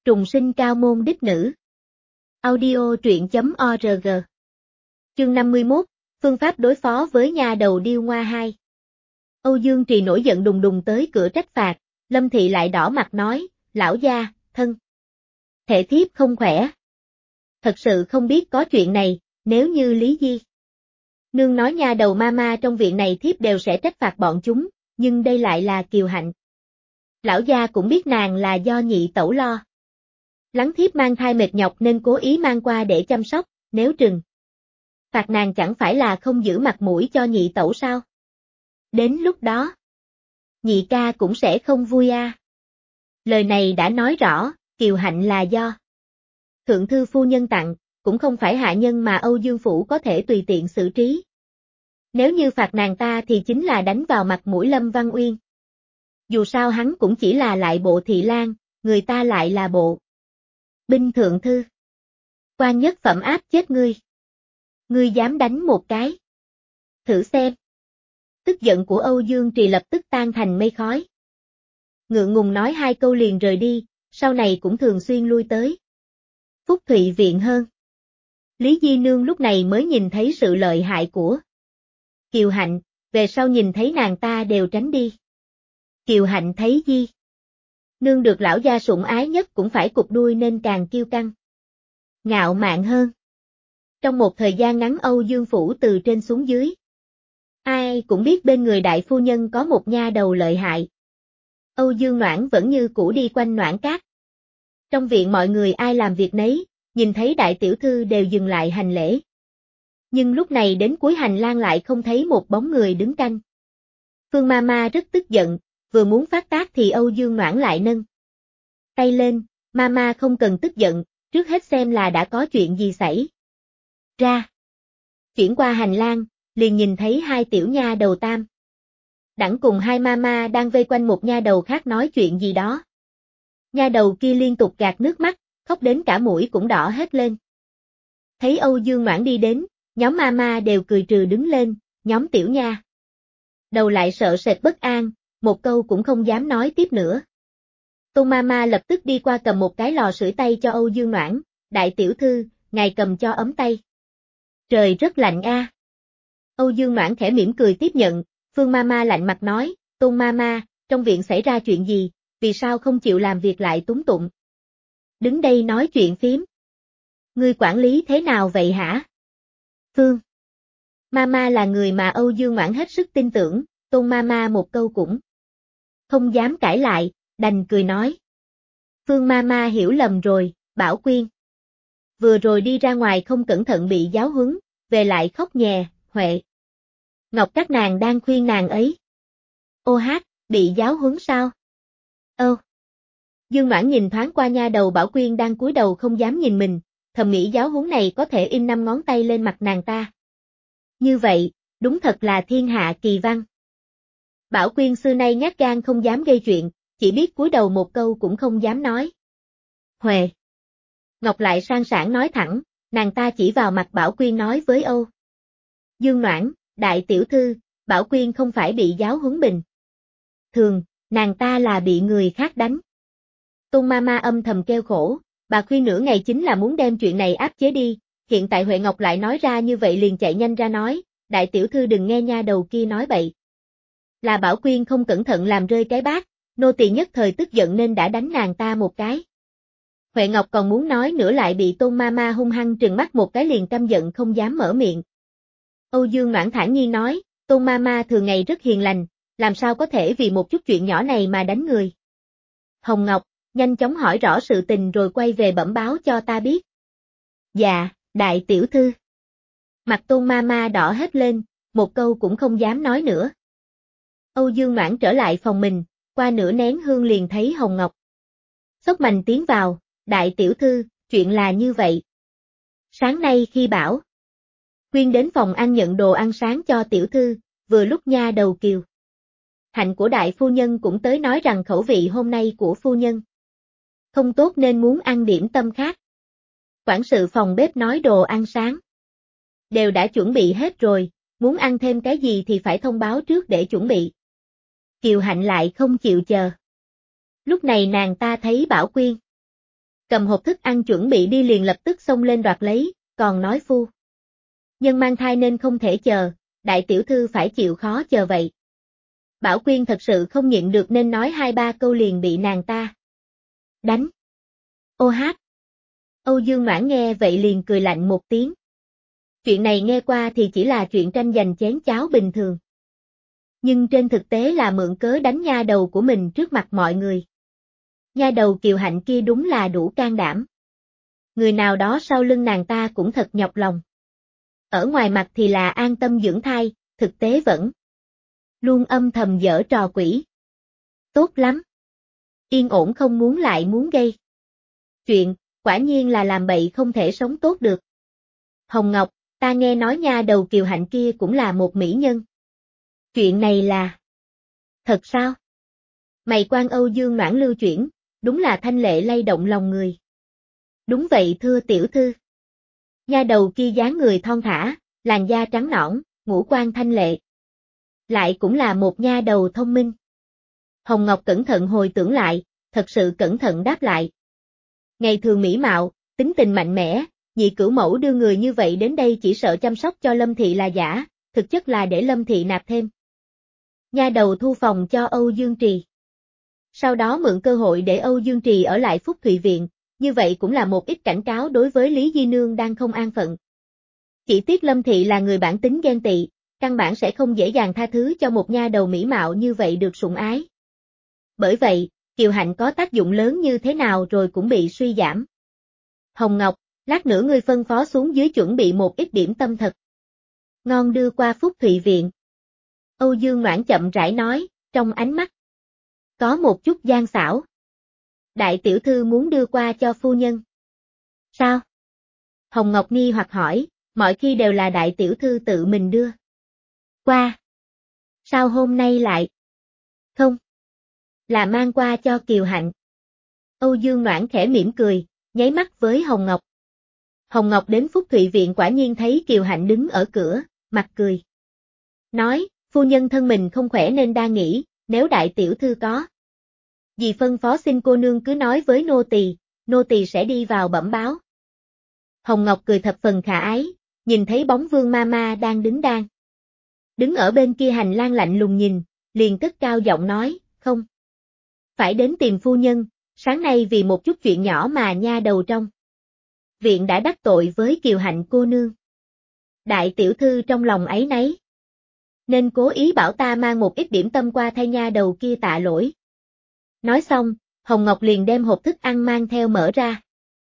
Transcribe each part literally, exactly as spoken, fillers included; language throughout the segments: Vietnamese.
Trùng sinh cao môn đích nữ. Audio truyện chấm org. Chương năm mươi mốt, phương pháp đối phó với nha đầu điêu ngoa hai. Âu Dương Trì nổi giận đùng đùng tới cửa trách phạt, Lâm Thị lại đỏ mặt nói, lão gia, thân. Thể thiếp không khỏe. Thật sự không biết có chuyện này, nếu như Lý Di nương nói nha đầu mama trong viện này thiếp đều sẽ trách phạt bọn chúng, nhưng đây lại là Kiều Hạnh. Lão gia cũng biết nàng là do nhị tẩu lo lắng thiếp mang thai mệt nhọc nên cố ý mang qua để chăm sóc, nếu trừng phạt nàng chẳng phải là không giữ mặt mũi cho nhị tẩu sao? Đến lúc đó, nhị ca cũng sẽ không vui a. À. Lời này đã nói rõ, Kiều Hạnh là do thượng thư phu nhân tặng, cũng không phải hạ nhân mà Âu Dương Phủ có thể tùy tiện xử trí. Nếu như phạt nàng ta thì chính là đánh vào mặt mũi Lâm Văn Uyên. Dù sao hắn cũng chỉ là lại bộ thị lang, người ta lại là bộ binh thượng thư. Quan nhất phẩm áp chết ngươi. Ngươi dám đánh một cái. Thử xem. Tức giận của Âu Dương Trì lập tức tan thành mây khói. Ngượng ngùng nói hai câu liền rời đi, sau này cũng thường xuyên lui tới Phúc Thụy viện hơn. Lý Di Nương lúc này mới nhìn thấy sự lợi hại của Kiều Hạnh, về sau nhìn thấy nàng ta đều tránh đi. Kiều Hạnh thấy Di Nương được lão gia sủng ái nhất cũng phải cụp đuôi nên càng kiêu căng, ngạo mạn hơn. Trong một thời gian ngắn Âu Dương Phủ từ trên xuống dưới, ai cũng biết bên người đại phu nhân có một nha đầu lợi hại. Âu Dương Noãn vẫn như cũ đi quanh Noãn Cát. Trong viện mọi người ai làm việc nấy, nhìn thấy đại tiểu thư đều dừng lại hành lễ. Nhưng lúc này đến cuối hành lang lại không thấy một bóng người đứng canh. Phương Mama rất tức giận, vừa muốn phát tác thì Âu Dương Noãn lại nâng tay lên, Mama không cần tức giận, trước hết xem là đã có chuyện gì xảy ra. Chuyển qua hành lang, liền nhìn thấy hai tiểu nha đầu tam đẳng cùng hai Mama đang vây quanh một nha đầu khác nói chuyện gì đó. Nha đầu kia liên tục gạt nước mắt, khóc đến cả mũi cũng đỏ hết lên. Thấy Âu Dương Noãn đi đến, nhóm Mama đều cười trừ đứng lên, nhóm tiểu nha đầu lại sợ sệt bất an, một câu cũng không dám nói tiếp nữa. Tôn Mama lập tức đi qua cầm một cái lò sưởi tay cho Âu Dương Noãn, đại tiểu thư, ngài cầm cho ấm tay. Trời rất lạnh a. À. Âu Dương Noãn khẽ mỉm cười tiếp nhận, Phương Mama lạnh mặt nói, Tôn Mama, trong viện xảy ra chuyện gì, vì sao không chịu làm việc lại túng tụng? Đứng đây nói chuyện phím. Ngươi quản lý thế nào vậy hả? Phương Mama là người mà Âu Dương Noãn hết sức tin tưởng, Tôn Mama một câu cũng không dám cãi lại, đành cười nói. Phương Mama hiểu lầm rồi, Bảo Quyên vừa rồi đi ra ngoài không cẩn thận bị giáo huấn, về lại khóc nhè, Huệ Ngọc các nàng đang khuyên nàng ấy. Ô hát, bị giáo huấn sao? Ơ. Dương Noãn nhìn thoáng qua nha đầu Bảo Quyên đang cúi đầu không dám nhìn mình, thầm nghĩ giáo huấn này có thể in năm ngón tay lên mặt nàng ta. Như vậy, đúng thật là thiên hạ kỳ văn. Bảo Quyên xưa nay nhát gan không dám gây chuyện, chỉ biết cúi đầu một câu cũng không dám nói. Huệ Ngọc lại sang sảng nói thẳng, nàng ta chỉ vào mặt Bảo Quyên nói với Âu Dương Noãn, đại tiểu thư, Bảo Quyên không phải bị giáo huấn bình thường, nàng ta là bị người khác đánh. Tôn Mama âm thầm kêu khổ, bà khuyên nửa ngày chính là muốn đem chuyện này áp chế đi, hiện tại Huệ Ngọc lại nói ra như vậy liền chạy nhanh ra nói, đại tiểu thư đừng nghe nha đầu kia nói bậy. Là Bảo Quyên không cẩn thận làm rơi cái bát, nô tỳ nhất thời tức giận nên đã đánh nàng ta một cái. Huệ Ngọc còn muốn nói nữa lại bị Tôn Mama hung hăng trừng mắt một cái liền căm giận không dám mở miệng. Âu Dương Noãn thản nhiên nói, Tôn Mama thường ngày rất hiền lành, làm sao có thể vì một chút chuyện nhỏ này mà đánh người. Hồng Ngọc, nhanh chóng hỏi rõ sự tình rồi quay về bẩm báo cho ta biết. Dạ, đại tiểu thư. Mặt Tôn Mama đỏ hết lên, một câu cũng không dám nói nữa. Âu Dương Noãn trở lại phòng mình, qua nửa nén hương liền thấy Hồng Ngọc xốc mành tiến vào, đại tiểu thư, chuyện là như vậy. Sáng nay khi Bảo Quyên đến phòng ăn nhận đồ ăn sáng cho tiểu thư, vừa lúc nha đầu Kiều Hạnh của đại phu nhân cũng tới nói rằng khẩu vị hôm nay của phu nhân không tốt nên muốn ăn điểm tâm khác. Quản sự phòng bếp nói đồ ăn sáng đều đã chuẩn bị hết rồi, muốn ăn thêm cái gì thì phải thông báo trước để chuẩn bị. Kiều Hạnh lại không chịu chờ. Lúc này nàng ta thấy Bảo Quyên cầm hộp thức ăn chuẩn bị đi liền lập tức xông lên đoạt lấy, còn nói phu nhân mang thai nên không thể chờ, đại tiểu thư phải chịu khó chờ vậy. Bảo Quyên thật sự không nhịn được nên nói hai ba câu liền bị nàng ta đánh. Ô hát! Âu Dương Noãn nghe vậy liền cười lạnh một tiếng. Chuyện này nghe qua thì chỉ là chuyện tranh giành chén cháo bình thường. Nhưng trên thực tế là mượn cớ đánh nha đầu của mình trước mặt mọi người. Nha đầu Kiều Hạnh kia đúng là đủ can đảm. Người nào đó sau lưng nàng ta cũng thật nhọc lòng. Ở ngoài mặt thì là an tâm dưỡng thai, thực tế vẫn luôn âm thầm giở trò quỷ. Tốt lắm. Yên ổn không muốn lại muốn gây chuyện, quả nhiên là làm bậy không thể sống tốt được. Hồng Ngọc, ta nghe nói nha đầu Kiều Hạnh kia cũng là một mỹ nhân. Chuyện này là thật sao? Mày quan Âu Dương Noãn lưu chuyển, đúng là thanh lệ lay động lòng người. Đúng vậy thưa tiểu thư. Nha đầu kia dáng người thon thả, làn da trắng nõn, ngũ quan thanh lệ. Lại cũng là một nha đầu thông minh. Hồng Ngọc cẩn thận hồi tưởng lại, thật sự cẩn thận đáp lại. Ngày thường mỹ mạo, tính tình mạnh mẽ, nhị cửu mẫu đưa người như vậy đến đây chỉ sợ chăm sóc cho Lâm Thị là giả, thực chất là để Lâm Thị nạp thêm nha đầu thu phòng cho Âu Dương Trì. Sau đó mượn cơ hội để Âu Dương Trì ở lại Phúc Thụy Viện, như vậy cũng là một ít cảnh cáo đối với Lý Di Nương đang không an phận. Chỉ tiếc Lâm Thị là người bản tính ghen tị, căn bản sẽ không dễ dàng tha thứ cho một nha đầu mỹ mạo như vậy được sủng ái. Bởi vậy, Kiều Hạnh có tác dụng lớn như thế nào rồi cũng bị suy giảm. Hồng Ngọc, lát nữa ngươi phân phó xuống dưới chuẩn bị một ít điểm tâm thật ngon đưa qua Phúc Thụy Viện. Âu Dương Noãn chậm rãi nói, trong ánh mắt có một chút gian xảo. Đại tiểu thư muốn đưa qua cho phu nhân. Sao? Hồng Ngọc nghi hoặc hỏi, mọi khi đều là đại tiểu thư tự mình đưa qua. Sao hôm nay lại? Không. Là mang qua cho Kiều Hạnh. Âu Dương Noãn khẽ mỉm cười, nháy mắt với Hồng Ngọc. Hồng Ngọc đến Phúc Thụy Viện quả nhiên thấy Kiều Hạnh đứng ở cửa, mặt cười. Nói, phu nhân thân mình không khỏe nên đang nghỉ, nếu đại tiểu thư có dì phân phó xin cô nương cứ nói với nô tỳ, nô tỳ sẽ đi vào bẩm báo. Hồng Ngọc cười thập phần khả ái, nhìn thấy bóng Vương Mama đang đứng đang đứng ở bên kia hành lang lạnh lùng nhìn, liền cất cao giọng nói, không. Phải đến tìm phu nhân, sáng nay vì một chút chuyện nhỏ mà nha đầu trong viện đã đắc tội với Kiều Hạnh cô nương. Đại tiểu thư trong lòng áy náy, nên cố ý bảo ta mang một ít điểm tâm qua thay nha đầu kia tạ lỗi. Nói xong, Hồng Ngọc liền đem hộp thức ăn mang theo mở ra.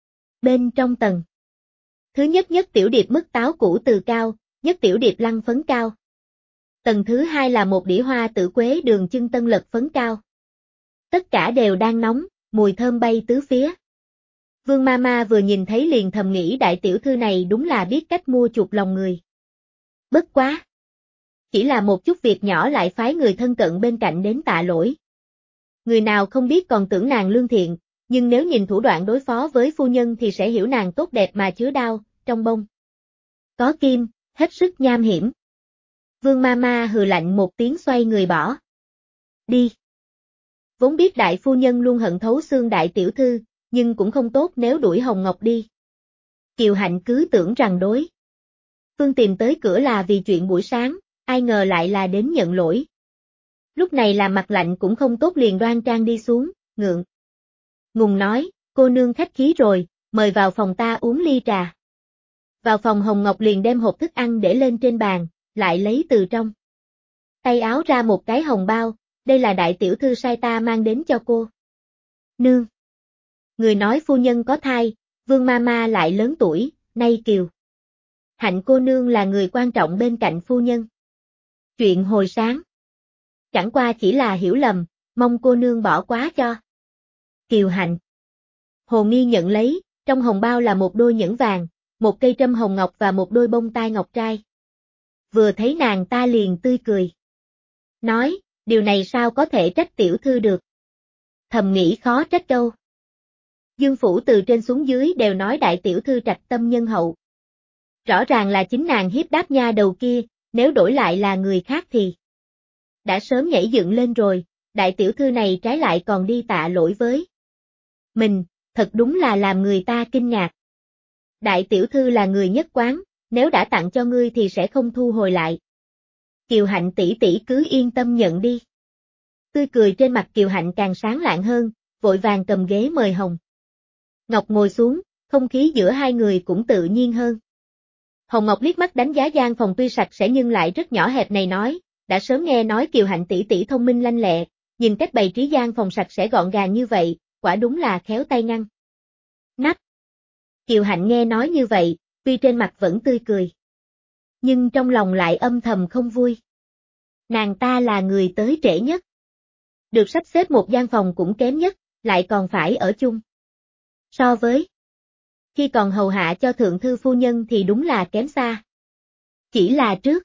Bên trong tầng thứ nhất nhất tiểu điệp mứt táo củ từ cao, nhất tiểu điệp lăng phấn cao. Tầng thứ hai là một đĩa hoa tử quế đường chưng tân lật phấn cao. Tất cả đều đang nóng, mùi thơm bay tứ phía. Vương Mama vừa nhìn thấy liền thầm nghĩ đại tiểu thư này đúng là biết cách mua chuộc lòng người. Bất quá. Chỉ là một chút việc nhỏ lại phái người thân cận bên cạnh đến tạ lỗi. Người nào không biết còn tưởng nàng lương thiện, nhưng nếu nhìn thủ đoạn đối phó với phu nhân thì sẽ hiểu nàng tốt đẹp mà chứa đau, trong bông có kim, hết sức nham hiểm. Vương Mama hừ lạnh một tiếng xoay người bỏ đi. Vốn biết đại phu nhân luôn hận thấu xương đại tiểu thư, nhưng cũng không tốt nếu đuổi Hồng Ngọc đi. Kiều Hạnh cứ tưởng rằng đối phương tìm tới cửa là vì chuyện buổi sáng, ai ngờ lại là đến nhận lỗi. Lúc này là mặt lạnh cũng không tốt liền đoan trang đi xuống, ngượng ngùng nói, cô nương khách khí rồi, mời vào phòng ta uống ly trà. Vào phòng Hồng Ngọc liền đem hộp thức ăn để lên trên bàn, lại lấy từ trong tay áo ra một cái hồng bao, đây là đại tiểu thư sai ta mang đến cho cô nương. Người nói phu nhân có thai, Vương Mama lại lớn tuổi, nay Kiều Hạnh cô nương là người quan trọng bên cạnh phu nhân. Chuyện hồi sáng chẳng qua chỉ là hiểu lầm, mong cô nương bỏ quá cho. Kiều Hạnh hồ nghi nhận lấy, trong hồng bao là một đôi nhẫn vàng, một cây trâm hồng ngọc và một đôi bông tai ngọc trai. Vừa thấy nàng ta liền tươi cười. Nói, điều này sao có thể trách tiểu thư được. Thầm nghĩ khó trách đâu. Dương phủ từ trên xuống dưới đều nói đại tiểu thư trạch tâm nhân hậu. Rõ ràng là chính nàng hiếp đáp nha đầu kia, nếu đổi lại là người khác thì đã sớm nhảy dựng lên rồi, đại tiểu thư này trái lại còn đi tạ lỗi với mình, thật đúng là làm người ta kinh ngạc. Đại tiểu thư là người nhất quán, nếu đã tặng cho ngươi thì sẽ không thu hồi lại. Kiều Hạnh tỷ tỷ cứ yên tâm nhận đi. Tươi cười trên mặt Kiều Hạnh càng sáng lạng hơn, vội vàng cầm ghế mời Hồng Ngọc ngồi xuống, không khí giữa hai người cũng tự nhiên hơn. Hồng Ngọc liếc mắt đánh giá gian phòng tuy sạch sẽ nhưng lại rất nhỏ hẹp này nói, đã sớm nghe nói Kiều Hạnh tỷ tỷ thông minh lanh lẹ, nhìn cách bày trí gian phòng sạch sẽ gọn gàng như vậy, quả đúng là khéo tay ngăn nắp. Kiều Hạnh nghe nói như vậy, tuy trên mặt vẫn tươi cười, nhưng trong lòng lại âm thầm không vui. Nàng ta là người tới trễ nhất, được sắp xếp một gian phòng cũng kém nhất, lại còn phải ở chung. So với khi còn hầu hạ cho thượng thư phu nhân thì đúng là kém xa. Chỉ là trước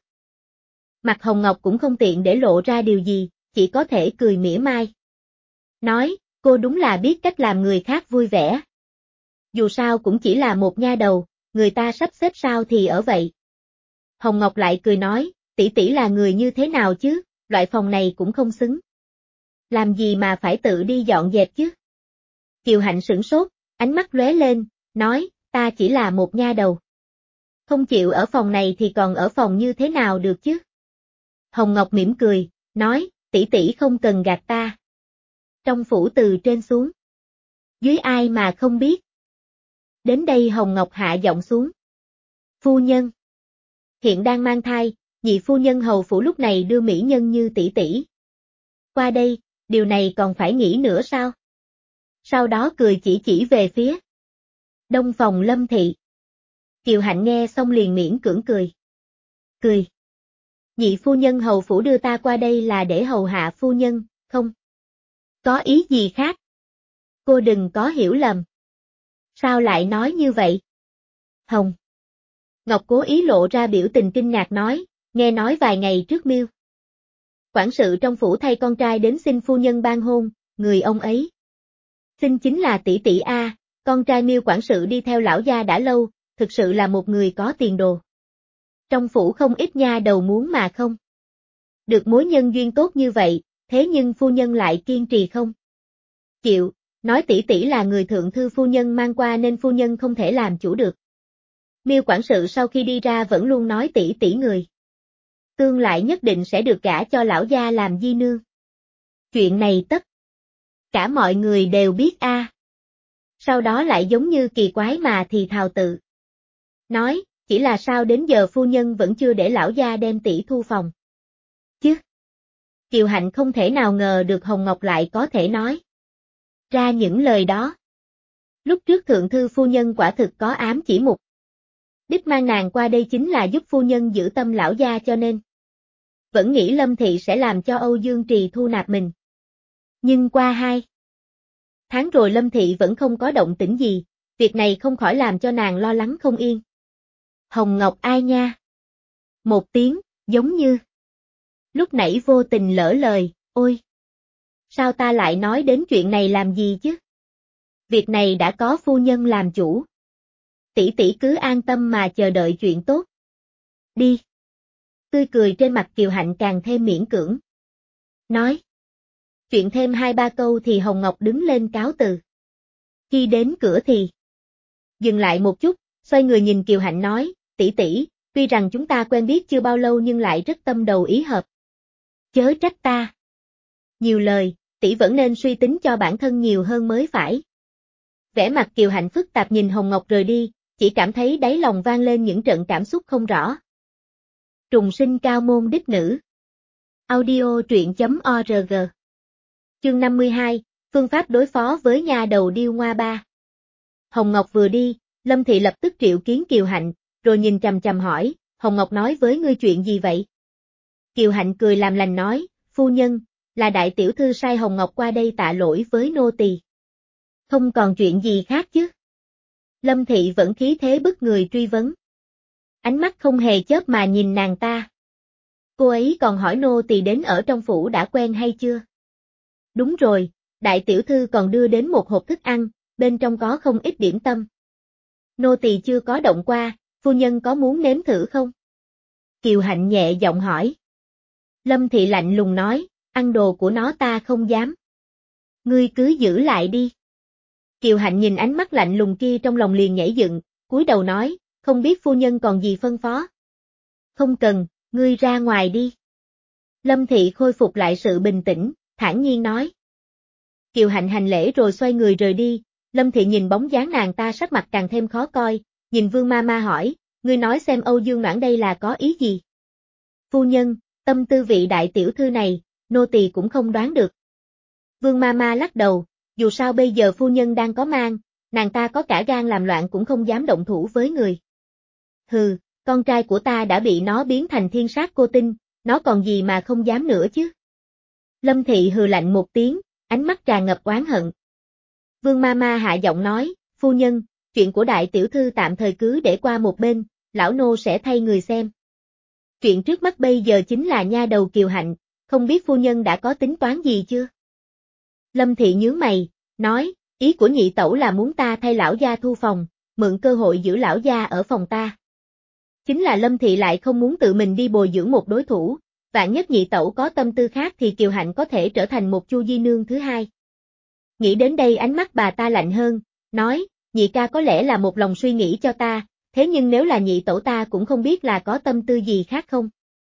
mặt Hồng Ngọc cũng không tiện để lộ ra điều gì, chỉ có thể cười mỉa mai. Nói, cô đúng là biết cách làm người khác vui vẻ. Dù sao cũng chỉ là một nha đầu, người ta sắp xếp sao thì ở vậy. Hồng Ngọc lại cười nói, tỷ tỷ là người như thế nào chứ, loại phòng này cũng không xứng. Làm gì mà phải tự đi dọn dẹp chứ? Kiều Hạnh sửng sốt, ánh mắt lóe lên, nói, ta chỉ là một nha đầu. Không chịu ở phòng này thì còn ở phòng như thế nào được chứ? Hồng Ngọc mỉm cười, nói, tỷ tỷ không cần gạt ta. Trong phủ từ trên xuống dưới ai mà không biết. Đến đây Hồng Ngọc hạ giọng xuống. Phu nhân hiện đang mang thai, nhị phu nhân hầu phủ lúc này đưa mỹ nhân như tỷ tỷ qua đây, điều này còn phải nghĩ nữa sao? Sau đó cười chỉ chỉ về phía đông phòng Lâm thị. Kiều Hạnh nghe xong liền miễn cưỡng cười. Cười. Nhị phu nhân hầu phủ đưa ta qua đây là để hầu hạ phu nhân, không có ý gì khác. Cô đừng có hiểu lầm. Sao lại nói như vậy? Hồng Ngọc cố ý lộ ra biểu tình kinh ngạc nói, nghe nói vài ngày trước Miêu quản sự trong phủ thay con trai đến xin phu nhân ban hôn, người ông ấy xin chính là tỷ tỷ a, con trai Miêu quản sự đi theo lão gia đã lâu, thực sự là một người có tiền đồ. Trong phủ không ít nha đầu muốn mà không được mối nhân duyên tốt như vậy, thế nhưng phu nhân lại kiên trì không chịu, nói tỷ tỷ là người thượng thư phu nhân mang qua nên phu nhân không thể làm chủ được. Miêu quản sự sau khi đi ra vẫn luôn nói tỷ tỷ người tương lai nhất định sẽ được gả cho lão gia làm di nương. Chuyện này tất cả mọi người đều biết a. À. Sau đó lại giống như kỳ quái mà thì thào tự nói, chỉ là sao đến giờ phu nhân vẫn chưa để lão gia đem tỷ thu phòng chứ? Kiều Hạnh không thể nào ngờ được Hồng Ngọc lại có thể nói ra những lời đó. Lúc trước thượng thư phu nhân quả thực có ám chỉ mục đích mang nàng qua đây chính là giúp phu nhân giữ tâm lão gia cho nên vẫn nghĩ Lâm thị sẽ làm cho Âu Dương Trì thu nạp mình. Nhưng qua hai tháng rồi Lâm thị vẫn không có động tĩnh gì, việc này không khỏi làm cho nàng lo lắng không yên. Hồng Ngọc ai nha? Một tiếng, giống như lúc nãy vô tình lỡ lời, ôi! Sao ta lại nói đến chuyện này làm gì chứ? Việc này đã có phu nhân làm chủ. Tỷ tỷ cứ an tâm mà chờ đợi chuyện tốt. Đi. Tươi cười trên mặt Kiều Hạnh càng thêm miễn cưỡng. Nói. Chuyện thêm hai ba câu thì Hồng Ngọc đứng lên cáo từ. Khi đến cửa thì dừng lại một chút, xoay người nhìn Kiều Hạnh nói, tỷ tỷ, tuy rằng chúng ta quen biết chưa bao lâu nhưng lại rất tâm đầu ý hợp. Chớ trách ta. Nhiều lời, tỷ vẫn nên suy tính cho bản thân nhiều hơn mới phải. Vẻ mặt Kiều Hạnh phức tạp nhìn Hồng Ngọc rời đi, chỉ cảm thấy đáy lòng vang lên những trận cảm xúc không rõ. Trùng sinh cao môn đích nữ. Audio truyện chấm org. Chương năm mươi hai, phương pháp đối phó với nhà đầu điêu ngoa ba. Hồng Ngọc vừa đi, Lâm Thị lập tức triệu kiến Kiều Hạnh, rồi nhìn chằm chằm hỏi, Hồng Ngọc nói với ngươi chuyện gì vậy? Kiều Hạnh cười làm lành nói, phu nhân, là đại tiểu thư sai Hồng Ngọc qua đây tạ lỗi với nô tỳ. Không còn chuyện gì khác chứ? Lâm Thị vẫn khí thế bức người truy vấn. Ánh mắt không hề chớp mà nhìn nàng ta. Cô ấy còn hỏi nô tỳ đến ở trong phủ đã quen hay chưa? Đúng rồi, đại tiểu thư còn đưa đến một hộp thức ăn, bên trong có không ít điểm tâm. Nô tỳ chưa có động qua, phu nhân có muốn nếm thử không? Kiều Hạnh nhẹ giọng hỏi. Lâm Thị lạnh lùng nói, ăn đồ của nó ta không dám. Ngươi cứ giữ lại đi. Kiều Hạnh nhìn ánh mắt lạnh lùng kia trong lòng liền nhảy dựng, cúi đầu nói, không biết phu nhân còn gì phân phó. Không cần, ngươi ra ngoài đi. Lâm Thị khôi phục lại sự bình tĩnh, thản nhiên nói. Kiều Hạnh hành lễ rồi xoay người rời đi, Lâm Thị nhìn bóng dáng nàng ta sắc mặt càng thêm khó coi, nhìn Vương Ma Ma hỏi, ngươi nói xem Âu Dương Noãn đây là có ý gì? Phu nhân, tâm tư vị đại tiểu thư này, nô tỳ cũng không đoán được. Vương Ma Ma lắc đầu, dù sao bây giờ phu nhân đang có mang, nàng ta có cả gan làm loạn cũng không dám động thủ với người. Hừ, con trai của ta đã bị nó biến thành thiên sát cô tinh, nó còn gì mà không dám nữa chứ? Lâm Thị hừ lạnh một tiếng, ánh mắt tràn ngập oán hận. Vương Ma Ma hạ giọng nói, phu nhân, chuyện của đại tiểu thư tạm thời cứ để qua một bên, lão nô sẽ thay người xem. Chuyện trước mắt bây giờ chính là nha đầu Kiều Hạnh, không biết phu nhân đã có tính toán gì chưa? Lâm Thị nhướng mày, nói, ý của nhị tẩu là muốn ta thay lão gia thu phòng, mượn cơ hội giữ lão gia ở phòng ta. Chính là Lâm Thị lại không muốn tự mình đi bồi dưỡng một đối thủ, vạn nhất nhị tẩu có tâm tư khác thì Kiều Hạnh có thể trở thành một Chu Di Nương thứ hai. Nghĩ đến đây ánh mắt bà ta lạnh hơn, nói, nhị ca có lẽ là một lòng suy nghĩ cho ta, thế nhưng nếu là nhị tẩu ta cũng không biết là có tâm tư gì khác không.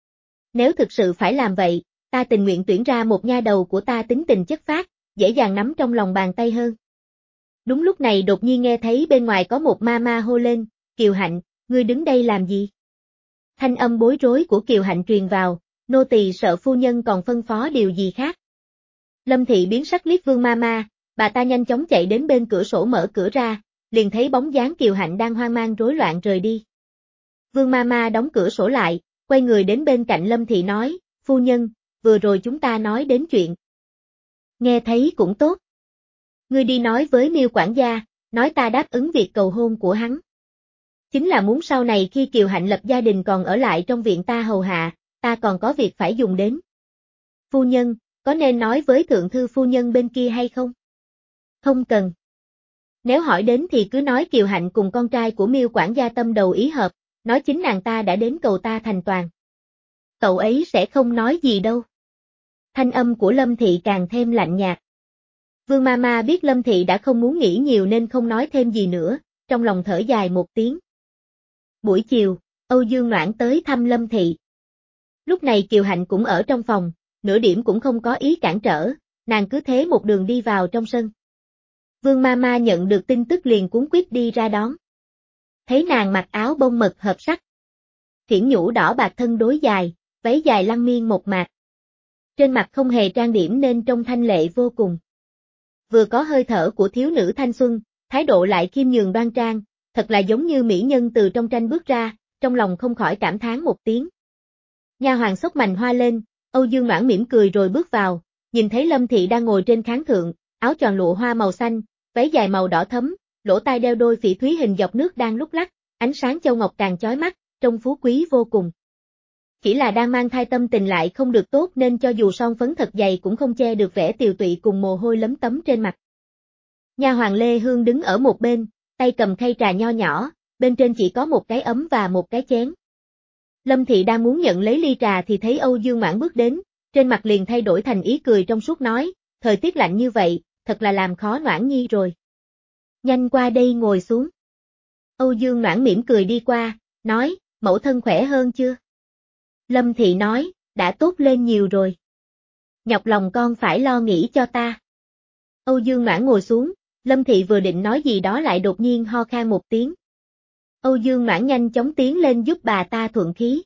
Nếu thực sự phải làm vậy, ta tình nguyện tuyển ra một nha đầu của ta tính tình chất phác, dễ dàng nắm trong lòng bàn tay hơn. Đúng lúc này đột nhiên nghe thấy bên ngoài có một ma ma hô lên, Kiều Hạnh, ngươi đứng đây làm gì? Thanh âm bối rối của Kiều Hạnh truyền vào, nô tỳ sợ phu nhân còn phân phó điều gì khác. Lâm Thị biến sắc liếc Vương Ma Ma, bà ta nhanh chóng chạy đến bên cửa sổ mở cửa ra, liền thấy bóng dáng Kiều Hạnh đang hoang mang rối loạn rời đi. Vương Ma Ma đóng cửa sổ lại, quay người đến bên cạnh Lâm Thị nói, phu nhân, vừa rồi chúng ta nói đến chuyện. Nghe thấy cũng tốt. Ngươi đi nói với Miêu quản gia, nói ta đáp ứng việc cầu hôn của hắn. Chính là muốn sau này khi Kiều Hạnh lập gia đình còn ở lại trong viện ta hầu hạ, ta còn có việc phải dùng đến. Phu nhân, có nên nói với thượng thư phu nhân bên kia hay không? Không cần. Nếu hỏi đến thì cứ nói Kiều Hạnh cùng con trai của Miêu quản gia tâm đầu ý hợp, nói chính nàng ta đã đến cầu ta thành toàn. Cậu ấy sẽ không nói gì đâu. Thanh âm của Lâm Thị càng thêm lạnh nhạt. Vương Ma Ma biết Lâm Thị đã không muốn nghĩ nhiều nên không nói thêm gì nữa, trong lòng thở dài một tiếng. Buổi chiều, Âu Dương Noãn tới thăm Lâm Thị. Lúc này Kiều Hạnh cũng ở trong phòng, nửa điểm cũng không có ý cản trở, nàng cứ thế một đường đi vào trong sân. Vương Ma Ma nhận được tin tức liền cuống quýt đi ra đón. Thấy nàng mặc áo bông mật hợp sắc. Thiển nhũ đỏ bạc thân đối dài, váy dài lăng miên một mạc. Trên mặt không hề trang điểm nên trông thanh lệ vô cùng. Vừa có hơi thở của thiếu nữ thanh xuân, thái độ lại khiêm nhường đoan trang, thật là giống như mỹ nhân từ trong tranh bước ra, trong lòng không khỏi cảm thán một tiếng. Nha hoàn xốc mành hoa lên, Âu Dương Noãn mỉm cười rồi bước vào, nhìn thấy Lâm Thị đang ngồi trên khán thượng, áo choàng lụa hoa màu xanh, váy dài màu đỏ thấm, lỗ tai đeo đôi phỉ thúy hình dọc nước đang lúc lắc, ánh sáng châu ngọc càng chói mắt, trông phú quý vô cùng. Chỉ là đang mang thai tâm tình lại không được tốt nên cho dù son phấn thật dày cũng không che được vẻ tiều tụy cùng mồ hôi lấm tấm trên mặt. Nha hoàn Lê Hương đứng ở một bên, tay cầm khay trà nho nhỏ, bên trên chỉ có một cái ấm và một cái chén. Lâm Thị đang muốn nhận lấy ly trà thì thấy Âu Dương Noãn bước đến, trên mặt liền thay đổi thành ý cười trong suốt nói, thời tiết lạnh như vậy, thật là làm khó Noãn Nhi rồi. Nhanh qua đây ngồi xuống. Âu Dương Noãn mỉm cười đi qua, nói, mẫu thân khỏe hơn chưa? Lâm Thị nói, đã tốt lên nhiều rồi. Nhọc lòng con phải lo nghĩ cho ta. Âu Dương Noãn ngồi xuống, Lâm Thị vừa định nói gì đó lại đột nhiên ho khan một tiếng. Âu Dương Noãn nhanh chóng tiến lên giúp bà ta thuận khí.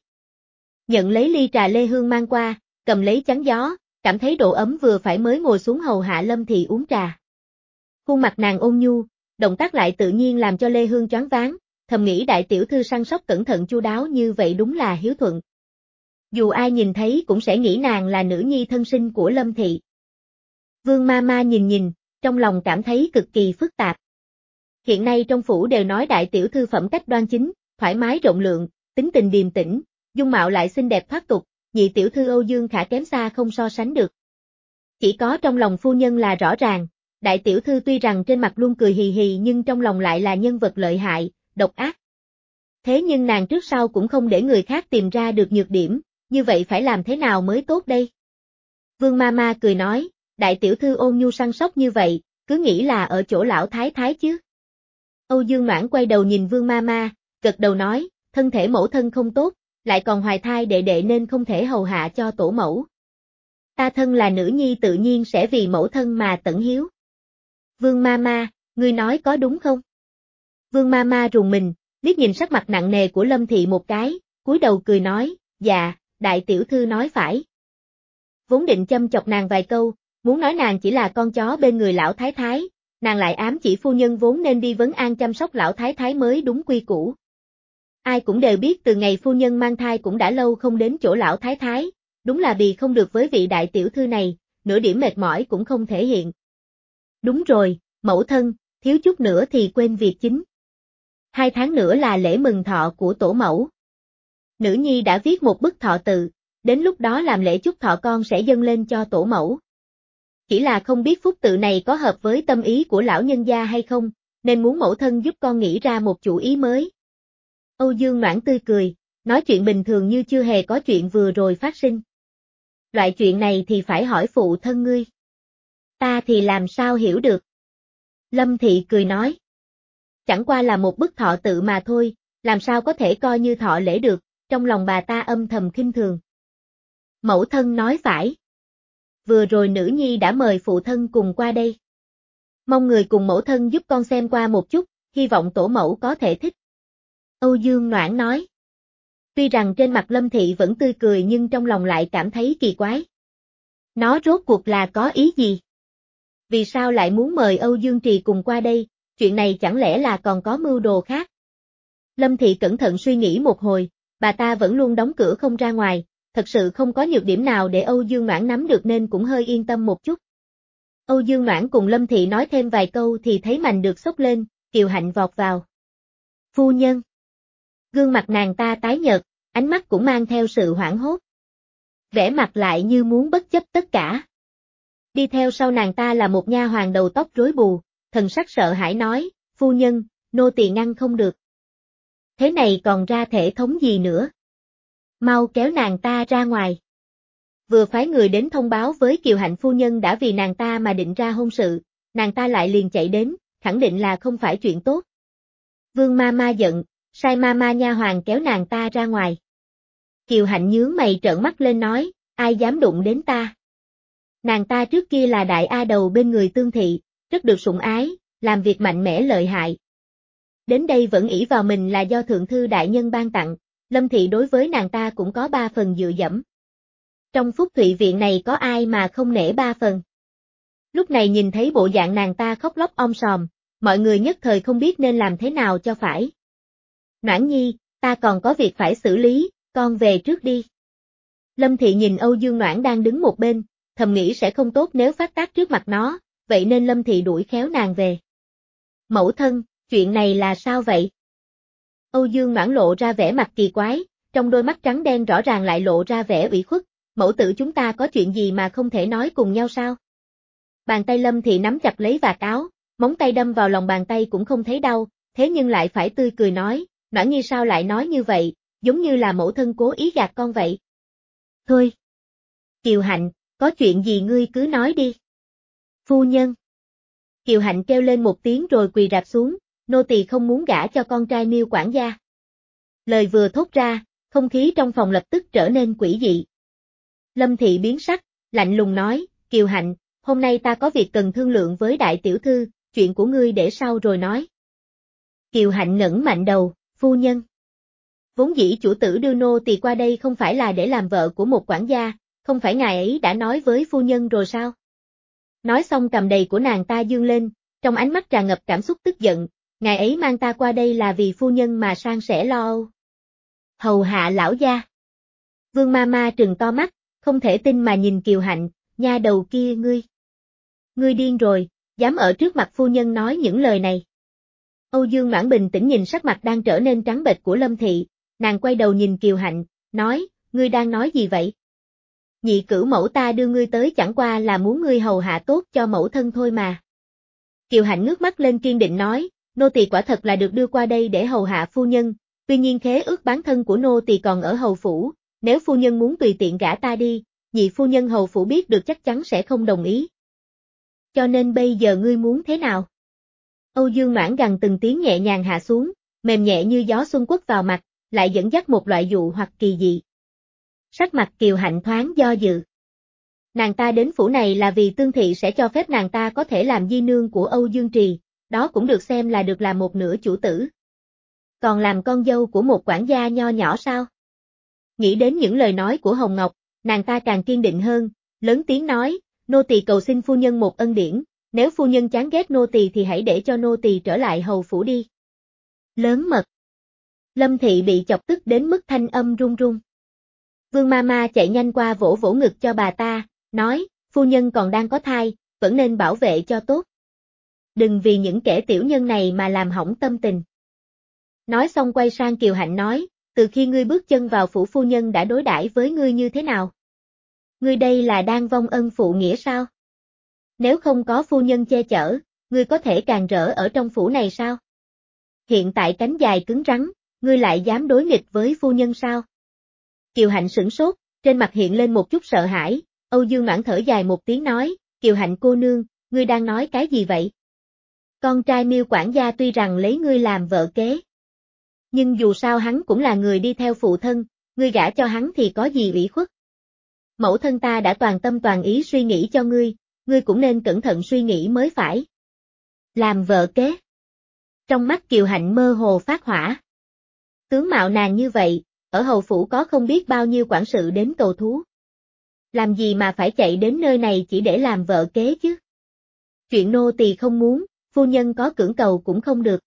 Nhận lấy ly trà Lê Hương mang qua, cầm lấy chắn gió, cảm thấy độ ấm vừa phải mới ngồi xuống hầu hạ Lâm Thị uống trà. Khuôn mặt nàng ôn nhu, động tác lại tự nhiên làm cho Lê Hương choáng váng, thầm nghĩ đại tiểu thư săn sóc cẩn thận chu đáo như vậy đúng là hiếu thuận. Dù ai nhìn thấy cũng sẽ nghĩ nàng là nữ nhi thân sinh của Lâm Thị. Vương Ma Ma nhìn nhìn, trong lòng cảm thấy cực kỳ phức tạp. Hiện nay trong phủ đều nói đại tiểu thư phẩm cách đoan chính, thoải mái rộng lượng, tính tình điềm tĩnh, dung mạo lại xinh đẹp thoát tục, nhị tiểu thư Âu Dương Khả kém xa không so sánh được. Chỉ có trong lòng phu nhân là rõ ràng, đại tiểu thư tuy rằng trên mặt luôn cười hì hì nhưng trong lòng lại là nhân vật lợi hại, độc ác. Thế nhưng nàng trước sau cũng không để người khác tìm ra được nhược điểm, như vậy phải làm thế nào mới tốt đây? Vương Ma Ma cười nói, đại tiểu thư ôn nhu săn sóc như vậy, cứ nghĩ là ở chỗ lão thái thái chứ. Âu Dương Noãn quay đầu nhìn Vương Mama, gật đầu nói, thân thể mẫu thân không tốt, lại còn hoài thai đệ đệ nên không thể hầu hạ cho tổ mẫu. Ta thân là nữ nhi tự nhiên sẽ vì mẫu thân mà tận hiếu. Vương Mama, ngươi nói có đúng không? Vương Mama rùng mình, liếc nhìn sắc mặt nặng nề của Lâm Thị một cái, cúi đầu cười nói, dạ, đại tiểu thư nói phải. Vốn định châm chọc nàng vài câu, muốn nói nàng chỉ là con chó bên người lão thái thái, nàng lại ám chỉ phu nhân vốn nên đi vấn an chăm sóc lão thái thái mới đúng quy củ. Ai cũng đều biết từ ngày phu nhân mang thai cũng đã lâu không đến chỗ lão thái thái, đúng là bì không được với vị đại tiểu thư này, nửa điểm mệt mỏi cũng không thể hiện. Đúng rồi, mẫu thân, thiếu chút nữa thì quên việc chính. Hai tháng nữa là lễ mừng thọ của tổ mẫu. Nữ nhi đã viết một bức thọ tự, đến lúc đó làm lễ chúc thọ con sẽ dâng lên cho tổ mẫu. Chỉ là không biết phúc tự này có hợp với tâm ý của lão nhân gia hay không, nên muốn mẫu thân giúp con nghĩ ra một chủ ý mới. Âu Dương Noãn tươi cười, nói chuyện bình thường như chưa hề có chuyện vừa rồi phát sinh. Loại chuyện này thì phải hỏi phụ thân ngươi. Ta thì làm sao hiểu được. Lâm Thị cười nói. Chẳng qua là một bức thọ tự mà thôi, làm sao có thể coi như thọ lễ được, trong lòng bà ta âm thầm khinh thường. Mẫu thân nói phải. Vừa rồi nữ nhi đã mời phụ thân cùng qua đây. Mong người cùng mẫu thân giúp con xem qua một chút, hy vọng tổ mẫu có thể thích. Âu Dương Noãn nói. Tuy rằng trên mặt Lâm Thị vẫn tươi cười nhưng trong lòng lại cảm thấy kỳ quái. Nó rốt cuộc là có ý gì? Vì sao lại muốn mời Âu Dương Trì cùng qua đây, chuyện này chẳng lẽ là còn có mưu đồ khác? Lâm Thị cẩn thận suy nghĩ một hồi, bà ta vẫn luôn đóng cửa không ra ngoài, thật sự không có nhược điểm nào để Âu Dương Noãn nắm được nên cũng hơi yên tâm một chút. Âu Dương Noãn cùng Lâm Thị nói thêm vài câu thì thấy mành được xốc lên, Kiều Hạnh vọt vào. Phu nhân. Gương mặt nàng ta tái nhợt, ánh mắt cũng mang theo sự hoảng hốt. Vẻ mặt lại như muốn bất chấp tất cả. Đi theo sau nàng ta là một nha hoàn đầu tóc rối bù, thần sắc sợ hãi nói, phu nhân, nô tỳ ngăn không được. Thế này còn ra thể thống gì nữa? Mau kéo nàng ta ra ngoài. Vừa phái người đến thông báo với Kiều Hạnh phu nhân đã vì nàng ta mà định ra hôn sự, nàng ta lại liền chạy đến, khẳng định là không phải chuyện tốt. Vương ma ma giận, sai ma ma nha hoàn kéo nàng ta ra ngoài. Kiều Hạnh nhướng mày trợn mắt lên nói, ai dám đụng đến ta? Nàng ta trước kia là đại a đầu bên người Tương Thị, rất được sủng ái, làm việc mạnh mẽ lợi hại. Đến đây vẫn ỷ vào mình là do thượng thư đại nhân ban tặng, Lâm Thị đối với nàng ta cũng có ba phần dựa dẫm. Trong Phúc Thụy viện này có ai mà không nể ba phần. Lúc này nhìn thấy bộ dạng nàng ta khóc lóc om sòm, mọi người nhất thời không biết nên làm thế nào cho phải. Noãn nhi, ta còn có việc phải xử lý, con về trước đi. Lâm Thị nhìn Âu Dương Noãn đang đứng một bên, thầm nghĩ sẽ không tốt nếu phát tác trước mặt nó, vậy nên Lâm Thị đuổi khéo nàng về. Mẫu thân, chuyện này là sao vậy? Âu Dương Noãn lộ ra vẻ mặt kỳ quái, trong đôi mắt trắng đen rõ ràng lại lộ ra vẻ ủy khuất, mẫu tử chúng ta có chuyện gì mà không thể nói cùng nhau sao? Bàn tay Lâm Thị nắm chặt lấy vạt áo, móng tay đâm vào lòng bàn tay cũng không thấy đau, thế nhưng lại phải tươi cười nói, Noãn nhi sao lại nói như vậy, giống như là mẫu thân cố ý gạt con vậy. Thôi. Kiều Hạnh, có chuyện gì ngươi cứ nói đi. Phu nhân. Kiều Hạnh kêu lên một tiếng rồi quỳ rạp xuống, nô tỳ không muốn gả cho con trai Miêu quản gia. Lời vừa thốt ra, không khí trong phòng lập tức trở nên quỷ dị. Lâm Thị biến sắc, lạnh lùng nói, Kiều Hạnh, hôm nay ta có việc cần thương lượng với đại tiểu thư, chuyện của ngươi để sau rồi nói. Kiều Hạnh ngẩng mạnh đầu, phu nhân. Vốn dĩ chủ tử đưa nô tỳ qua đây không phải là để làm vợ của một quản gia, không phải ngài ấy đã nói với phu nhân rồi sao? Nói xong cầm đầy của nàng ta dương lên, trong ánh mắt tràn ngập cảm xúc tức giận, ngài ấy mang ta qua đây là vì phu nhân mà san sẻ lo âu. Hầu hạ lão gia. Vương ma ma trừng to mắt, không thể tin mà nhìn Kiều Hạnh, nha đầu kia ngươi. Ngươi điên rồi, dám ở trước mặt phu nhân nói những lời này. Âu Dương Noãn bình tĩnh nhìn sắc mặt đang trở nên trắng bệch của Lâm Thị, nàng quay đầu nhìn Kiều Hạnh, nói, ngươi đang nói gì vậy? Nhị cửu mẫu ta đưa ngươi tới chẳng qua là muốn ngươi hầu hạ tốt cho mẫu thân thôi mà. Kiều Hạnh ngước mắt lên kiên định nói, nô tỳ quả thật là được đưa qua đây để hầu hạ phu nhân, tuy nhiên khế ước bán thân của nô tỳ còn ở hầu phủ, nếu phu nhân muốn tùy tiện gả ta đi, nhị phu nhân hầu phủ biết được chắc chắn sẽ không đồng ý. Cho nên bây giờ ngươi muốn thế nào? Âu Dương Noãn gằn từng tiếng nhẹ nhàng hạ xuống, mềm nhẹ như gió xuân quất vào mặt, lại dẫn dắt một loại dụ hoặc kỳ dị. Sắc mặt Kiều Hạnh thoáng do dự. Nàng ta đến phủ này là vì Tương Thị sẽ cho phép nàng ta có thể làm di nương của Âu Dương Trì, đó cũng được xem là được làm một nửa chủ tử. Còn làm con dâu của một quản gia nho nhỏ sao? Nghĩ đến những lời nói của Hồng Ngọc, nàng ta càng kiên định hơn, lớn tiếng nói, nô tỳ cầu xin phu nhân một ân điển, nếu phu nhân chán ghét nô tỳ thì hãy để cho nô tỳ trở lại hầu phủ đi. Lớn mật. Lâm Thị bị chọc tức đến mức thanh âm run run. Vương Mama chạy nhanh qua vỗ vỗ ngực cho bà ta, nói, phu nhân còn đang có thai, vẫn nên bảo vệ cho tốt. Đừng vì những kẻ tiểu nhân này mà làm hỏng tâm tình. Nói xong quay sang Kiều Hạnh nói, từ khi ngươi bước chân vào phủ phu nhân đã đối đãi với ngươi như thế nào? Ngươi đây là đang vong ân phụ nghĩa sao? Nếu không có phu nhân che chở, ngươi có thể càng rỡ ở trong phủ này sao? Hiện tại cánh dài cứng rắn, ngươi lại dám đối nghịch với phu nhân sao? Kiều Hạnh sửng sốt, trên mặt hiện lên một chút sợ hãi, Âu Dương Noãn thở dài một tiếng nói, Kiều Hạnh cô nương, ngươi đang nói cái gì vậy? Con trai Miêu quản gia tuy rằng lấy ngươi làm vợ kế, nhưng dù sao hắn cũng là người đi theo phụ thân, ngươi gả cho hắn thì có gì ủy khuất? Mẫu thân ta đã toàn tâm toàn ý suy nghĩ cho ngươi, ngươi cũng nên cẩn thận suy nghĩ mới phải. Làm vợ kế. Trong mắt Kiều Hạnh mơ hồ phát hỏa. Tướng mạo nàng như vậy, ở hầu phủ có không biết bao nhiêu quản sự đến cầu thú. Làm gì mà phải chạy đến nơi này chỉ để làm vợ kế chứ? Chuyện nô tỳ không muốn, phu nhân có cưỡng cầu cũng không được.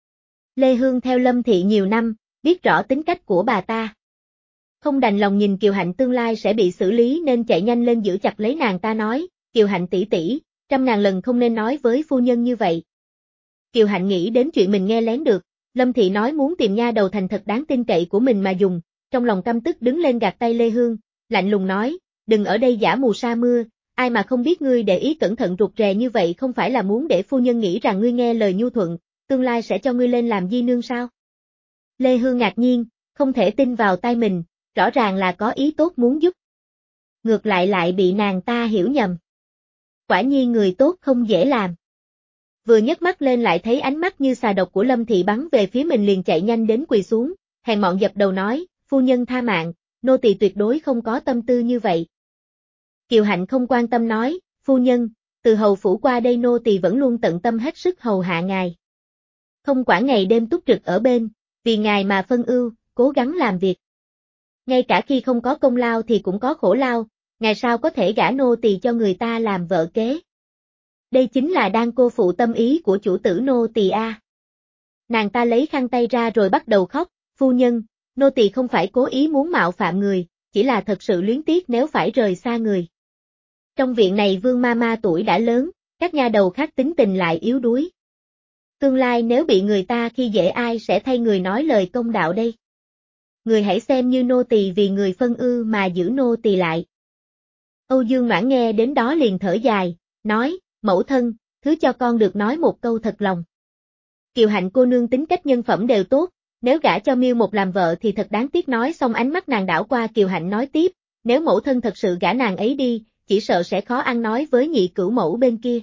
Lê Hương theo Lâm Thị nhiều năm, biết rõ tính cách của bà ta. Không đành lòng nhìn Kiều Hạnh tương lai sẽ bị xử lý nên chạy nhanh lên giữ chặt lấy nàng ta nói, Kiều Hạnh tỷ tỷ, trăm ngàn lần không nên nói với phu nhân như vậy. Kiều Hạnh nghĩ đến chuyện mình nghe lén được, Lâm Thị nói muốn tìm nha đầu thành thật đáng tin cậy của mình mà dùng, trong lòng căm tức đứng lên gạt tay Lê Hương, lạnh lùng nói, đừng ở đây giả mù sa mưa, ai mà không biết ngươi để ý cẩn thận rụt rè như vậy không phải là muốn để phu nhân nghĩ rằng ngươi nghe lời nhu thuận, tương lai sẽ cho ngươi lên làm di nương sao? Lê Hương ngạc nhiên, không thể tin vào tai mình, rõ ràng là có ý tốt muốn giúp. Ngược lại lại bị nàng ta hiểu nhầm. Quả nhiên người tốt không dễ làm. Vừa nhấc mắt lên lại thấy ánh mắt như xà độc của Lâm Thị bắn về phía mình liền chạy nhanh đến quỳ xuống, hèn mọn dập đầu nói, phu nhân tha mạng, nô tỳ tuyệt đối không có tâm tư như vậy. Kiều Hạnh không quan tâm nói, phu nhân, từ hầu phủ qua đây nô tỳ vẫn luôn tận tâm hết sức hầu hạ ngài. Không quản ngày đêm túc trực ở bên, vì ngài mà phân ưu, cố gắng làm việc. Ngay cả khi không có công lao thì cũng có khổ lao, ngài sao có thể gả nô tỳ cho người ta làm vợ kế. Đây chính là đang cô phụ tâm ý của chủ tử nô tỳ a. Nàng ta lấy khăn tay ra rồi bắt đầu khóc, phu nhân, nô tỳ không phải cố ý muốn mạo phạm người, chỉ là thật sự luyến tiếc nếu phải rời xa người. Trong viện này Vương Mama tuổi đã lớn, các nha đầu khác tính tình lại yếu đuối. Tương lai nếu bị người ta khi dễ ai sẽ thay người nói lời công đạo đây. Người hãy xem như nô tỳ vì người phân ư mà giữ nô tỳ lại. Âu Dương Noãn nghe đến đó liền thở dài, nói, mẫu thân, thứ cho con được nói một câu thật lòng. Kiều Hạnh cô nương tính cách nhân phẩm đều tốt, nếu gả cho Miêu Một làm vợ thì thật đáng tiếc. Nói xong ánh mắt nàng đảo qua Kiều Hạnh nói tiếp, nếu mẫu thân thật sự gả nàng ấy đi, chỉ sợ sẽ khó ăn nói với nhị cửu mẫu bên kia.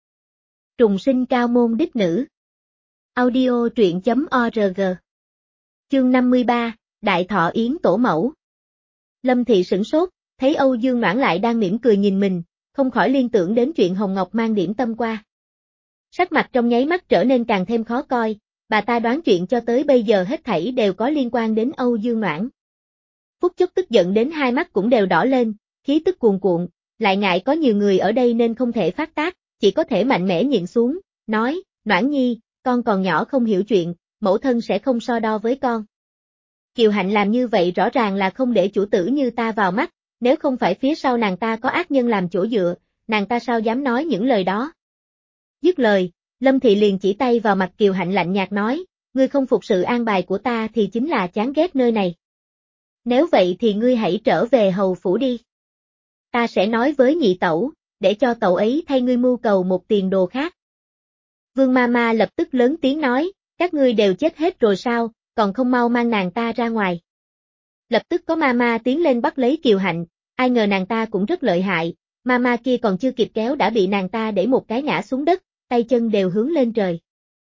Trùng sinh cao môn đích nữ. Audio truyện chấm org. Chương năm mươi ba, Đại Thọ Yến tổ mẫu. Lâm Thị sửng sốt, thấy Âu Dương Noãn lại đang mỉm cười nhìn mình, không khỏi liên tưởng đến chuyện Hồng Ngọc mang điểm tâm qua. Sắc mặt trong nháy mắt trở nên càng thêm khó coi, bà ta đoán chuyện cho tới bây giờ hết thảy đều có liên quan đến Âu Dương Noãn. Phút chốc tức giận đến hai mắt cũng đều đỏ lên, khí tức cuồn cuộn, lại ngại có nhiều người ở đây nên không thể phát tác, chỉ có thể mạnh mẽ nhịn xuống, nói, Noãn nhi, con còn nhỏ không hiểu chuyện, mẫu thân sẽ không so đo với con. Kiều Hạnh làm như vậy rõ ràng là không để chủ tử như ta vào mắt, nếu không phải phía sau nàng ta có ác nhân làm chỗ dựa, nàng ta sao dám nói những lời đó. Dứt lời, Lâm Thị liền chỉ tay vào mặt Kiều Hạnh lạnh nhạt nói, ngươi không phục sự an bài của ta thì chính là chán ghét nơi này. Nếu vậy thì ngươi hãy trở về hầu phủ đi. Ta sẽ nói với nhị tẩu, để cho tẩu ấy thay ngươi mưu cầu một tiền đồ khác. Vương Mama lập tức lớn tiếng nói, các ngươi đều chết hết rồi sao, còn không mau mang nàng ta ra ngoài. Lập tức có Mama tiến lên bắt lấy Kiều Hạnh, ai ngờ nàng ta cũng rất lợi hại, Mama kia còn chưa kịp kéo đã bị nàng ta để một cái ngã xuống đất, tay chân đều hướng lên trời.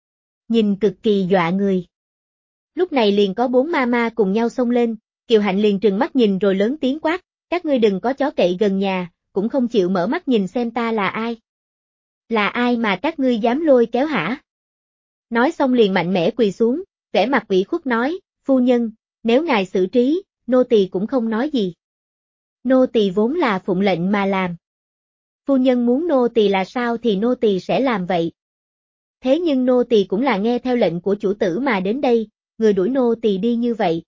Nhìn cực kỳ dọa người. Lúc này liền có bốn mama cùng nhau xông lên, Kiều Hạnh liền trừng mắt nhìn rồi lớn tiếng quát, các ngươi đừng có chó cậy gần nhà, cũng không chịu mở mắt nhìn xem ta là ai. Là ai mà các ngươi dám lôi kéo hả? Nói xong liền mạnh mẽ quỳ xuống, vẻ mặt ủy khuất nói, phu nhân, nếu ngài xử trí, nô tỳ cũng không nói gì. Nô tỳ vốn là phụng lệnh mà làm. Phu nhân muốn nô tỳ là sao thì nô tỳ sẽ làm vậy. Thế nhưng nô tỳ cũng là nghe theo lệnh của chủ tử mà đến đây, người đuổi nô tỳ đi như vậy.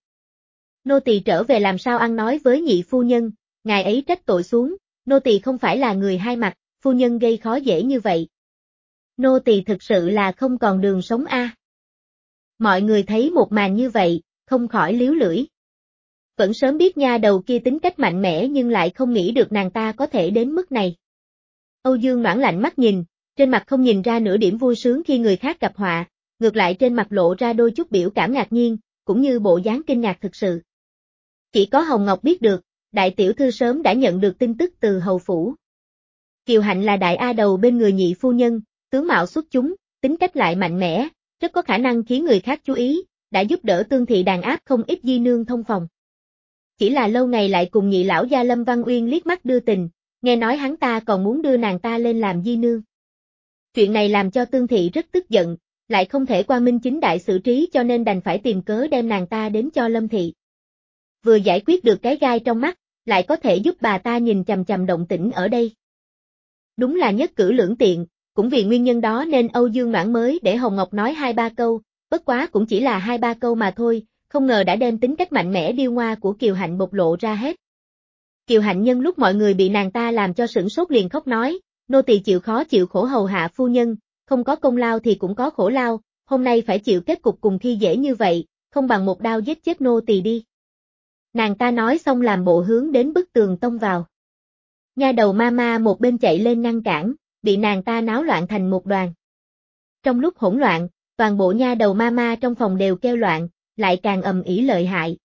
Nô tỳ trở về làm sao ăn nói với nhị phu nhân, ngài ấy trách tội xuống, nô tỳ không phải là người hai mặt, phu nhân gây khó dễ như vậy. Nô tỳ thực sự là không còn đường sống a. À. Mọi người thấy một màn như vậy, không khỏi líu lưỡi. Vẫn sớm biết nha đầu kia tính cách mạnh mẽ nhưng lại không nghĩ được nàng ta có thể đến mức này. Âu Dương Noãn lạnh mắt nhìn, trên mặt không nhìn ra nửa điểm vui sướng khi người khác gặp họa, ngược lại trên mặt lộ ra đôi chút biểu cảm ngạc nhiên, cũng như bộ dáng kinh ngạc thực sự. Chỉ có Hồng Ngọc biết được, đại tiểu thư sớm đã nhận được tin tức từ hầu phủ. Kiều Hạnh là đại a đầu bên người nhị phu nhân, tướng mạo xuất chúng, tính cách lại mạnh mẽ, rất có khả năng khiến người khác chú ý, đã giúp đỡ Tương thị đàn áp không ít di nương thông phòng. Chỉ là lâu ngày lại cùng nhị lão gia Lâm Văn Uyên liếc mắt đưa tình, nghe nói hắn ta còn muốn đưa nàng ta lên làm di nương. Chuyện này làm cho Tương thị rất tức giận, lại không thể quang minh chính đại xử trí cho nên đành phải tìm cớ đem nàng ta đến cho Lâm thị. Vừa giải quyết được cái gai trong mắt, lại có thể giúp bà ta nhìn chằm chằm động tĩnh ở đây. Đúng là nhất cử lưỡng tiện, cũng vì nguyên nhân đó nên Âu Dương Noãn mới để Hồng Ngọc nói hai ba câu, bất quá cũng chỉ là hai ba câu mà thôi, không ngờ đã đem tính cách mạnh mẽ điêu ngoa của Kiều Hạnh bộc lộ ra hết. Kiều Hạnh nhân lúc mọi người bị nàng ta làm cho sửng sốt liền khóc nói, nô tỳ chịu khó chịu khổ hầu hạ phu nhân, không có công lao thì cũng có khổ lao, hôm nay phải chịu kết cục cùng khi dễ như vậy, không bằng một đao giết chết nô tỳ đi. Nàng ta nói xong làm bộ hướng đến bức tường tông vào. Nha đầu Mama một bên chạy lên ngăn cản, bị nàng ta náo loạn thành một đoàn. Trong lúc hỗn loạn, toàn bộ nha đầu Mama trong phòng đều kêu loạn, lại càng ầm ĩ lợi hại.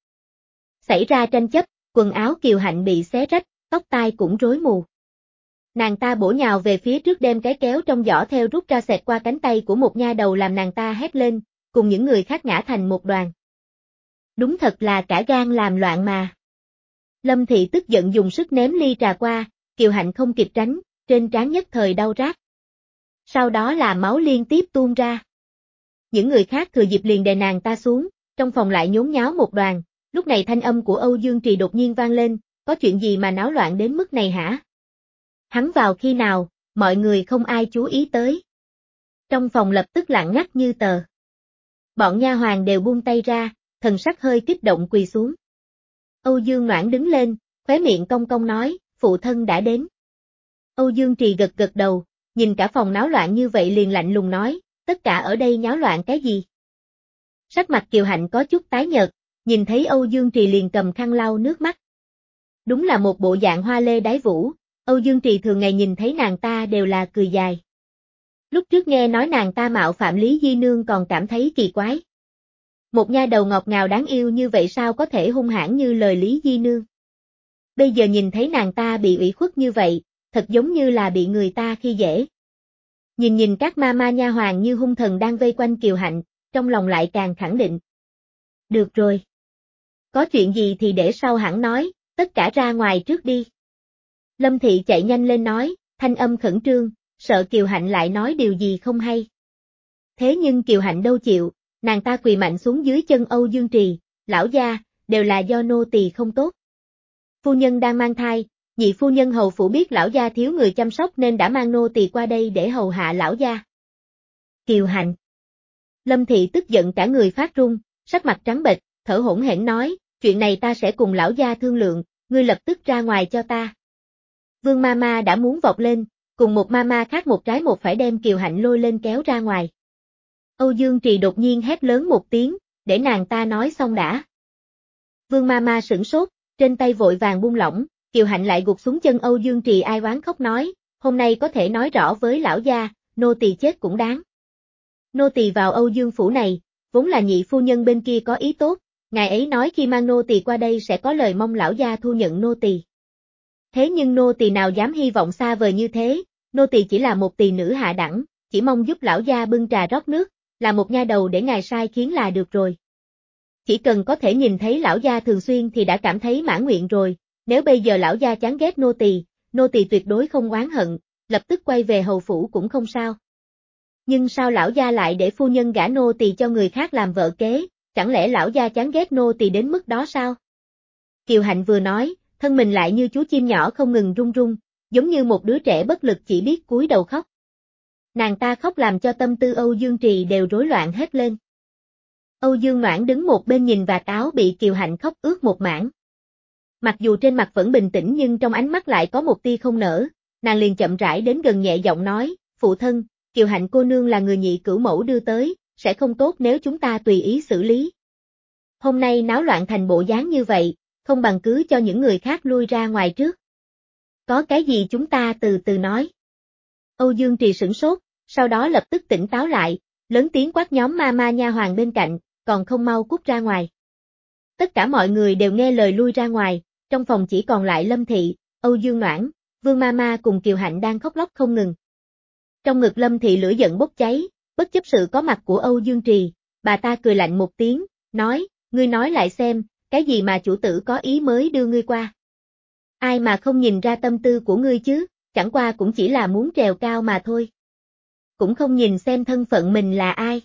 Xảy ra tranh chấp, quần áo Kiều Hạnh bị xé rách, tóc tai cũng rối mù. Nàng ta bổ nhào về phía trước đem cái kéo trong giỏ theo rút ra xẹt qua cánh tay của một nha đầu làm nàng ta hét lên, cùng những người khác ngã thành một đoàn. Đúng thật là cả gan làm loạn mà. Lâm Thị tức giận dùng sức ném ly trà qua, Kiều Hạnh không kịp tránh, trên trán nhất thời đau rát. Sau đó là máu liên tiếp tuôn ra. Những người khác thừa dịp liền đè nàng ta xuống, trong phòng lại nhốn nháo một đoàn, lúc này thanh âm của Âu Dương Trì đột nhiên vang lên, có chuyện gì mà náo loạn đến mức này hả? Hắn vào khi nào, mọi người không ai chú ý tới. Trong phòng lập tức lặng ngắt như tờ. Bọn nha hoàn đều buông tay ra, thần sắc hơi kích động quỳ xuống. Âu Dương Noãn đứng lên, khóe miệng cong cong nói, phụ thân đã đến. Âu Dương Trì gật gật đầu, nhìn cả phòng náo loạn như vậy liền lạnh lùng nói, tất cả ở đây nháo loạn cái gì? Sắc mặt Kiều Hạnh có chút tái nhợt, nhìn thấy Âu Dương Trì liền cầm khăn lau nước mắt. Đúng là một bộ dạng hoa lê đái vũ, Âu Dương Trì thường ngày nhìn thấy nàng ta đều là cười dài. Lúc trước nghe nói nàng ta mạo phạm Lý Di Nương còn cảm thấy kỳ quái. Một nha đầu ngọt ngào đáng yêu như vậy sao có thể hung hãn như lời Lý Di Nương. Bây giờ nhìn thấy nàng ta bị ủy khuất như vậy, thật giống như là bị người ta khi dễ. Nhìn nhìn các ma ma nha hoàn như hung thần đang vây quanh Kiều Hạnh, trong lòng lại càng khẳng định. Được rồi. Có chuyện gì thì để sau hẳn nói, tất cả ra ngoài trước đi. Lâm Thị chạy nhanh lên nói, thanh âm khẩn trương, sợ Kiều Hạnh lại nói điều gì không hay. Thế nhưng Kiều Hạnh đâu chịu, nàng ta quỳ mạnh xuống dưới chân Âu Dương Trì, lão gia, đều là do nô tỳ không tốt. Phu nhân đang mang thai, nhị phu nhân hầu phủ biết lão gia thiếu người chăm sóc nên đã mang nô tỳ qua đây để hầu hạ lão gia. Kiều Hạnh. Lâm Thị tức giận cả người phát run, sắc mặt trắng bệch, thở hổn hển nói, chuyện này ta sẽ cùng lão gia thương lượng, ngươi lập tức ra ngoài cho ta. Vương Mama đã muốn vọt lên, cùng một Mama khác một trái một phải đem Kiều Hạnh lôi lên kéo ra ngoài. Âu Dương Trì đột nhiên hét lớn một tiếng, để nàng ta nói xong đã. Vương Mama sửng sốt, trên tay vội vàng buông lỏng, Kiều Hạnh lại gục xuống chân Âu Dương Trì ai oán khóc nói, hôm nay có thể nói rõ với lão gia, nô tỳ chết cũng đáng. Nô tỳ vào Âu Dương phủ này, vốn là nhị phu nhân bên kia có ý tốt, ngài ấy nói khi mang nô tỳ qua đây sẽ có lời mong lão gia thu nhận nô tỳ. Thế nhưng nô tỳ nào dám hy vọng xa vời như thế, nô tỳ chỉ là một tỳ nữ hạ đẳng, chỉ mong giúp lão gia bưng trà rót nước, là một nha đầu để ngài sai khiến là được rồi. Chỉ cần có thể nhìn thấy lão gia thường xuyên thì đã cảm thấy mãn nguyện rồi, nếu bây giờ lão gia chán ghét nô tỳ, nô tỳ tuyệt đối không oán hận, lập tức quay về hầu phủ cũng không sao. Nhưng sao lão gia lại để phu nhân gả nô tỳ cho người khác làm vợ kế, chẳng lẽ lão gia chán ghét nô tỳ đến mức đó sao? Kiều Hạnh vừa nói, thân mình lại như chú chim nhỏ không ngừng rung rung, giống như một đứa trẻ bất lực chỉ biết cúi đầu khóc. Nàng ta khóc làm cho tâm tư Âu Dương Trì đều rối loạn hết lên. Âu Dương Noãn đứng một bên nhìn vạt áo bị Kiều Hạnh khóc ướt một mảng. Mặc dù trên mặt vẫn bình tĩnh nhưng trong ánh mắt lại có một tia không nở, nàng liền chậm rãi đến gần nhẹ giọng nói, phụ thân, Kiều Hạnh cô nương là người nhị cửu mẫu đưa tới, sẽ không tốt nếu chúng ta tùy ý xử lý. Hôm nay náo loạn thành bộ dáng như vậy, không bằng cứ cho những người khác lui ra ngoài trước. Có cái gì chúng ta từ từ nói. Âu Dương Trì sửng sốt, sau đó lập tức tỉnh táo lại, lớn tiếng quát nhóm ma ma nha hoàn bên cạnh, còn không mau cút ra ngoài. Tất cả mọi người đều nghe lời lui ra ngoài, trong phòng chỉ còn lại Lâm Thị, Âu Dương Noãn, Vương ma ma cùng Kiều Hạnh đang khóc lóc không ngừng. Trong ngực Lâm Thị lửa giận bốc cháy, bất chấp sự có mặt của Âu Dương Trì, bà ta cười lạnh một tiếng, nói, ngươi nói lại xem, cái gì mà chủ tử có ý mới đưa ngươi qua. Ai mà không nhìn ra tâm tư của ngươi chứ, chẳng qua cũng chỉ là muốn trèo cao mà thôi. Cũng không nhìn xem thân phận mình là ai.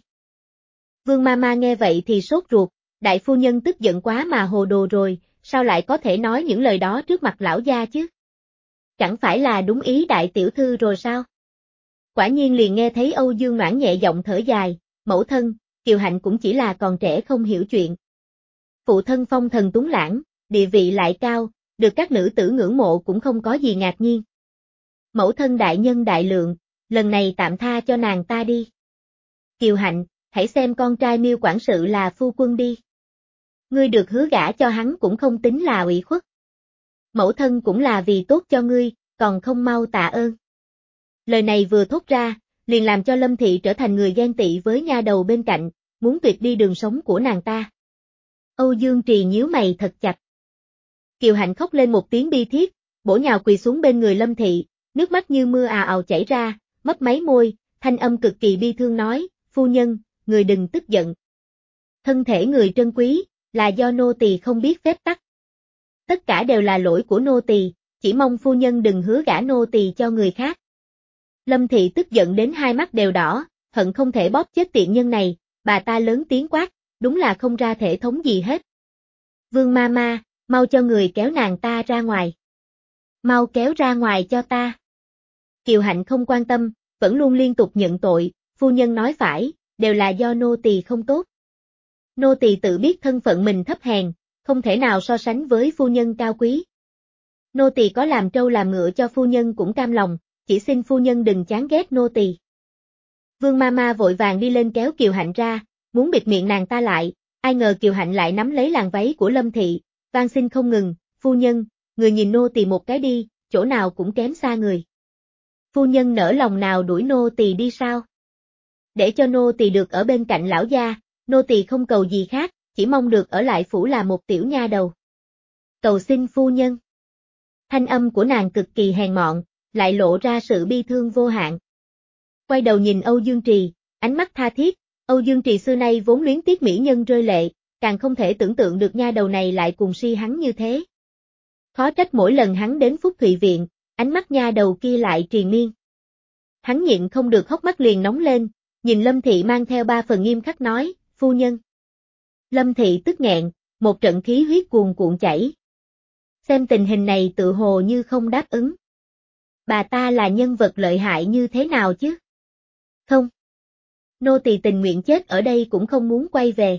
Vương ma ma nghe vậy thì sốt ruột, đại phu nhân tức giận quá mà hồ đồ rồi, sao lại có thể nói những lời đó trước mặt lão gia chứ? Chẳng phải là đúng ý đại tiểu thư rồi sao? Quả nhiên liền nghe thấy Âu Dương Noãn nhẹ giọng thở dài, mẫu thân, Kiều Hạnh cũng chỉ là còn trẻ không hiểu chuyện. Phụ thân phong thần tuấn lãng, địa vị lại cao, được các nữ tử ngưỡng mộ cũng không có gì ngạc nhiên. Mẫu thân đại nhân đại lượng, lần này tạm tha cho nàng ta đi. Kiều Hạnh, hãy xem con trai Miêu quản sự là phu quân đi. Ngươi được hứa gả cho hắn cũng không tính là ủy khuất. Mẫu thân cũng là vì tốt cho ngươi, còn không mau tạ ơn. Lời này vừa thốt ra, liền làm cho Lâm Thị trở thành người ghen tị với nha đầu bên cạnh, muốn tuyệt đi đường sống của nàng ta. Âu Dương Trì nhíu mày thật chặt. Kiều Hạnh khóc lên một tiếng bi thiết, bổ nhào quỳ xuống bên người Lâm Thị, nước mắt như mưa ào ào chảy ra, mấp máy môi, thanh âm cực kỳ bi thương nói, phu nhân, người đừng tức giận. Thân thể người trân quý, là do nô tỳ không biết phép tắc. Tất cả đều là lỗi của nô tỳ, chỉ mong phu nhân đừng hứa gả nô tỳ cho người khác. Lâm Thị tức giận đến hai mắt đều đỏ, hận không thể bóp chết tiện nhân này, bà ta lớn tiếng quát, đúng là không ra thể thống gì hết. Vương ma ma, mau cho người kéo nàng ta ra ngoài. Mau kéo ra ngoài cho ta. Kiều Hạnh không quan tâm, vẫn luôn liên tục nhận tội, phu nhân nói phải, đều là do nô tỳ không tốt. Nô tỳ tự biết thân phận mình thấp hèn, không thể nào so sánh với phu nhân cao quý. Nô tỳ có làm trâu làm ngựa cho phu nhân cũng cam lòng, chỉ xin phu nhân đừng chán ghét nô tỳ. Vương ma ma vội vàng đi lên kéo Kiều Hạnh ra, muốn bịt miệng nàng ta lại, ai ngờ Kiều Hạnh lại nắm lấy làn váy của Lâm Thị, van xin không ngừng, phu nhân, người nhìn nô tỳ một cái đi, chỗ nào cũng kém xa người. Phu nhân nỡ lòng nào đuổi nô tỳ đi sao? Để cho nô tỳ được ở bên cạnh lão gia, nô tỳ không cầu gì khác, chỉ mong được ở lại phủ là một tiểu nha đầu. Cầu xin phu nhân. Thanh âm của nàng cực kỳ hèn mọn, lại lộ ra sự bi thương vô hạn. Quay đầu nhìn Âu Dương Trì, ánh mắt tha thiết, Âu Dương Trì xưa nay vốn luyến tiếc mỹ nhân rơi lệ, càng không thể tưởng tượng được nha đầu này lại cùng si hắn như thế. Khó trách mỗi lần hắn đến Phúc Thụy Viện, ánh mắt nha đầu kia lại triền miên. Hắn nhịn không được hốc mắt liền nóng lên, nhìn Lâm Thị mang theo ba phần nghiêm khắc nói, phu nhân. Lâm Thị tức nghẹn, một trận khí huyết cuồn cuộn chảy. Xem tình hình này tự hồ như không đáp ứng. Bà ta là nhân vật lợi hại như thế nào chứ? Không. Nô tỳ tình nguyện chết ở đây cũng không muốn quay về.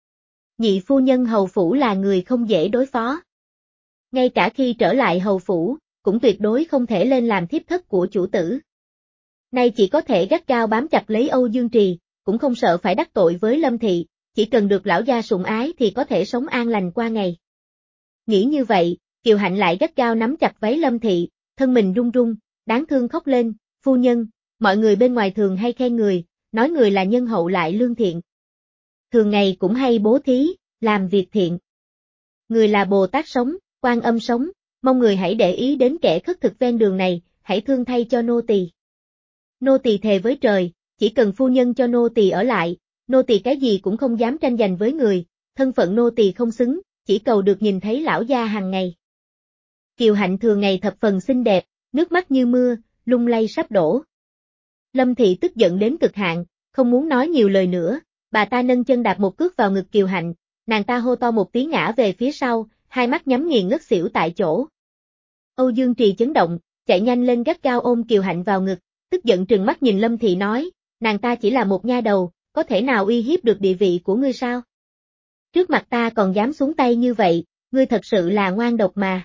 Nhị phu nhân hầu phủ là người không dễ đối phó. Ngay cả khi trở lại hầu phủ, cũng tuyệt đối không thể lên làm thiếp thất của chủ tử. Nay chỉ có thể gắt gao bám chặt lấy Âu Dương Trì, cũng không sợ phải đắc tội với Lâm Thị, chỉ cần được lão gia sủng ái thì có thể sống an lành qua ngày. Nghĩ như vậy, Kiều Hạnh lại gắt gao nắm chặt váy Lâm Thị, thân mình run run, đáng thương khóc lên, phu nhân, mọi người bên ngoài thường hay khen người, nói người là nhân hậu lại lương thiện. Thường ngày cũng hay bố thí, làm việc thiện. Người là Bồ Tát sống, Quan Âm sống, mong người hãy để ý đến kẻ khất thực ven đường này, hãy thương thay cho nô tỳ. Nô tỳ thề với trời, chỉ cần phu nhân cho nô tỳ ở lại, nô tỳ cái gì cũng không dám tranh giành với người, thân phận nô tỳ không xứng, chỉ cầu được nhìn thấy lão gia hàng ngày. Kiều Hạnh thường ngày thập phần xinh đẹp, nước mắt như mưa, lung lay sắp đổ. Lâm Thị tức giận đến cực hạn, không muốn nói nhiều lời nữa, bà ta nâng chân đạp một cước vào ngực Kiều Hạnh, nàng ta hô to một tiếng ngã về phía sau, hai mắt nhắm nghiền ngất xỉu tại chỗ. Âu Dương Trì chấn động, chạy nhanh lên gắt gao ôm Kiều Hạnh vào ngực, tức giận trừng mắt nhìn Lâm Thị nói, nàng ta chỉ là một nha đầu, có thể nào uy hiếp được địa vị của ngươi sao? Trước mặt ta còn dám xuống tay như vậy, ngươi thật sự là ngoan độc mà.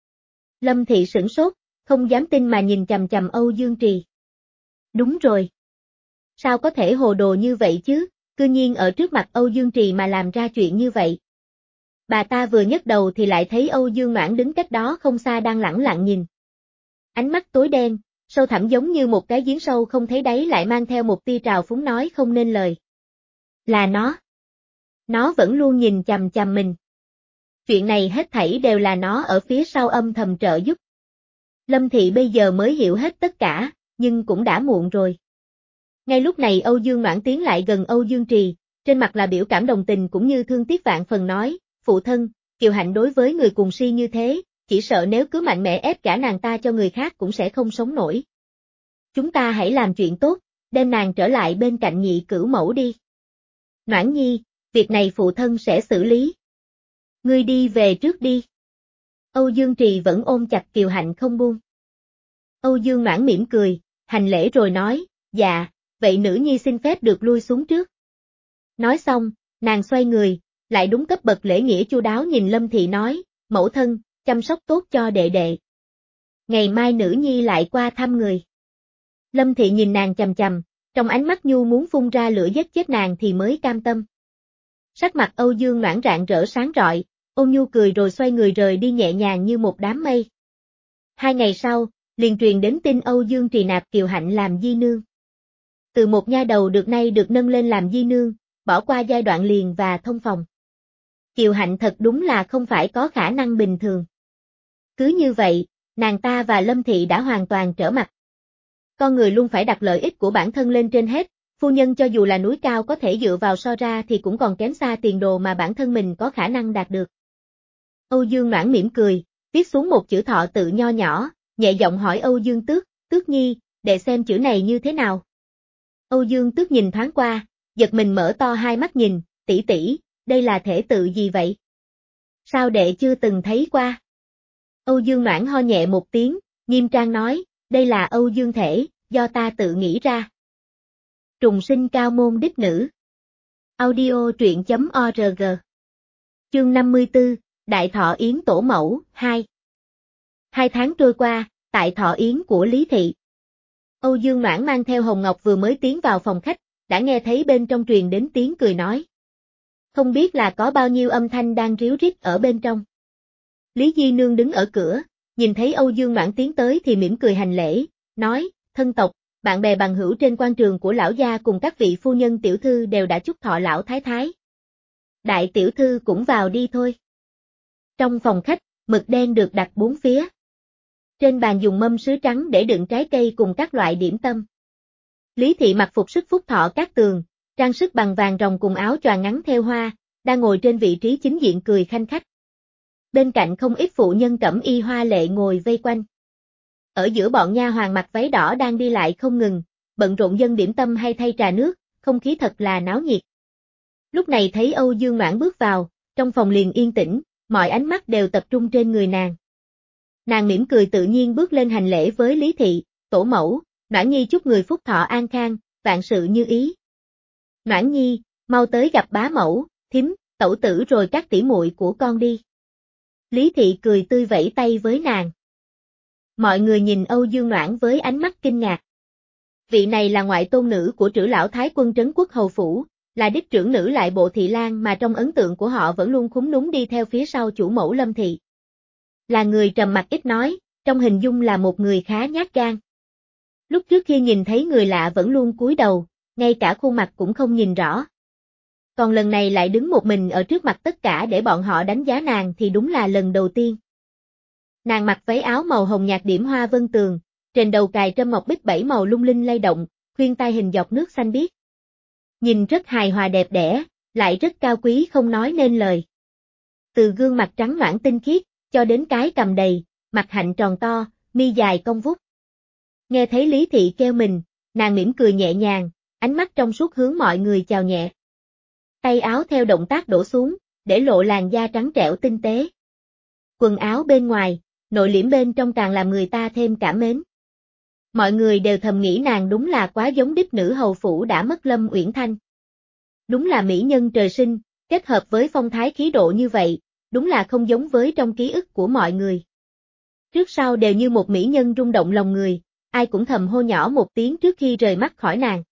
Lâm Thị sửng sốt, không dám tin mà nhìn chằm chằm Âu Dương Trì. Đúng rồi. Sao có thể hồ đồ như vậy chứ, cư nhiên ở trước mặt Âu Dương Trì mà làm ra chuyện như vậy. Bà ta vừa nhấc đầu thì lại thấy Âu Dương Noãn đứng cách đó không xa đang lẳng lặng nhìn. Ánh mắt tối đen, sâu thẳm giống như một cái giếng sâu không thấy đáy lại mang theo một tia trào phúng nói không nên lời. Là nó. Nó vẫn luôn nhìn chằm chằm mình. Chuyện này hết thảy đều là nó ở phía sau âm thầm trợ giúp. Lâm Thị bây giờ mới hiểu hết tất cả, nhưng cũng đã muộn rồi. Ngay lúc này Âu Dương Noãn tiến lại gần Âu Dương Trì, trên mặt là biểu cảm đồng tình cũng như thương tiếc vạn phần nói, phụ thân, Kiều Hạnh đối với người cùng si như thế, chỉ sợ nếu cứ mạnh mẽ ép cả nàng ta cho người khác cũng sẽ không sống nổi. Chúng ta hãy làm chuyện tốt, đem nàng trở lại bên cạnh nhị cửu mẫu đi. Noãn nhi, việc này phụ thân sẽ xử lý. Ngươi đi về trước đi. Âu Dương Trì vẫn ôm chặt Kiều Hạnh không buông. Âu Dương Noãn mỉm cười, hành lễ rồi nói, dạ, vậy nữ nhi xin phép được lui xuống trước. Nói xong, nàng xoay người, lại đúng cấp bậc lễ nghĩa chu đáo nhìn Lâm Thị nói, mẫu thân, chăm sóc tốt cho đệ đệ. Ngày mai nữ nhi lại qua thăm người. Lâm Thị nhìn nàng chằm chằm, trong ánh mắt nhu muốn phun ra lửa giết chết nàng thì mới cam tâm. Sắc mặt Âu Dương Noãn rạng rỡ sáng rọi, ôn nhu cười rồi xoay người rời đi nhẹ nhàng như một đám mây. Hai ngày sau, liền truyền đến tin Âu Dương Trì nạp Kiều Hạnh làm di nương. Từ một nha đầu được nay được nâng lên làm di nương, bỏ qua giai đoạn liền và thông phòng. Kiều Hạnh thật đúng là không phải có khả năng bình thường. Cứ như vậy, nàng ta và Lâm Thị đã hoàn toàn trở mặt. Con người luôn phải đặt lợi ích của bản thân lên trên hết, phu nhân cho dù là núi cao có thể dựa vào so ra thì cũng còn kém xa tiền đồ mà bản thân mình có khả năng đạt được. Âu Dương Noãn mỉm cười, viết xuống một chữ thọ tự nho nhỏ, nhẹ giọng hỏi Âu Dương Tước, Tước nhi, đệ xem chữ này như thế nào? Âu Dương Tước nhìn thoáng qua, giật mình mở to hai mắt nhìn, tỷ tỷ, đây là thể tự gì vậy? Sao đệ chưa từng thấy qua? Âu Dương Noãn ho nhẹ một tiếng, nghiêm trang nói, đây là Âu Dương thể, do ta tự nghĩ ra. Trùng sinh cao môn đích nữ. Audio truyện chấm org. Chương năm mươi tư, Đại Thọ Yến Tổ Mẫu, hai. Hai tháng trôi qua, tại Thọ Yến của Lý Thị. Âu Dương Noãn mang theo Hồng Ngọc vừa mới tiến vào phòng khách, đã nghe thấy bên trong truyền đến tiếng cười nói. Không biết là có bao nhiêu âm thanh đang ríu rít ở bên trong. Lý Di Nương đứng ở cửa, nhìn thấy Âu Dương Noãn tiến tới thì mỉm cười hành lễ, nói, thân tộc, bạn bè bằng hữu trên quan trường của lão gia cùng các vị phu nhân tiểu thư đều đã chúc thọ lão thái thái. Đại tiểu thư cũng vào đi thôi. Trong phòng khách, mực đen được đặt bốn phía. Trên bàn dùng mâm sứ trắng để đựng trái cây cùng các loại điểm tâm. Lý Thị mặc phục sức phúc thọ cát tường, trang sức bằng vàng ròng cùng áo choàng ngắn thêu hoa, đang ngồi trên vị trí chính diện cười khanh khách. Bên cạnh không ít phụ nhân cẩm y hoa lệ ngồi vây quanh. Ở giữa bọn nha hoàn mặc váy đỏ đang đi lại không ngừng, bận rộn dâng điểm tâm hay thay trà nước, không khí thật là náo nhiệt. Lúc này thấy Âu Dương Noãn bước vào, trong phòng liền yên tĩnh, mọi ánh mắt đều tập trung trên người nàng. Nàng mỉm cười tự nhiên bước lên hành lễ với Lý Thị, tổ mẫu, Noãn nhi chúc người phúc thọ an khang, vạn sự như ý. Noãn nhi, mau tới gặp bá mẫu, thím, tẩu tử rồi các tỷ muội của con đi. Lý Thị cười tươi vẫy tay với nàng. Mọi người nhìn Âu Dương Noãn với ánh mắt kinh ngạc. Vị này là ngoại tôn nữ của trưởng lão Thái Quân Trấn Quốc Hầu Phủ, là đích trưởng nữ lại bộ thị lang mà trong ấn tượng của họ vẫn luôn khúm núm đi theo phía sau chủ mẫu Lâm Thị. Là người trầm mặc ít nói, trong hình dung là một người khá nhát gan. Lúc trước khi nhìn thấy người lạ vẫn luôn cúi đầu, ngay cả khuôn mặt cũng không nhìn rõ. Còn lần này lại đứng một mình ở trước mặt tất cả để bọn họ đánh giá nàng thì đúng là lần đầu tiên. Nàng mặc váy áo màu hồng nhạt điểm hoa vân tường, trên đầu cài trâm ngọc bích bảy màu lung linh lay động, khuyên tai hình dọc nước xanh biếc. Nhìn rất hài hòa đẹp đẽ, lại rất cao quý không nói nên lời. Từ gương mặt trắng nõn tinh khiết, cho đến cái cằm đầy, mặt hạnh tròn to, mi dài cong vút. Nghe thấy Lý Thị kêu mình, nàng mỉm cười nhẹ nhàng, ánh mắt trong suốt hướng mọi người chào nhẹ. Tay áo theo động tác đổ xuống, để lộ làn da trắng trẻo tinh tế. Quần áo bên ngoài, nội liễm bên trong càng làm người ta thêm cảm mến. Mọi người đều thầm nghĩ nàng đúng là quá giống đích nữ hầu phủ đã mất Lâm Uyển Thanh. Đúng là mỹ nhân trời sinh, kết hợp với phong thái khí độ như vậy, đúng là không giống với trong ký ức của mọi người. Trước sau đều như một mỹ nhân rung động lòng người, ai cũng thầm hô nhỏ một tiếng trước khi rời mắt khỏi nàng.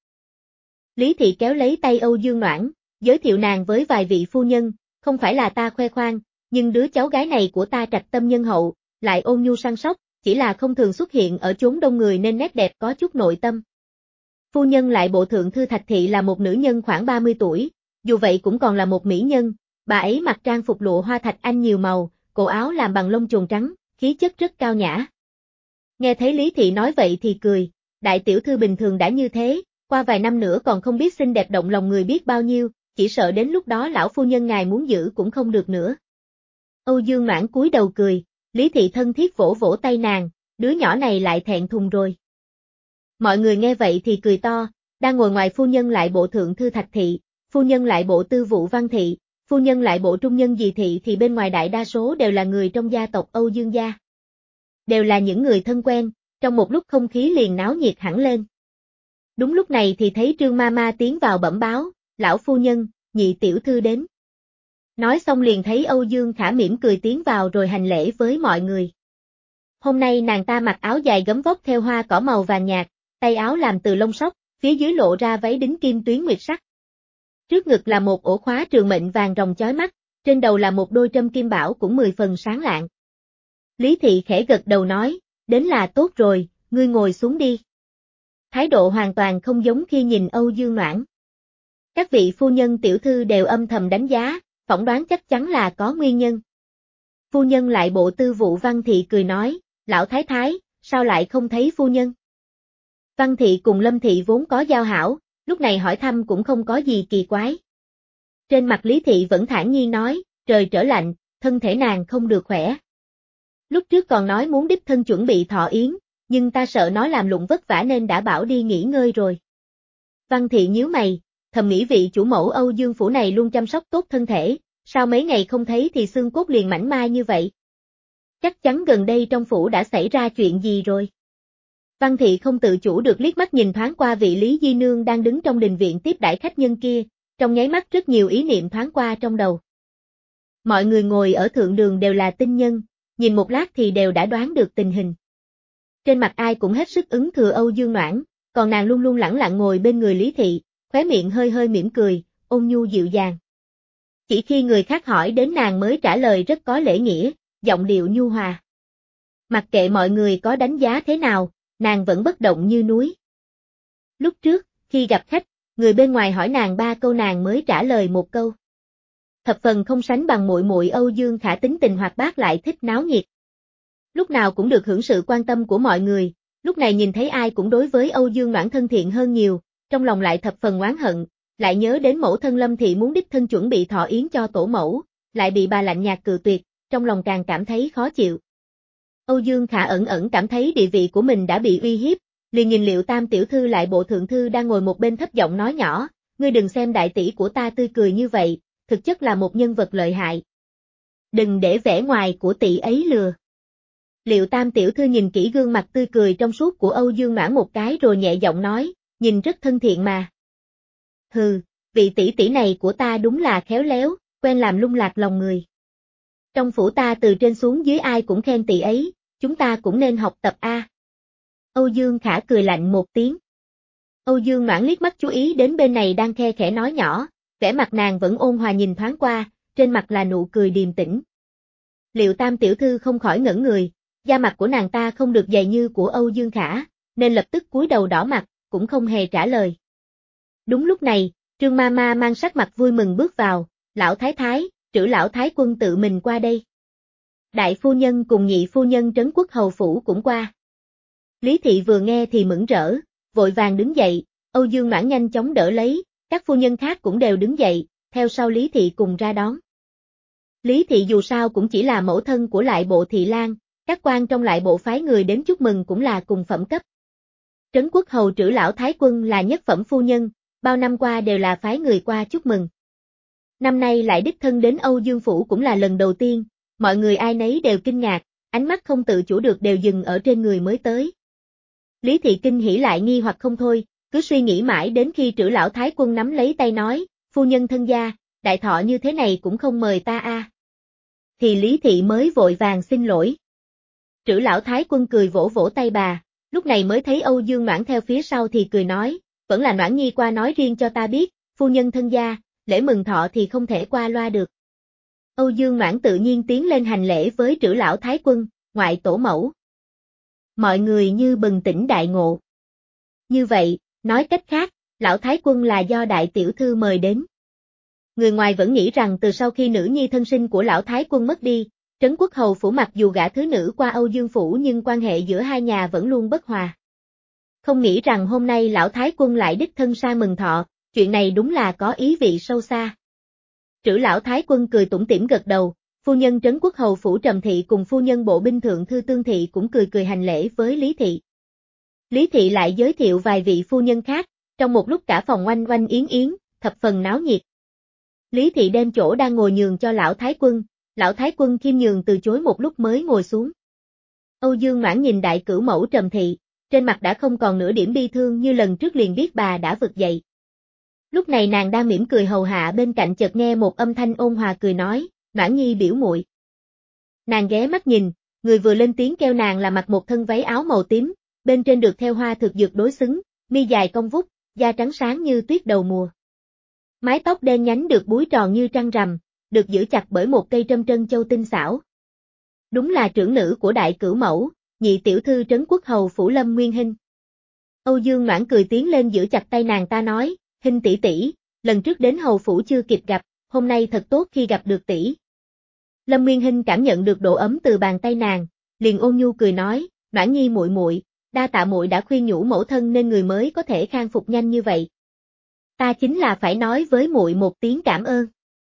Lý Thị kéo lấy tay Âu Dương Noãn, giới thiệu nàng với vài vị phu nhân, không phải là ta khoe khoang, nhưng đứa cháu gái này của ta trạch tâm nhân hậu, lại ôn nhu săn sóc, chỉ là không thường xuất hiện ở chốn đông người nên nét đẹp có chút nội tâm. Phu nhân lại bộ thượng thư Thạch Thị là một nữ nhân khoảng ba mươi tuổi, dù vậy cũng còn là một mỹ nhân, bà ấy mặc trang phục lụa hoa thạch anh nhiều màu, cổ áo làm bằng lông chồn trắng, khí chất rất cao nhã. Nghe thấy Lý Thị nói vậy thì cười, đại tiểu thư bình thường đã như thế, qua vài năm nữa còn không biết xinh đẹp động lòng người biết bao nhiêu, chỉ sợ đến lúc đó lão phu nhân ngài muốn giữ cũng không được nữa. Âu Dương Noãn cúi đầu cười, Lý Thị thân thiết vỗ vỗ tay nàng, đứa nhỏ này lại thẹn thùng rồi. Mọi người nghe vậy thì cười to, đang ngồi ngoài phu nhân lại bộ thượng thư Thạch Thị, phu nhân lại bộ tư vụ Văn Thị, phu nhân lại bộ trung nhân Dì Thị thì bên ngoài đại đa số đều là người trong gia tộc Âu Dương gia. Đều là những người thân quen, trong một lúc không khí liền náo nhiệt hẳn lên. Đúng lúc này thì thấy Trương ma ma tiến vào bẩm báo, lão phu nhân, nhị tiểu thư đến. Nói xong liền thấy Âu Dương Khả mỉm cười tiến vào rồi hành lễ với mọi người. Hôm nay nàng ta mặc áo dài gấm vóc theo hoa cỏ màu vàng nhạt, tay áo làm từ lông sóc, phía dưới lộ ra váy đính kim tuyến nguyệt sắc. Trước ngực là một ổ khóa trường mệnh vàng ròng chói mắt, trên đầu là một đôi trâm kim bảo cũng mười phần sáng lạng. Lý Thị khẽ gật đầu nói, đến là tốt rồi, ngươi ngồi xuống đi. Thái độ hoàn toàn không giống khi nhìn Âu Dương Noãn. Các vị phu nhân tiểu thư đều âm thầm đánh giá, phỏng đoán chắc chắn là có nguyên nhân. Phu nhân lại bộ tư vụ Văn Thị cười nói, lão thái thái, sao lại không thấy phu nhân? Văn Thị cùng Lâm Thị vốn có giao hảo, lúc này hỏi thăm cũng không có gì kỳ quái. Trên mặt Lý Thị vẫn thản nhiên nói, trời trở lạnh, thân thể nàng không được khỏe. Lúc trước còn nói muốn đích thân chuẩn bị thọ yến, nhưng ta sợ nói làm lụng vất vả nên đã bảo đi nghỉ ngơi rồi. Văn Thị nhíu mày, thầm nghĩ vị chủ mẫu Âu Dương phủ này luôn chăm sóc tốt thân thể, sao mấy ngày không thấy thì xương cốt liền mảnh mai như vậy? Chắc chắn gần đây trong phủ đã xảy ra chuyện gì rồi. Văn Thị không tự chủ được liếc mắt nhìn thoáng qua vị Lý Di Nương đang đứng trong đình viện tiếp đãi khách nhân kia, trong nháy mắt rất nhiều ý niệm thoáng qua trong đầu. Mọi người ngồi ở thượng đường đều là tinh nhân, nhìn một lát thì đều đã đoán được tình hình. Trên mặt ai cũng hết sức ứng thừa Âu Dương Noãn, còn nàng luôn luôn lẳng lặng ngồi bên người Lý Thị, khóe miệng hơi hơi mỉm cười, ôn nhu dịu dàng. Chỉ khi người khác hỏi đến nàng mới trả lời rất có lễ nghĩa, giọng điệu nhu hòa. Mặc kệ mọi người có đánh giá thế nào, nàng vẫn bất động như núi. Lúc trước, khi gặp khách, người bên ngoài hỏi nàng ba câu nàng mới trả lời một câu. Thập phần không sánh bằng muội muội Âu Dương Khả tính tình hoạt bát lại thích náo nhiệt. Lúc nào cũng được hưởng sự quan tâm của mọi người, lúc này nhìn thấy ai cũng đối với Âu Dương Noãn thân thiện hơn nhiều, trong lòng lại thập phần oán hận, lại nhớ đến mẫu thân Lâm Thị muốn đích thân chuẩn bị thọ yến cho tổ mẫu, lại bị bà lạnh nhạt cự tuyệt, trong lòng càng cảm thấy khó chịu. Âu Dương Khả ẩn ẩn cảm thấy địa vị của mình đã bị uy hiếp, liền nhìn Liệu Tam tiểu thư lại bộ thượng thư đang ngồi một bên thấp giọng nói nhỏ, ngươi đừng xem đại tỷ của ta tươi cười như vậy, thực chất là một nhân vật lợi hại. Đừng để vẻ ngoài của tỷ ấy lừa. Liệu Tam tiểu thư nhìn kỹ gương mặt tươi cười trong suốt của Âu Dương Noãn một cái rồi nhẹ giọng nói, nhìn rất thân thiện mà. Hừ, vị tỷ tỷ này của ta đúng là khéo léo, quen làm lung lạc lòng người. Trong phủ ta từ trên xuống dưới ai cũng khen tỷ ấy, chúng ta cũng nên học tập a. Âu Dương Khả cười lạnh một tiếng. Âu Dương Noãn liếc mắt chú ý đến bên này đang khe khẽ nói nhỏ, vẻ mặt nàng vẫn ôn hòa nhìn thoáng qua, trên mặt là nụ cười điềm tĩnh. Liệu Tam tiểu thư không khỏi ngẩn người, da mặt của nàng ta không được dày như của Âu Dương Khả, nên lập tức cúi đầu đỏ mặt, cũng không hề trả lời. Đúng lúc này, Trương ma ma mang sắc mặt vui mừng bước vào, lão thái thái, Trữ lão thái quân tự mình qua đây. Đại phu nhân cùng nhị phu nhân trấn quốc hầu phủ cũng qua. Lý thị vừa nghe thì mừng rỡ, vội vàng đứng dậy, Âu Dương Noãn nhanh chóng đỡ lấy, các phu nhân khác cũng đều đứng dậy, theo sau Lý thị cùng ra đón. Lý thị dù sao cũng chỉ là mẫu thân của lại bộ thị lang, các quan trong lại bộ phái người đến chúc mừng cũng là cùng phẩm cấp. Trấn quốc hầu Trử lão thái quân là nhất phẩm phu nhân, bao năm qua đều là phái người qua chúc mừng. Năm nay lại đích thân đến Âu Dương phủ cũng là lần đầu tiên, mọi người ai nấy đều kinh ngạc, ánh mắt không tự chủ được đều dừng ở trên người mới tới. Lý thị kinh hỉ lại nghi hoặc không thôi, cứ suy nghĩ mãi đến khi Trử lão thái quân nắm lấy tay nói, phu nhân thân gia, đại thọ như thế này cũng không mời ta a. À. Thì Lý thị mới vội vàng xin lỗi. Trử lão thái quân cười vỗ vỗ tay bà, lúc này mới thấy Âu Dương Noãn theo phía sau thì cười nói, vẫn là Noãn nhi qua nói riêng cho ta biết, phu nhân thân gia, lễ mừng thọ thì không thể qua loa được. Âu Dương Noãn tự nhiên tiến lên hành lễ với Trử lão thái quân, ngoại tổ mẫu. Mọi người như bừng tỉnh đại ngộ. Như vậy, nói cách khác, lão thái quân là do đại tiểu thư mời đến. Người ngoài vẫn nghĩ rằng từ sau khi nữ nhi thân sinh của lão thái quân mất đi, Trấn quốc hầu phủ mặc dù gả thứ nữ qua Âu Dương phủ nhưng quan hệ giữa hai nhà vẫn luôn bất hòa. Không nghĩ rằng hôm nay lão thái quân lại đích thân sang mừng thọ, chuyện này đúng là có ý vị sâu xa. Trử lão thái quân cười tủm tỉm gật đầu, phu nhân Trấn quốc hầu phủ Trầm thị cùng phu nhân bộ binh thượng thư Tương thị cũng cười cười hành lễ với Lý thị. Lý thị lại giới thiệu vài vị phu nhân khác, trong một lúc cả phòng oanh oanh yến yến, thập phần náo nhiệt. Lý thị đem chỗ đang ngồi nhường cho lão thái quân, lão thái quân khiêm nhường từ chối một lúc mới ngồi xuống. Âu Dương Noãn nhìn đại cửu mẫu Trầm thị, trên mặt đã không còn nửa điểm bi thương như lần trước liền biết bà đã vực dậy. Lúc này nàng đang mỉm cười hầu hạ bên cạnh chợt nghe một âm thanh ôn hòa cười nói, Noãn nhi biểu muội. Nàng ghé mắt nhìn, người vừa lên tiếng kêu nàng là mặc một thân váy áo màu tím, bên trên được theo hoa thực dược đối xứng, mi dài cong vút, da trắng sáng như tuyết đầu mùa. Mái tóc đen nhánh được búi tròn như trăng rằm, được giữ chặt bởi một cây trâm trân châu tinh xảo. Đúng là trưởng nữ của đại cửu mẫu, nhị tiểu thư Trấn quốc hầu phủ Lâm Nguyên Hinh. Âu Dương Noãn cười tiến lên giữ chặt tay nàng ta nói, Hinh tỷ tỷ, lần trước đến hầu phủ chưa kịp gặp, hôm nay thật tốt khi gặp được tỷ. Lâm Nguyên Hinh cảm nhận được độ ấm từ bàn tay nàng, liền ôn nhu cười nói, Noãn nhi muội muội, đa tạ muội đã khuyên nhủ mẫu thân nên người mới có thể khang phục nhanh như vậy. Ta chính là phải nói với muội một tiếng cảm ơn.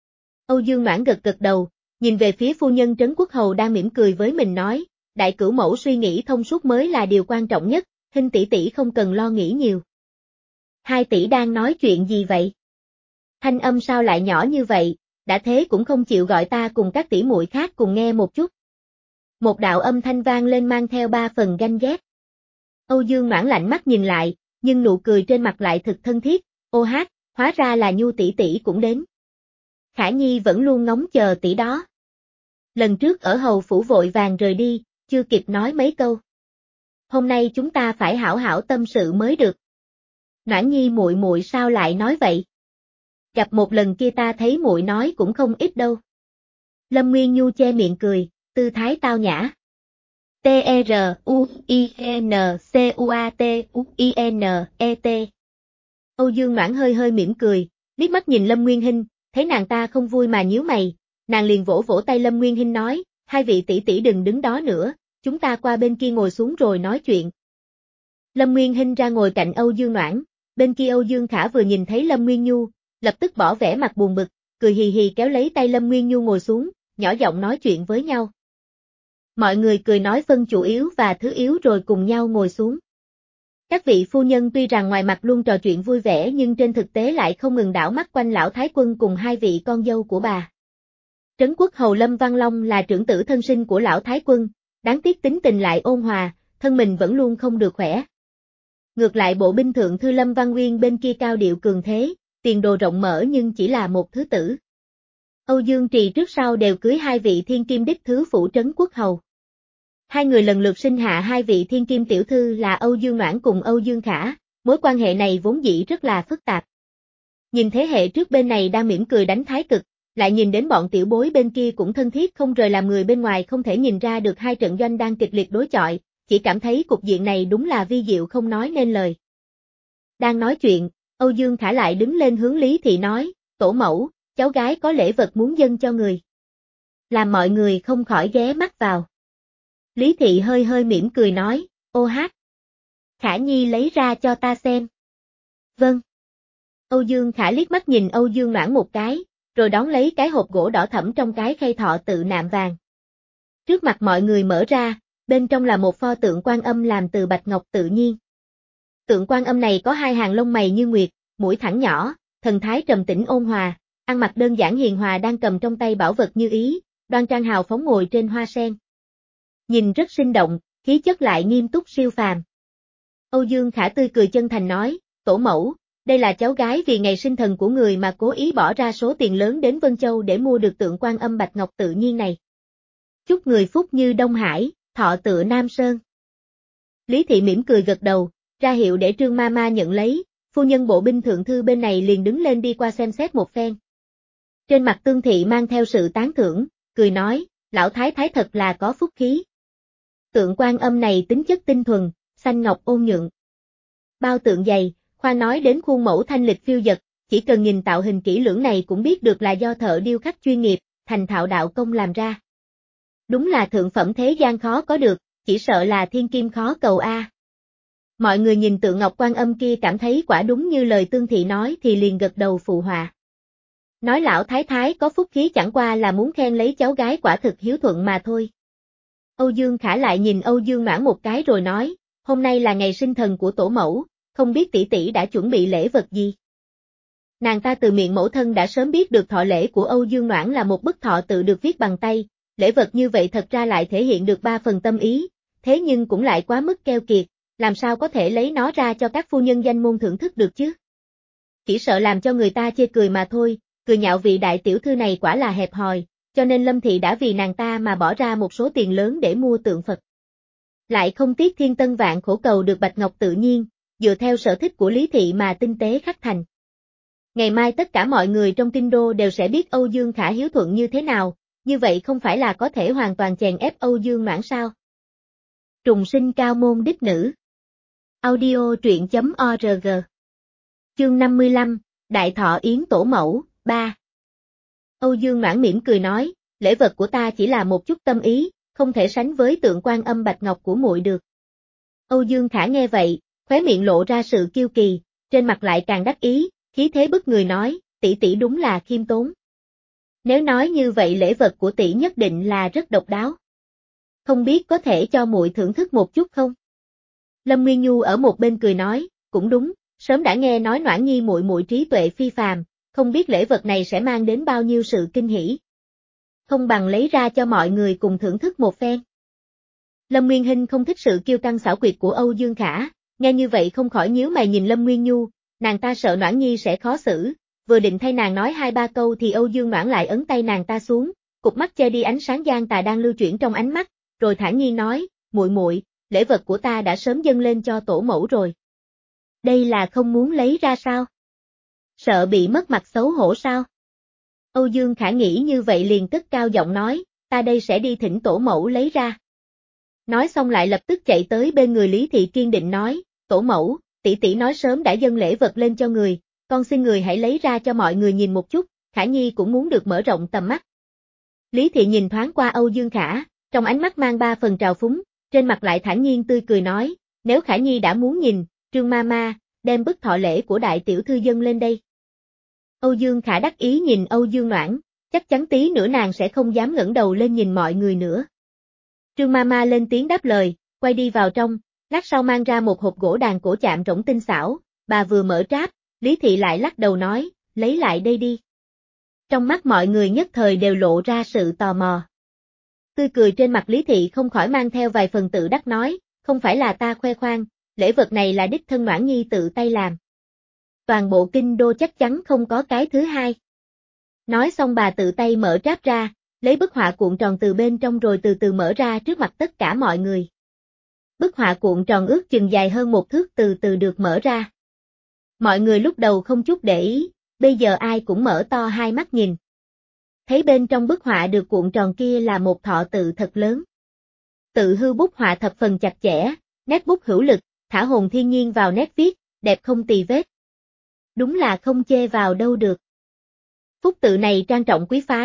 Âu Dương Noãn gật gật đầu, nhìn về phía phu nhân Trấn quốc hầu đang mỉm cười với mình nói, đại cửu mẫu suy nghĩ thông suốt mới là điều quan trọng nhất, Hinh tỷ tỷ không cần lo nghĩ nhiều. Hai tỷ đang nói chuyện gì vậy? Thanh âm sao lại nhỏ như vậy, đã thế cũng không chịu gọi ta cùng các tỷ muội khác cùng nghe một chút. Một đạo âm thanh vang lên mang theo ba phần ganh ghét. Âu Dương Noãn lạnh mắt nhìn lại, nhưng nụ cười trên mặt lại thực thân thiết, ô hát, hóa ra là Nhu tỷ tỷ cũng đến. Khả Nhi vẫn luôn ngóng chờ tỷ đó. Lần trước ở hầu phủ vội vàng rời đi, chưa kịp nói mấy câu. Hôm nay chúng ta phải hảo hảo tâm sự mới được. Noãn Nhi muội muội sao lại nói vậy? Gặp một lần kia ta thấy muội nói cũng không ít đâu. Lâm Nguyên Nhu che miệng cười, tư thái tao nhã. T E R U I N C U A T U I N E T. Âu Dương Noãn hơi hơi mỉm cười, liếc mắt nhìn Lâm Nguyên Hinh, thấy nàng ta không vui mà nhíu mày, nàng liền vỗ vỗ tay Lâm Nguyên Hinh nói, hai vị tỷ tỷ đừng đứng đó nữa, chúng ta qua bên kia ngồi xuống rồi nói chuyện. Lâm Nguyên Hinh ra ngồi cạnh Âu Dương Noãn, bên kia Âu Dương Khả vừa nhìn thấy Lâm Nguyên Nhu, lập tức bỏ vẻ mặt buồn bực, cười hì hì kéo lấy tay Lâm Nguyên Nhu ngồi xuống, nhỏ giọng nói chuyện với nhau. Mọi người cười nói phân chủ yếu và thứ yếu rồi cùng nhau ngồi xuống. Các vị phu nhân tuy rằng ngoài mặt luôn trò chuyện vui vẻ nhưng trên thực tế lại không ngừng đảo mắt quanh lão thái quân cùng hai vị con dâu của bà. Trấn quốc hầu Lâm Văn Long là trưởng tử thân sinh của lão thái quân, đáng tiếc tính tình lại ôn hòa, thân mình vẫn luôn không được khỏe. Ngược lại bộ binh thượng thư Lâm Văn Nguyên bên kia cao điệu cường thế, tiền đồ rộng mở nhưng chỉ là một thứ tử. Âu Dương Trì trước sau đều cưới hai vị thiên kim đích thứ phủ Trấn quốc hầu. Hai người lần lượt sinh hạ hai vị thiên kim tiểu thư là Âu Dương Noãn cùng Âu Dương Khả, mối quan hệ này vốn dĩ rất là phức tạp. Nhìn thế hệ trước bên này đang mỉm cười đánh thái cực, lại nhìn đến bọn tiểu bối bên kia cũng thân thiết không rời làm người bên ngoài không thể nhìn ra được hai trận doanh đang kịch liệt đối chọi, chỉ cảm thấy cục diện này đúng là vi diệu không nói nên lời. Đang nói chuyện, Âu Dương Khả lại đứng lên hướng Lý Thị nói, tổ mẫu, cháu gái có lễ vật muốn dâng cho người. làm mọi người không khỏi ghé mắt vào. Lý Thị hơi hơi mỉm cười nói, ô hát. Khả Nhi lấy ra cho ta xem. Vâng. Âu Dương Khả liếc mắt nhìn Âu Dương Noãn một cái, rồi đón lấy cái hộp gỗ đỏ thẫm trong cái khay thọ tự nạm vàng. Trước mặt mọi người mở ra, bên trong là một pho tượng Quan Âm làm từ bạch ngọc tự nhiên. Tượng Quan Âm này có hai hàng lông mày như nguyệt, mũi thẳng nhỏ, thần thái trầm tĩnh ôn hòa, ăn mặc đơn giản hiền hòa đang cầm trong tay bảo vật như ý, đoan trang hào phóng ngồi trên hoa sen. Nhìn rất sinh động, khí chất lại nghiêm túc siêu phàm. Âu Dương Khả tươi cười chân thành nói, tổ mẫu, đây là cháu gái vì ngày sinh thần của người mà cố ý bỏ ra số tiền lớn đến Vân Châu để mua được tượng Quan Âm bạch ngọc tự nhiên này. Chúc người phúc như Đông Hải, thọ tựa Nam Sơn. Lý Thị mỉm cười gật đầu, ra hiệu để Trương Mama nhận lấy, phu nhân bộ binh thượng thư bên này liền đứng lên đi qua xem xét một phen. Trên mặt Tương Thị mang theo sự tán thưởng, cười nói, lão thái thái thật là có phúc khí. Tượng Quan Âm này tính chất tinh thuần, xanh ngọc ôn nhượng. Bao tượng dày, khoan nói đến khuôn mẫu thanh lịch phiêu dật, chỉ cần nhìn tạo hình kỹ lưỡng này cũng biết được là do thợ điêu khắc chuyên nghiệp, thành thạo đạo công làm ra. Đúng là thượng phẩm thế gian khó có được, chỉ sợ là thiên kim khó cầu a. Mọi người nhìn tượng ngọc Quan Âm kia cảm thấy quả đúng như lời Tương Thị nói thì liền gật đầu phụ họa. Nói lão thái thái có phúc khí chẳng qua là muốn khen lấy cháu gái quả thực hiếu thuận mà thôi. Âu Dương Khả lại nhìn Âu Dương Noãn một cái rồi nói, hôm nay là ngày sinh thần của tổ mẫu, không biết tỷ tỷ đã chuẩn bị lễ vật gì. Nàng ta từ miệng mẫu thân đã sớm biết được thọ lễ của Âu Dương Noãn là một bức thọ tự được viết bằng tay, lễ vật như vậy thật ra lại thể hiện được ba phần tâm ý, thế nhưng cũng lại quá mức keo kiệt, làm sao có thể lấy nó ra cho các phu nhân danh môn thưởng thức được chứ. Chỉ sợ làm cho người ta chê cười mà thôi, cười nhạo vị đại tiểu thư này quả là hẹp hòi, cho nên Lâm Thị đã vì nàng ta mà bỏ ra một số tiền lớn để mua tượng Phật. Lại không tiếc thiên tân vạn khổ cầu được bạch ngọc tự nhiên, dựa theo sở thích của Lý Thị mà tinh tế khắc thành. Ngày mai tất cả mọi người trong kinh đô đều sẽ biết Âu Dương Khả hiếu thuận như thế nào, như vậy không phải là có thể hoàn toàn chèn ép Âu Dương Noãn sao? Trùng sinh cao môn đích nữ. Audio truyện chấm org. Chương năm mươi lăm, Đại Thọ Yến Tổ Mẫu, ba. Âu Dương Noãn mỉm cười nói, lễ vật của ta chỉ là một chút tâm ý, không thể sánh với tượng Quan Âm bạch ngọc của muội được. Âu Dương Khả nghe vậy, khóe miệng lộ ra sự kiêu kỳ, trên mặt lại càng đắc ý, khí thế bức người nói, tỷ tỷ đúng là khiêm tốn. Nếu nói như vậy lễ vật của tỷ nhất định là rất độc đáo. Không biết có thể cho muội thưởng thức một chút không? Lâm Nguyên Nhu ở một bên cười nói, cũng đúng, sớm đã nghe nói Noãn Nhi muội muội trí tuệ phi phàm, không biết lễ vật này sẽ mang đến bao nhiêu sự kinh hỉ. Không bằng lấy ra cho mọi người cùng thưởng thức một phen. Lâm Nguyên Hinh không thích sự kiêu căng xảo quyệt của Âu Dương Khả, nghe như vậy không khỏi nhíu mày nhìn Lâm Nguyên Nhu, nàng ta sợ Noãn Nhi sẽ khó xử, vừa định thay nàng nói hai ba câu thì Âu Dương Noãn lại ấn tay nàng ta xuống, cụp mắt che đi ánh sáng gian tà đang lưu chuyển trong ánh mắt, rồi thản nhiên nói, muội muội, lễ vật của ta đã sớm dâng lên cho tổ mẫu rồi. Đây là không muốn lấy ra sao? Sợ bị mất mặt xấu hổ sao? Âu Dương Khả nghĩ như vậy liền cất cao giọng nói, ta đây sẽ đi thỉnh tổ mẫu lấy ra. Nói xong lại lập tức chạy tới bên người Lý Thị kiên định nói, tổ mẫu, tỷ tỷ nói sớm đã dâng lễ vật lên cho người, con xin người hãy lấy ra cho mọi người nhìn một chút, Khả Nhi cũng muốn được mở rộng tầm mắt. Lý Thị nhìn thoáng qua Âu Dương Khả, trong ánh mắt mang ba phần trào phúng, trên mặt lại thản nhiên tươi cười nói, nếu Khả Nhi đã muốn nhìn, Trương Mama, đem bức thọ lễ của đại tiểu thư dâng lên đây. Âu Dương Khả đắc ý nhìn Âu Dương Noãn, chắc chắn tí nữa nàng sẽ không dám ngẩng đầu lên nhìn mọi người nữa. Trương Mama lên tiếng đáp lời, quay đi vào trong, lát sau mang ra một hộp gỗ đàn cổ chạm rỗng tinh xảo, bà vừa mở tráp, Lý Thị lại lắc đầu nói, lấy lại đây đi. Trong mắt mọi người nhất thời đều lộ ra sự tò mò. Tươi cười trên mặt Lý Thị không khỏi mang theo vài phần tự đắc nói, không phải là ta khoe khoang, lễ vật này là đích thân Noãn Nhi tự tay làm. Toàn bộ kinh đô chắc chắn không có cái thứ hai. Nói xong bà tự tay mở tráp ra, lấy bức họa cuộn tròn từ bên trong rồi từ từ mở ra trước mặt tất cả mọi người. Bức họa cuộn tròn ước chừng dài hơn một thước từ từ được mở ra. Mọi người lúc đầu không chút để ý, bây giờ ai cũng mở to hai mắt nhìn. Thấy bên trong bức họa được cuộn tròn kia là một thọ tự thật lớn. Tự hư bút họa thập phần chặt chẽ, nét bút hữu lực, thả hồn thiên nhiên vào nét viết, đẹp không tì vết. Đúng là không chê vào đâu được. Phúc tự này trang trọng quý phái,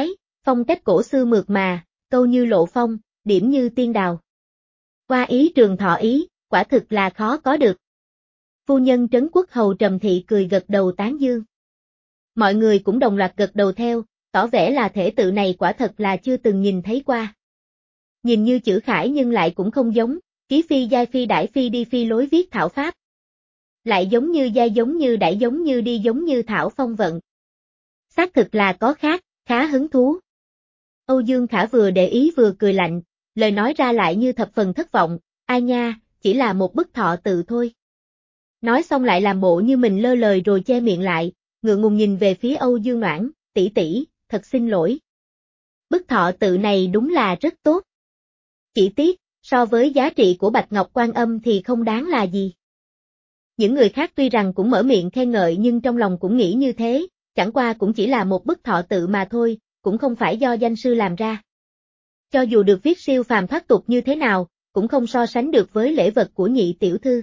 phong cách cổ xưa mượt mà, câu như lộ phong, điểm như tiên đào. Qua ý trường thọ ý, quả thực là khó có được. Phu nhân Trấn Quốc Hầu Trầm Thị cười gật đầu tán dương. Mọi người cũng đồng loạt gật đầu theo, tỏ vẻ là thể tự này quả thật là chưa từng nhìn thấy qua. Nhìn như chữ khải nhưng lại cũng không giống, ký phi giai phi đãi phi đi phi lối viết thảo pháp. Lại giống như giai giống như đãi giống như đi giống như thảo phong vận. Xác thực là có khác, khá hứng thú. Âu Dương Khả vừa để ý vừa cười lạnh, lời nói ra lại như thập phần thất vọng, ai nha, chỉ là một bức thọ tự thôi. Nói xong lại làm bộ như mình lơ lời rồi che miệng lại, ngượng ngùng nhìn về phía Âu Dương Noãn, tỷ tỷ, thật xin lỗi. Bức thọ tự này đúng là rất tốt. Chỉ tiếc, so với giá trị của Bạch Ngọc Quan Âm thì không đáng là gì. Những người khác tuy rằng cũng mở miệng khen ngợi nhưng trong lòng cũng nghĩ như thế, chẳng qua cũng chỉ là một bức thọ tự mà thôi, cũng không phải do danh sư làm ra. Cho dù được viết siêu phàm thoát tục như thế nào, cũng không so sánh được với lễ vật của nhị tiểu thư.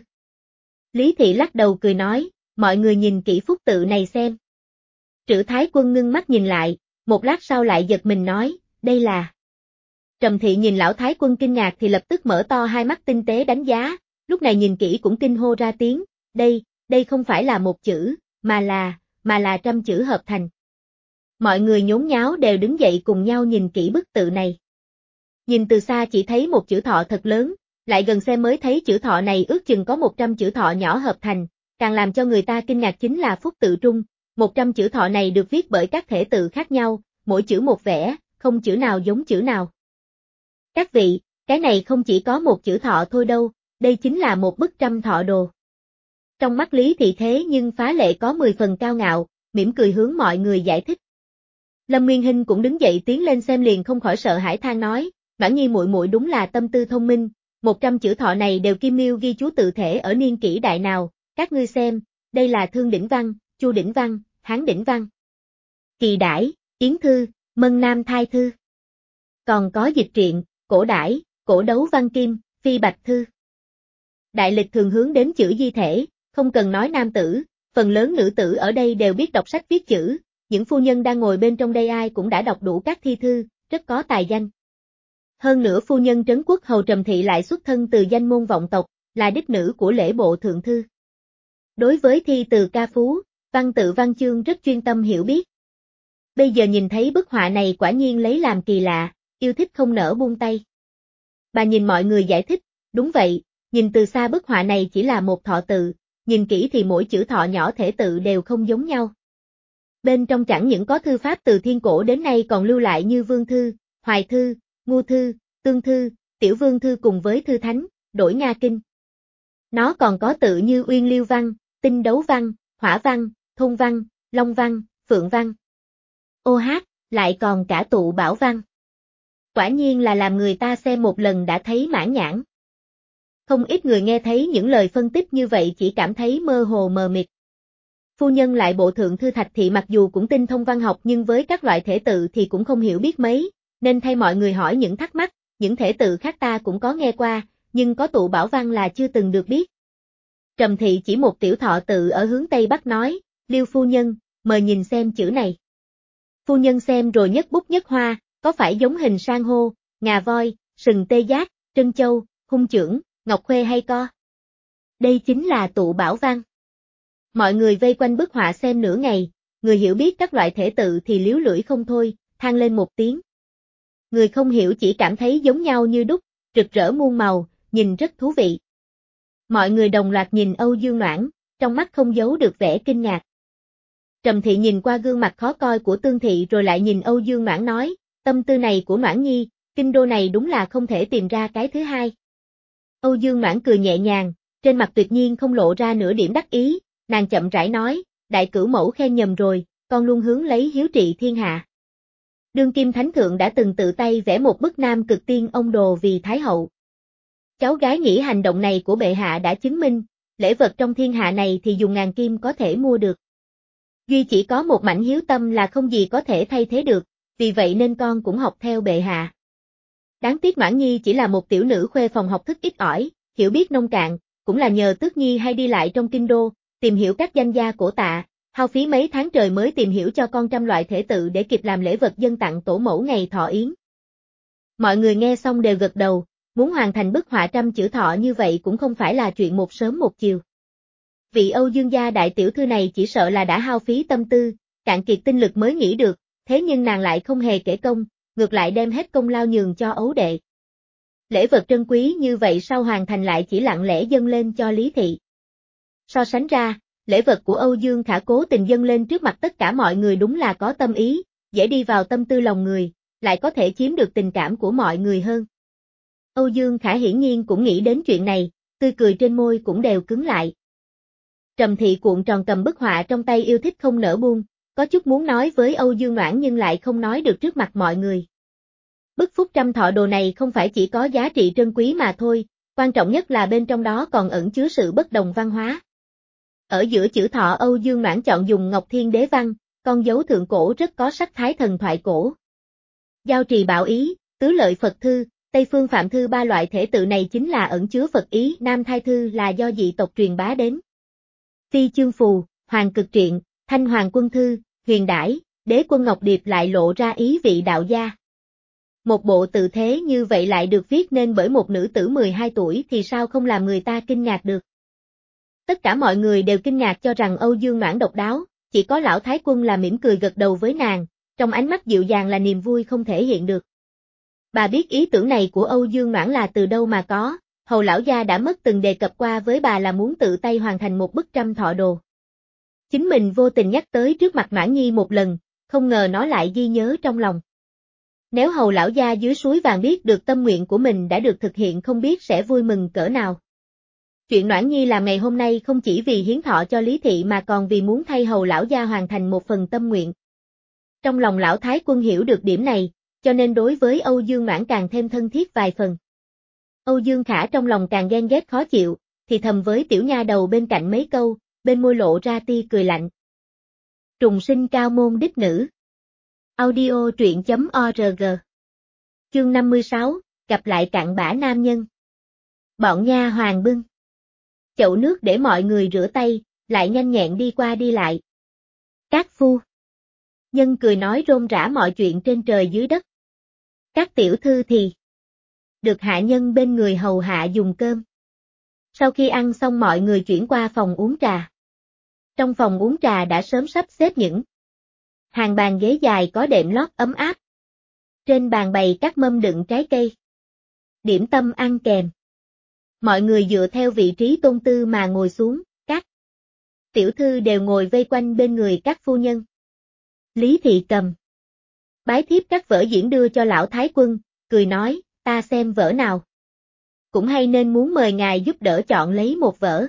Lý Thị lắc đầu cười nói, mọi người nhìn kỹ phúc tự này xem. Trữ Thái Quân ngưng mắt nhìn lại, một lát sau lại giật mình nói, đây là... Trầm Thị nhìn lão Thái Quân kinh ngạc thì lập tức mở to hai mắt tinh tế đánh giá, lúc này nhìn kỹ cũng kinh hô ra tiếng, đây, đây không phải là một chữ, mà là, mà là trăm chữ hợp thành. Mọi người nhốn nháo đều đứng dậy cùng nhau nhìn kỹ bức tự này. Nhìn từ xa chỉ thấy một chữ thọ thật lớn, lại gần xem mới thấy chữ thọ này ước chừng có một trăm chữ thọ nhỏ hợp thành, càng làm cho người ta kinh ngạc chính là phúc tự trung, một trăm chữ thọ này được viết bởi các thể tự khác nhau, mỗi chữ một vẻ, không chữ nào giống chữ nào. Các vị, cái này không chỉ có một chữ thọ thôi đâu, đây chính là một bức trăm thọ đồ. Trong mắt Lý Thị thế nhưng phá lệ có mười phần cao ngạo, mỉm cười hướng mọi người giải thích. Lâm Nguyên Hinh cũng đứng dậy tiến lên xem liền không khỏi sợ hãi than nói, Noãn Nhi muội muội đúng là tâm tư thông minh, một trăm chữ thọ này đều kim miêu ghi chú tự thể ở niên kỷ đại nào, các ngươi xem, đây là Thương Đỉnh Văn, Chu Đỉnh Văn, Hán Đỉnh Văn, Kỳ Đãi, Yến Thư, Mân Nam Thai Thư. Còn có dịch truyện, Cổ Đãi, Cổ Đấu Văn Kim, Phi Bạch Thư. Đại lịch thường hướng đến chữ di thể, không cần nói nam tử, phần lớn nữ tử ở đây đều biết đọc sách viết chữ, những phu nhân đang ngồi bên trong đây ai cũng đã đọc đủ các thi thư, rất có tài danh. Hơn nữa phu nhân Trấn Quốc Hầu Trầm Thị lại xuất thân từ danh môn vọng tộc, là đích nữ của lễ bộ thượng thư. Đối với thi từ ca phú, văn tự văn chương rất chuyên tâm hiểu biết. Bây giờ nhìn thấy bức họa này quả nhiên lấy làm kỳ lạ, yêu thích không nỡ buông tay. Bà nhìn mọi người giải thích, đúng vậy, nhìn từ xa bức họa này chỉ là một thọ tự, nhìn kỹ thì mỗi chữ thọ nhỏ thể tự đều không giống nhau. Bên trong chẳng những có thư pháp từ thiên cổ đến nay còn lưu lại như Vương Thư, Hoài Thư, Ngu Thư, Tương Thư, Tiểu Vương Thư cùng với Thư Thánh, Đổi Nga Kinh. Nó còn có tự như Uyên Liêu Văn, Tinh Đấu Văn, Hỏa Văn, Thôn Văn, Long Văn, Phượng Văn. Ô hát, lại còn cả tụ Bảo Văn. Quả nhiên là làm người ta xem một lần đã thấy mãn nhãn. Không ít người nghe thấy những lời phân tích như vậy chỉ cảm thấy mơ hồ mờ mịt. Phu nhân lại bộ thượng thư Thạch Thị mặc dù cũng tinh thông văn học nhưng với các loại thể tự thì cũng không hiểu biết mấy, nên thay mọi người hỏi những thắc mắc, những thể tự khác ta cũng có nghe qua, nhưng có tụ bảo văn là chưa từng được biết. Trầm Thị chỉ một tiểu thọ tự ở hướng Tây Bắc nói, Liêu phu nhân, mời nhìn xem chữ này. Phu nhân xem rồi nhất bút nhất hoa, có phải giống hình san hô, ngà voi, sừng tê giác, trân châu, hung chưởng, ngọc khuê hay co? Đây chính là tụ bảo văn. Mọi người vây quanh bức họa xem nửa ngày, người hiểu biết các loại thể tự thì liếu lưỡi không thôi, than lên một tiếng. Người không hiểu chỉ cảm thấy giống nhau như đúc, rực rỡ muôn màu, nhìn rất thú vị. Mọi người đồng loạt nhìn Âu Dương Noãn, trong mắt không giấu được vẻ kinh ngạc. Trầm Thị nhìn qua gương mặt khó coi của Tương Thị rồi lại nhìn Âu Dương Noãn nói, tâm tư này của Noãn Nhi, kinh đô này đúng là không thể tìm ra cái thứ hai. Âu Dương Noãn cười nhẹ nhàng, trên mặt tuyệt nhiên không lộ ra nửa điểm đắc ý, nàng chậm rãi nói, đại cửu mẫu khen nhầm rồi, con luôn hướng lấy hiếu trị thiên hạ. Đương kim thánh thượng đã từng tự tay vẽ một bức nam cực tiên ông đồ vì Thái hậu. Cháu gái nghĩ hành động này của bệ hạ đã chứng minh, lễ vật trong thiên hạ này thì dùng ngàn kim có thể mua được. Duy chỉ có một mảnh hiếu tâm là không gì có thể thay thế được, vì vậy nên con cũng học theo bệ hạ. Đáng tiếc Noãn Nhi chỉ là một tiểu nữ khuê phòng học thức ít ỏi, hiểu biết nông cạn, cũng là nhờ Tước Nhi hay đi lại trong kinh đô, tìm hiểu các danh gia cổ tạ, hao phí mấy tháng trời mới tìm hiểu cho con trăm loại thể tự để kịp làm lễ vật dâng tặng tổ mẫu ngày thọ yến. Mọi người nghe xong đều gật đầu, muốn hoàn thành bức họa trăm chữ thọ như vậy cũng không phải là chuyện một sớm một chiều. Vị Âu Dương gia đại tiểu thư này chỉ sợ là đã hao phí tâm tư, cạn kiệt tinh lực mới nghĩ được, thế nhưng nàng lại không hề kể công, ngược lại đem hết công lao nhường cho ấu đệ. Lễ vật trân quý như vậy sau hoàn thành lại chỉ lặng lẽ dâng lên cho Lý Thị. So sánh ra, lễ vật của Âu Dương Khả cố tình dâng lên trước mặt tất cả mọi người đúng là có tâm ý, dễ đi vào tâm tư lòng người, lại có thể chiếm được tình cảm của mọi người hơn. Âu Dương Khả hiển nhiên cũng nghĩ đến chuyện này, tươi cười trên môi cũng đều cứng lại. Trầm Thị cuộn tròn cầm bức họa trong tay yêu thích không nỡ buông, có chút muốn nói với Âu Dương Noãn nhưng lại không nói được trước mặt mọi người. Bức phúc trăm thọ đồ này không phải chỉ có giá trị trân quý mà thôi, quan trọng nhất là bên trong đó còn ẩn chứa sự bất đồng văn hóa. Ở giữa chữ thọ Âu Dương Noãn chọn dùng ngọc thiên đế văn, con dấu thượng cổ rất có sắc thái thần thoại cổ. Giao trì bảo ý, tứ lợi Phật thư, Tây phương phạm thư ba loại thể tự này chính là ẩn chứa Phật ý, Nam thai thư là do dị tộc truyền bá đến. Phi chương phù, Hoàng cực truyện, Thanh Hoàng quân thư, Huyền đãi, Đế quân Ngọc Điệp lại lộ ra ý vị đạo gia. Một bộ tự thế như vậy lại được viết nên bởi một nữ tử mười hai tuổi thì sao không làm người ta kinh ngạc được. Tất cả mọi người đều kinh ngạc cho rằng Âu Dương Noãn độc đáo, chỉ có lão thái quân là mỉm cười gật đầu với nàng, trong ánh mắt dịu dàng là niềm vui không thể hiện được. Bà biết ý tưởng này của Âu Dương Noãn là từ đâu mà có, Hầu lão gia đã mất từng đề cập qua với bà là muốn tự tay hoàn thành một bức trăm thọ đồ. Chính mình vô tình nhắc tới trước mặt Noãn Nhi một lần, không ngờ nó lại ghi nhớ trong lòng. Nếu Hầu lão gia dưới suối vàng biết được tâm nguyện của mình đã được thực hiện không biết sẽ vui mừng cỡ nào. Chuyện Noãn Nhi làm ngày hôm nay không chỉ vì hiến thọ cho Lý Thị mà còn vì muốn thay Hầu lão gia hoàn thành một phần tâm nguyện. Trong lòng lão thái quân hiểu được điểm này, cho nên đối với Âu Dương Noãn càng thêm thân thiết vài phần. Âu Dương Khả trong lòng càng ghen ghét khó chịu, thì thầm với tiểu nha đầu bên cạnh mấy câu, bên môi lộ ra tia cười lạnh. Trùng sinh cao môn đích nữ. Audio truyện chấm org. Chương năm mươi sáu, gặp lại cặn bã nam nhân. Bọn nha hoàng bưng chậu nước để mọi người rửa tay, lại nhanh nhẹn đi qua đi lại. Các phu nhân cười nói rôm rả mọi chuyện trên trời dưới đất. Các tiểu thư thì được hạ nhân bên người hầu hạ dùng cơm. Sau khi ăn xong mọi người chuyển qua phòng uống trà. Trong phòng uống trà đã sớm sắp xếp những hàng bàn ghế dài có đệm lót ấm áp. Trên bàn bày các mâm đựng trái cây. Điểm tâm ăn kèm. Mọi người dựa theo vị trí tôn tư mà ngồi xuống, các tiểu thư đều ngồi vây quanh bên người các phu nhân. Lý Thị cầm bái thiếp các vở diễn đưa cho lão thái quân, cười nói, ta xem vở nào. Cũng hay nên muốn mời ngài giúp đỡ chọn lấy một vở.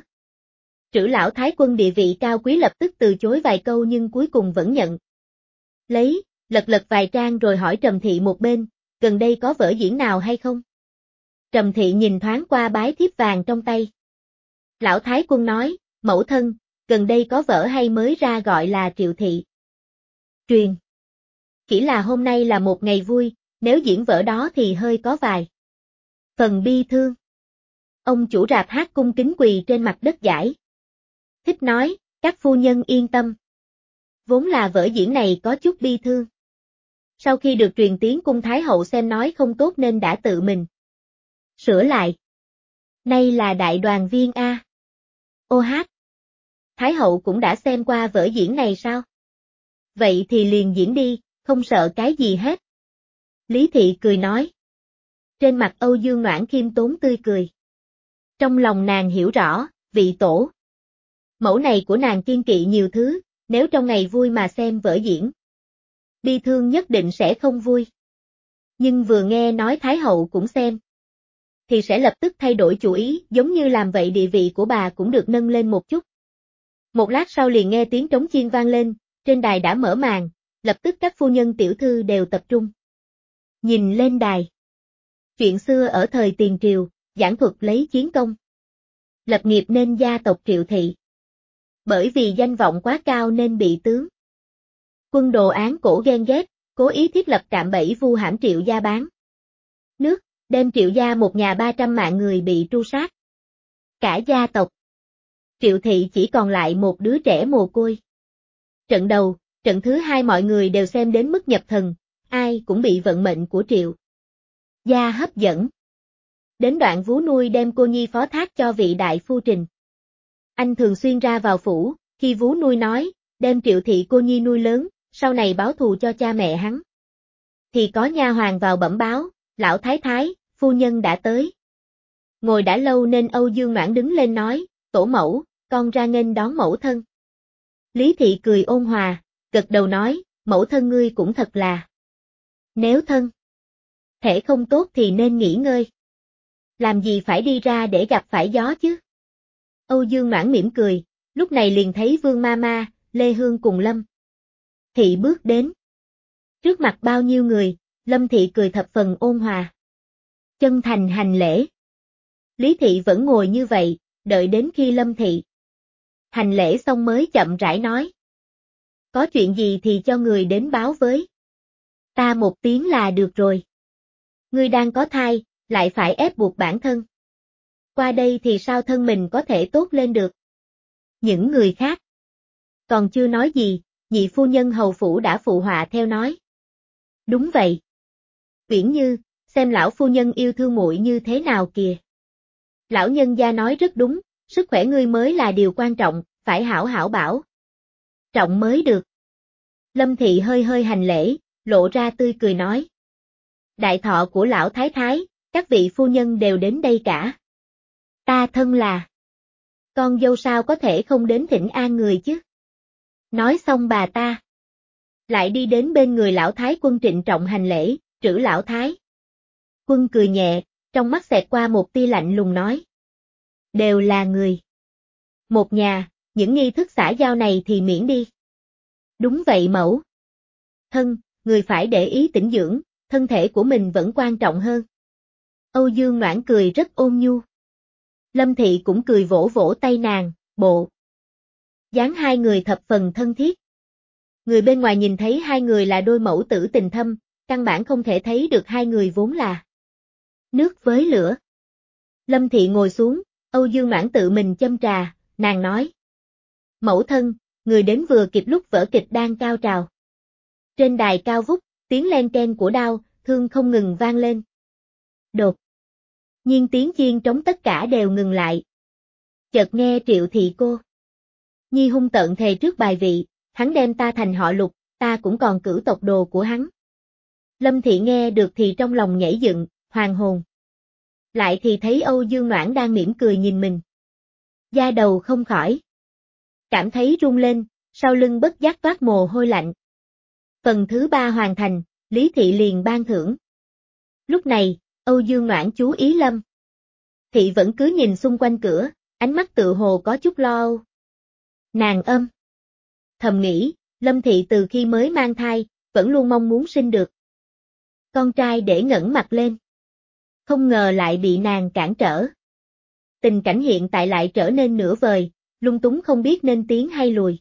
Trữ lão thái quân địa vị cao quý lập tức từ chối vài câu nhưng cuối cùng vẫn nhận. Lấy, lật lật vài trang rồi hỏi Trầm Thị một bên, gần đây có vở diễn nào hay không? Trầm Thị nhìn thoáng qua bái thiếp vàng trong tay. Lão thái quân nói, mẫu thân, gần đây có vở hay mới ra gọi là Triệu Thị Truyền. Chỉ là hôm nay là một ngày vui, nếu diễn vở đó thì hơi có vài phần bi thương. Ông chủ rạp hát cung kính quỳ trên mặt đất giải. Thích nói, các phu nhân yên tâm. Vốn là vở diễn này có chút bi thương. Sau khi được truyền tiếng cung thái hậu xem nói không tốt nên đã tự mình sửa lại. Nay là đại đoàn viên a. Ô hát. Thái hậu cũng đã xem qua vở diễn này sao? Vậy thì liền diễn đi, không sợ cái gì hết. Lý Thị cười nói. Trên mặt Âu Dương Noãn khiêm tốn tươi cười. Trong lòng nàng hiểu rõ, vị tổ mẫu này của nàng kiên kỵ nhiều thứ, nếu trong ngày vui mà xem vở diễn. Bi thương nhất định sẽ không vui. Nhưng vừa nghe nói Thái hậu cũng xem, thì sẽ lập tức thay đổi chủ ý, giống như làm vậy địa vị của bà cũng được nâng lên một chút. Một lát sau liền nghe tiếng trống chiên vang lên, trên đài đã mở màn, lập tức các phu nhân tiểu thư đều tập trung. Nhìn lên đài. Chuyện xưa ở thời tiền triều, giảng thuật lấy chiến công. Lập nghiệp nên gia tộc Triệu Thị. Bởi vì danh vọng quá cao nên bị tướng quân đồ án cổ ghen ghét, cố ý thiết lập cạm bẫy vu hãm Triệu gia bán nước, đem Triệu gia một nhà ba trăm mạng người bị tru sát. Cả gia tộc Triệu Thị chỉ còn lại một đứa trẻ mồ côi. Trận đầu, trận thứ hai mọi người đều xem đến mức nhập thần, ai cũng bị vận mệnh của Triệu gia hấp dẫn. Đến đoạn Vú Nuôi đem cô nhi phó thác cho vị đại phu Trình. Anh thường xuyên ra vào phủ, khi Vú Nuôi nói, đem Triệu thị cô nhi nuôi lớn, sau này báo thù cho cha mẹ hắn. Thì có nha hoàn vào bẩm báo, lão thái thái, phu nhân đã tới. Ngồi đã lâu nên Âu Dương Noãn đứng lên nói, tổ mẫu, con ra nghênh đón mẫu thân. Lý thị cười ôn hòa, gật đầu nói, mẫu thân ngươi cũng thật là. Nếu thân thể không tốt thì nên nghỉ ngơi. Làm gì phải đi ra để gặp phải gió chứ? Âu Dương Noãn mỉm cười, lúc này liền thấy Vương Mama, Lê Hương cùng Lâm Thị bước đến. Trước mặt bao nhiêu người, Lâm Thị cười thập phần ôn hòa. Chân thành hành lễ. Lý Thị vẫn ngồi như vậy, đợi đến khi Lâm Thị hành lễ xong mới chậm rãi nói. Có chuyện gì thì cho người đến báo với. Ta một tiếng là được rồi. Ngươi đang có thai, lại phải ép buộc bản thân. Qua đây thì sao thân mình có thể tốt lên được. Những người khác còn chưa nói gì, nhị phu nhân hầu phủ đã phụ họa theo nói. Đúng vậy. Uyển Như, xem lão phu nhân yêu thương muội như thế nào kìa. Lão nhân gia nói rất đúng, sức khỏe ngươi mới là điều quan trọng, phải hảo hảo bảo trọng mới được. Lâm Thị hơi hơi hành lễ, lộ ra tươi cười nói. Đại thọ của lão thái thái, các vị phu nhân đều đến đây cả. Ta thân là con dâu sao có thể không đến thỉnh an người chứ. Nói xong bà ta lại đi đến bên người lão thái quân trịnh trọng hành lễ, trữ lão thái quân cười nhẹ, trong mắt xẹt qua một tia lạnh lùng nói. Đều là người một nhà, những nghi thức xã giao này thì miễn đi. Đúng vậy mẫu thân, người phải để ý tĩnh dưỡng, thân thể của mình vẫn quan trọng hơn. Âu Dương Noãn cười rất ôn nhu. Lâm Thị cũng cười vỗ vỗ tay nàng, bộ dáng hai người thập phần thân thiết. Người bên ngoài nhìn thấy hai người là đôi mẫu tử tình thâm, căn bản không thể thấy được hai người vốn là nước với lửa. Lâm Thị ngồi xuống, Âu Dương Noãn tự mình châm trà, nàng nói. Mẫu thân, người đến vừa kịp lúc vở kịch đang cao trào. Trên đài cao vút, tiếng len ken của đao, thương không ngừng vang lên. Đột nhiên tiếng chiên trống tất cả đều ngừng lại. Chợt nghe Triệu thị cô nhi hung tợn thề trước bài vị, hắn đem ta thành họ Lục, ta cũng còn cử tộc đồ của hắn. Lâm Thị nghe được thì trong lòng nhảy dựng, hoàng hồn. Lại thì thấy Âu Dương Noãn đang mỉm cười nhìn mình. Da đầu không khỏi cảm thấy run lên, sau lưng bất giác toát mồ hôi lạnh. Phần thứ ba hoàn thành, Lý Thị liền ban thưởng. Lúc này, Âu Dương Noãn chú ý Lâm Thị vẫn cứ nhìn xung quanh cửa, ánh mắt tự hồ có chút lo âu. Nàng âm thầm nghĩ, Lâm Thị từ khi mới mang thai, vẫn luôn mong muốn sinh được con trai để ngẩng mặt lên. Không ngờ lại bị nàng cản trở. Tình cảnh hiện tại lại trở nên nửa vời, lung túng không biết nên tiến hay lùi.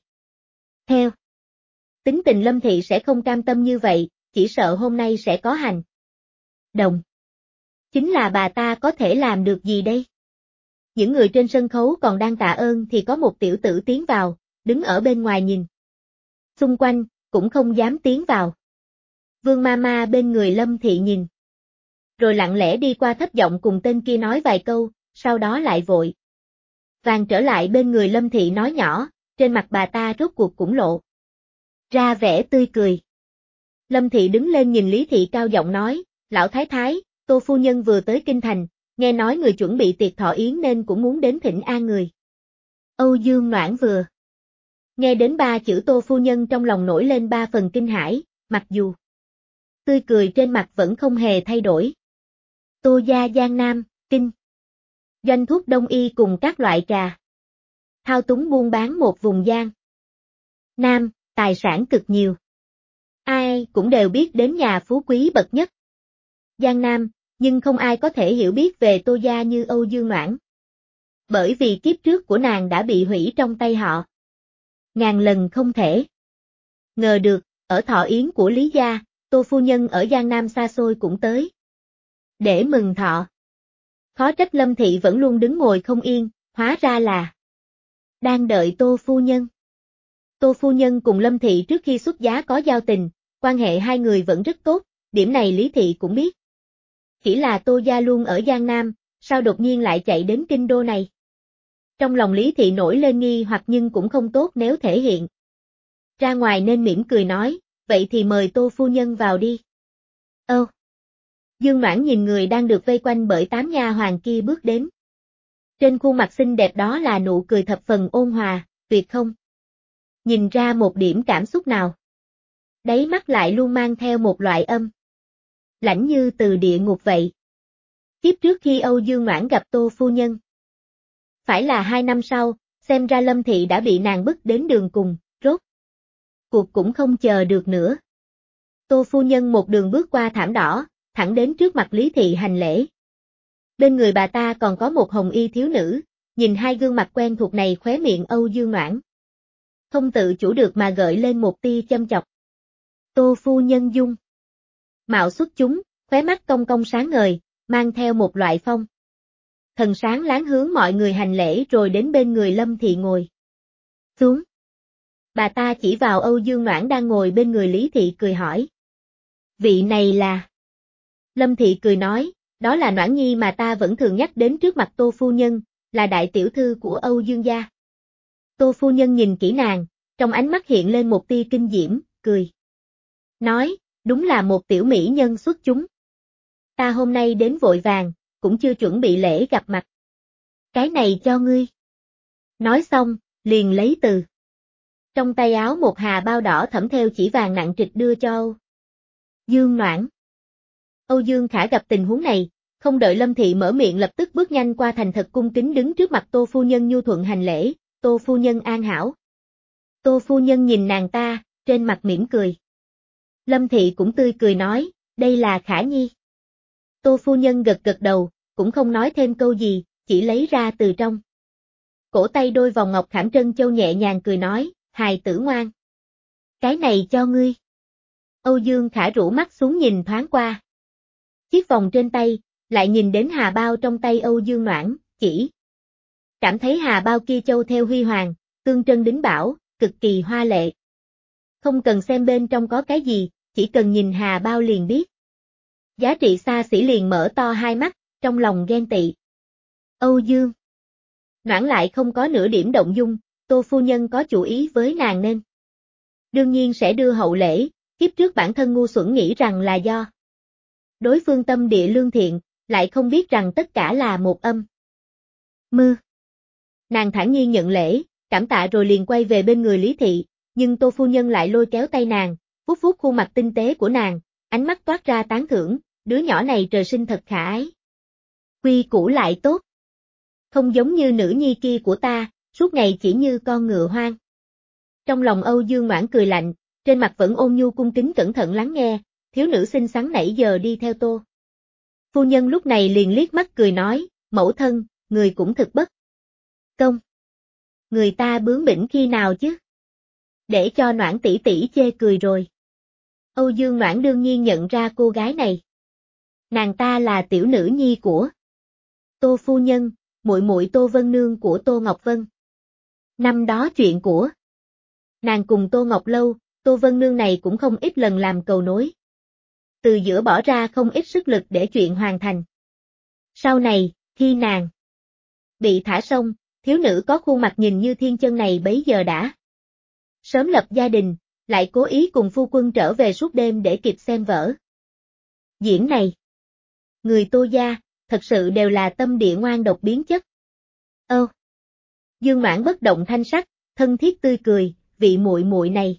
Theo tính tình Lâm Thị sẽ không cam tâm như vậy, chỉ sợ hôm nay sẽ có hành động. Chính là bà ta có thể làm được gì đây? Những người trên sân khấu còn đang tạ ơn thì có một tiểu tử tiến vào, đứng ở bên ngoài nhìn. Xung quanh, cũng không dám tiến vào. Vương Mama bên người Lâm Thị nhìn. Rồi lặng lẽ đi qua thấp giọng cùng tên kia nói vài câu, sau đó lại vội vàng trở lại bên người Lâm Thị nói nhỏ, trên mặt bà ta rốt cuộc cũng lộ ra vẻ tươi cười. Lâm Thị đứng lên nhìn Lý Thị cao giọng nói, lão thái thái, Tô phu nhân vừa tới kinh thành, nghe nói người chuẩn bị tiệc thọ yến nên cũng muốn đến thỉnh an người. Âu Dương Noãn vừa nghe đến ba chữ Tô phu nhân trong lòng nổi lên ba phần kinh hãi, mặc dù tươi cười trên mặt vẫn không hề thay đổi. Tô gia Giang Nam, kinh doanh thuốc đông y cùng các loại trà thao túng buôn bán một vùng Giang Nam, tài sản cực nhiều. Ai cũng đều biết đến nhà phú quý bậc nhất Giang Nam, nhưng không ai có thể hiểu biết về Tô gia như Âu Dương Noãn. Bởi vì kiếp trước của nàng đã bị hủy trong tay họ. Ngàn lần không thể ngờ được, ở thọ yến của Lý gia, Tô phu nhân ở Giang Nam xa xôi cũng tới để mừng thọ. Khó trách Lâm Thị vẫn luôn đứng ngồi không yên, hóa ra là đang đợi Tô phu nhân. Tô phu nhân cùng Lâm Thị trước khi xuất giá có giao tình, quan hệ hai người vẫn rất tốt, điểm này Lý Thị cũng biết. Chỉ là Tô gia luôn ở Giang Nam, sao đột nhiên lại chạy đến kinh đô này? Trong lòng Lý Thị nổi lên nghi hoặc nhưng cũng không tốt nếu thể hiện. Ra ngoài nên mỉm cười nói, vậy thì mời Tô phu nhân vào đi. Ơ! Dương Noãn nhìn người đang được vây quanh bởi tám nha hoàn kia bước đến. Trên khuôn mặt xinh đẹp đó là nụ cười thập phần ôn hòa, tuyệt không nhìn ra một điểm cảm xúc nào. Đáy mắt lại luôn mang theo một loại âm lãnh như từ địa ngục vậy. Kiếp trước khi Âu Dương Noãn gặp Tô phu nhân, phải là hai năm sau, xem ra Lâm Thị đã bị nàng bức đến đường cùng, rốt cuộc cũng không chờ được nữa. Tô phu nhân một đường bước qua thảm đỏ, thẳng đến trước mặt Lý Thị hành lễ. Bên người bà ta còn có một hồng y thiếu nữ, nhìn hai gương mặt quen thuộc này khóe miệng Âu Dương Noãn không tự chủ được mà gợi lên một tia châm chọc. Tô phu nhân dung mạo xuất chúng, khóe mắt cong cong sáng ngời, mang theo một loại phong thần sáng láng hướng mọi người hành lễ rồi đến bên người Lâm Thị ngồi xuống. Bà ta chỉ vào Âu Dương Noãn đang ngồi bên người Lý Thị cười hỏi. Vị này là... Lâm Thị cười nói, đó là Noãn Nhi mà ta vẫn thường nhắc đến trước mặt Tô phu nhân, là đại tiểu thư của Âu Dương gia. Tô phu nhân nhìn kỹ nàng, trong ánh mắt hiện lên một tia kinh diễm, cười. Nói, đúng là một tiểu mỹ nhân xuất chúng. Ta hôm nay đến vội vàng, cũng chưa chuẩn bị lễ gặp mặt. Cái này cho ngươi. Nói xong, liền lấy từ trong tay áo một hà bao đỏ thẫm theo chỉ vàng nặng trịch đưa cho Âu Dương Noãn. Âu Dương Khả gặp tình huống này, không đợi Lâm Thị mở miệng lập tức bước nhanh qua thành thật cung kính đứng trước mặt Tô phu nhân nhu thuận hành lễ, Tô phu nhân an hảo. Tô phu nhân nhìn nàng ta, trên mặt mỉm cười. Lâm Thị cũng tươi cười nói, đây là Khả Nhi. Tô phu nhân gật gật đầu, cũng không nói thêm câu gì, chỉ lấy ra từ trong cổ tay đôi vòng ngọc khảm trân châu nhẹ nhàng cười nói, hài tử ngoan. Cái này cho ngươi. Âu Dương Khả rũ mắt xuống nhìn thoáng qua chiếc vòng trên tay, lại nhìn đến hà bao trong tay Âu Dương Noãn, chỉ cảm thấy hà bao kia châu theo huy hoàng, tương trân đính bảo, cực kỳ hoa lệ. Không cần xem bên trong có cái gì, chỉ cần nhìn hà bao liền biết. Giá trị xa xỉ liền mở to hai mắt, trong lòng ghen tị. Âu Dương Noãn lại không có nửa điểm động dung, Tô phu nhân có chủ ý với nàng nên đương nhiên sẽ đưa hậu lễ, kiếp trước bản thân ngu xuẩn nghĩ rằng là do đối phương tâm địa lương thiện, lại không biết rằng tất cả là một âm mưu. Nàng thản nhiên nhận lễ, cảm tạ rồi liền quay về bên người Lý Thị, nhưng Tô phu nhân lại lôi kéo tay nàng, vuốt vuốt khuôn mặt tinh tế của nàng, ánh mắt toát ra tán thưởng, đứa nhỏ này trời sinh thật khả ái. Quy củ lại tốt. Không giống như nữ nhi kia của ta, suốt ngày chỉ như con ngựa hoang. Trong lòng Âu Dương Noãn cười lạnh, trên mặt vẫn ôn nhu cung kính cẩn thận lắng nghe, thiếu nữ xinh xắn nãy giờ đi theo Tô phu nhân lúc này liền liếc mắt cười nói, mẫu thân, người cũng thực bất công. Người ta bướng bỉnh khi nào chứ? Để cho Noãn tỷ tỷ chê cười rồi. Âu Dương Noãn đương nhiên nhận ra cô gái này. Nàng ta là tiểu nữ nhi của Tô phu nhân, muội muội Tô Vân Nương của Tô Ngọc Vân. Năm đó chuyện của nàng cùng Tô Ngọc Lâu, Tô Vân Nương này cũng không ít lần làm cầu nối. Từ giữa bỏ ra không ít sức lực để chuyện hoàn thành. Sau này, khi nàng bị thả sông, thiếu nữ có khuôn mặt nhìn như thiên chân này bấy giờ đã sớm lập gia đình, lại cố ý cùng phu quân trở về suốt đêm để kịp xem vở diễn này. Người Tô gia, thật sự đều là tâm địa ngoan độc biến chất. Ơ. Dương Noãn bất động thanh sắc, thân thiết tươi cười, vị muội muội này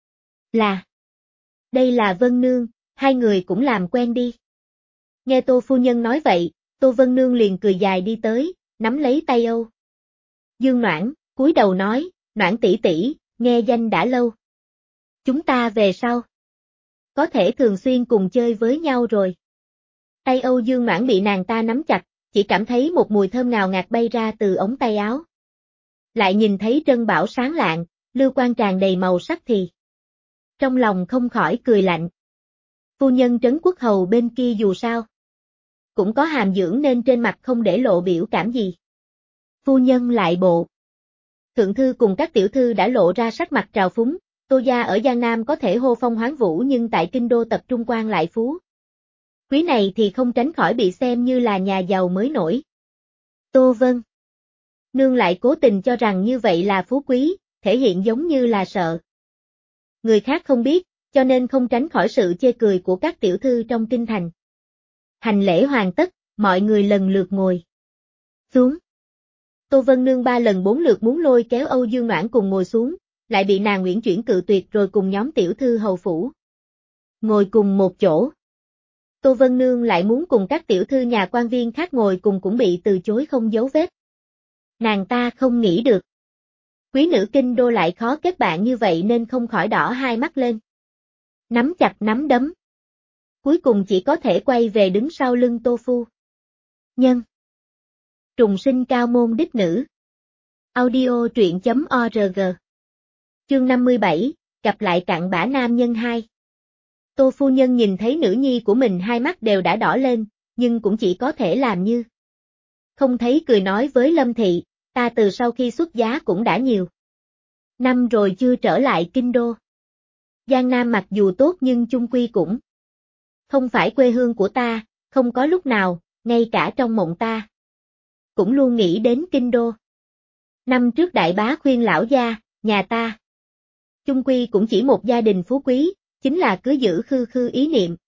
là đây là Vân Nương, hai người cũng làm quen đi. Nghe Tô phu nhân nói vậy, Tô Vân Nương liền cười dài đi tới, nắm lấy tay Âu Dương Noãn, cúi đầu nói, Noãn tỷ tỷ, nghe danh đã lâu. Chúng ta về sau có thể thường xuyên cùng chơi với nhau rồi. Tay Âu Dương Noãn bị nàng ta nắm chặt, chỉ cảm thấy một mùi thơm ngào ngạt bay ra từ ống tay áo. Lại nhìn thấy trân bảo sáng lạng, lưu quan tràn đầy màu sắc thì trong lòng không khỏi cười lạnh. Phu nhân Trấn Quốc Hầu bên kia dù sao cũng có hàm dưỡng nên trên mặt không để lộ biểu cảm gì. Phu nhân lại bộ Thượng thư cùng các tiểu thư đã lộ ra sắc mặt trào phúng, Tô gia ở Giang Nam có thể hô phong hoán vũ nhưng tại kinh đô tập trung quan lại phú. Quý này thì không tránh khỏi bị xem như là nhà giàu mới nổi. Tô Vân Nương lại cố tình cho rằng như vậy là phú quý, thể hiện giống như là sợ người khác không biết, cho nên không tránh khỏi sự chê cười của các tiểu thư trong kinh thành. Hành lễ hoàn tất, mọi người lần lượt ngồi xuống. Tô Vân Nương ba lần bốn lượt muốn lôi kéo Âu Dương Noãn cùng ngồi xuống, lại bị nàng Nguyễn Chuyển cự tuyệt rồi cùng nhóm tiểu thư hầu phủ ngồi cùng một chỗ. Tô Vân Nương lại muốn cùng các tiểu thư nhà quan viên khác ngồi cùng cũng bị từ chối không dấu vết. Nàng ta không nghĩ được. Quý nữ kinh đô lại khó kết bạn như vậy nên không khỏi đỏ hai mắt lên. Nắm chặt nắm đấm. Cuối cùng chỉ có thể quay về đứng sau lưng Tô Phu Nhân. Trùng sinh cao môn đích nữ. Audio truyện chấm org. Chương năm mươi bảy, gặp lại cặn bã nam nhân hai. Tô Phu Nhân nhìn thấy nữ nhi của mình hai mắt đều đã đỏ lên, nhưng cũng chỉ có thể làm như không thấy, cười nói với Lâm Thị, ta từ sau khi xuất giá cũng đã nhiều năm rồi chưa trở lại kinh đô. Giang Nam mặc dù tốt nhưng chung quy cũng không phải quê hương của ta, không có lúc nào, ngay cả trong mộng ta cũng luôn nghĩ đến kinh đô. Năm trước đại bá khuyên lão gia, nhà ta chung quy cũng chỉ một gia đình phú quý, chính là cứ giữ khư khư ý niệm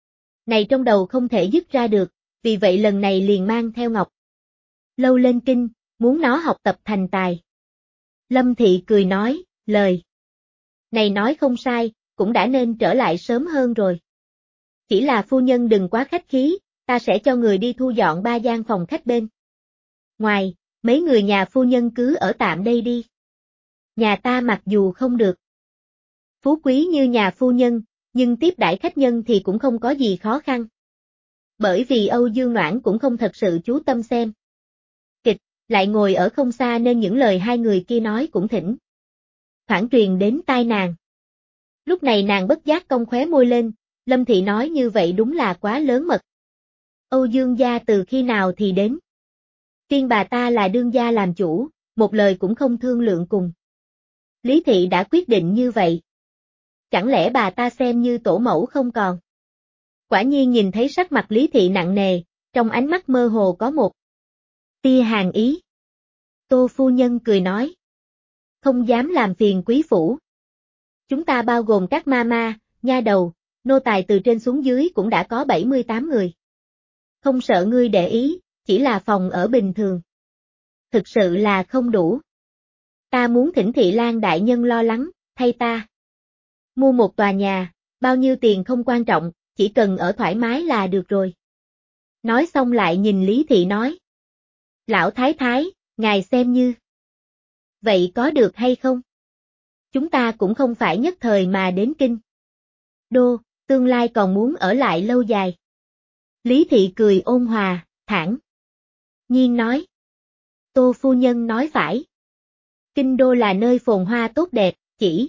này trong đầu không thể dứt ra được, vì vậy lần này liền mang theo Ngọc Lâu lên kinh, muốn nó học tập thành tài. Lâm Thị cười nói, lời này nói không sai, cũng đã nên trở lại sớm hơn rồi. Chỉ là phu nhân đừng quá khách khí, ta sẽ cho người đi thu dọn ba gian phòng khách bên ngoài, mấy người nhà phu nhân cứ ở tạm đây đi. Nhà ta mặc dù không được phú quý như nhà phu nhân, nhưng tiếp đãi khách nhân thì cũng không có gì khó khăn. Bởi vì Âu Dương Noãn cũng không thật sự chú tâm xem kịch, lại ngồi ở không xa nên những lời hai người kia nói cũng thỉnh thoảng truyền đến tai nàng. Lúc này nàng bất giác cong khóe môi lên, Lâm Thị nói như vậy đúng là quá lớn mật. Âu Dương gia từ khi nào thì đến phiên bà ta là đương gia làm chủ, một lời cũng không thương lượng cùng. Lý Thị đã quyết định như vậy. Chẳng lẽ bà ta xem như tổ mẫu không còn? Quả nhiên nhìn thấy sắc mặt Lý Thị nặng nề, trong ánh mắt mơ hồ có một tia hàn ý. Tô Phu Nhân cười nói, không dám làm phiền quý phủ. Chúng ta bao gồm các ma ma, nha đầu, nô tài từ trên xuống dưới cũng đã có bảy mươi tám người. Không sợ ngươi để ý, chỉ là phòng ở bình thường. Thực sự là không đủ. Ta muốn thỉnh Thị Lan đại nhân lo lắng, thay ta mua một tòa nhà, bao nhiêu tiền không quan trọng, chỉ cần ở thoải mái là được rồi. Nói xong lại nhìn Lý Thị nói. Lão Thái Thái, ngài xem như. Vậy có được hay không? Chúng ta cũng không phải nhất thời mà đến kinh đô, tương lai còn muốn ở lại lâu dài. Lý Thị cười ôn hòa, thản nhiên nói. Tô Phu Nhân nói phải. Kinh đô là nơi phồn hoa tốt đẹp, chỉ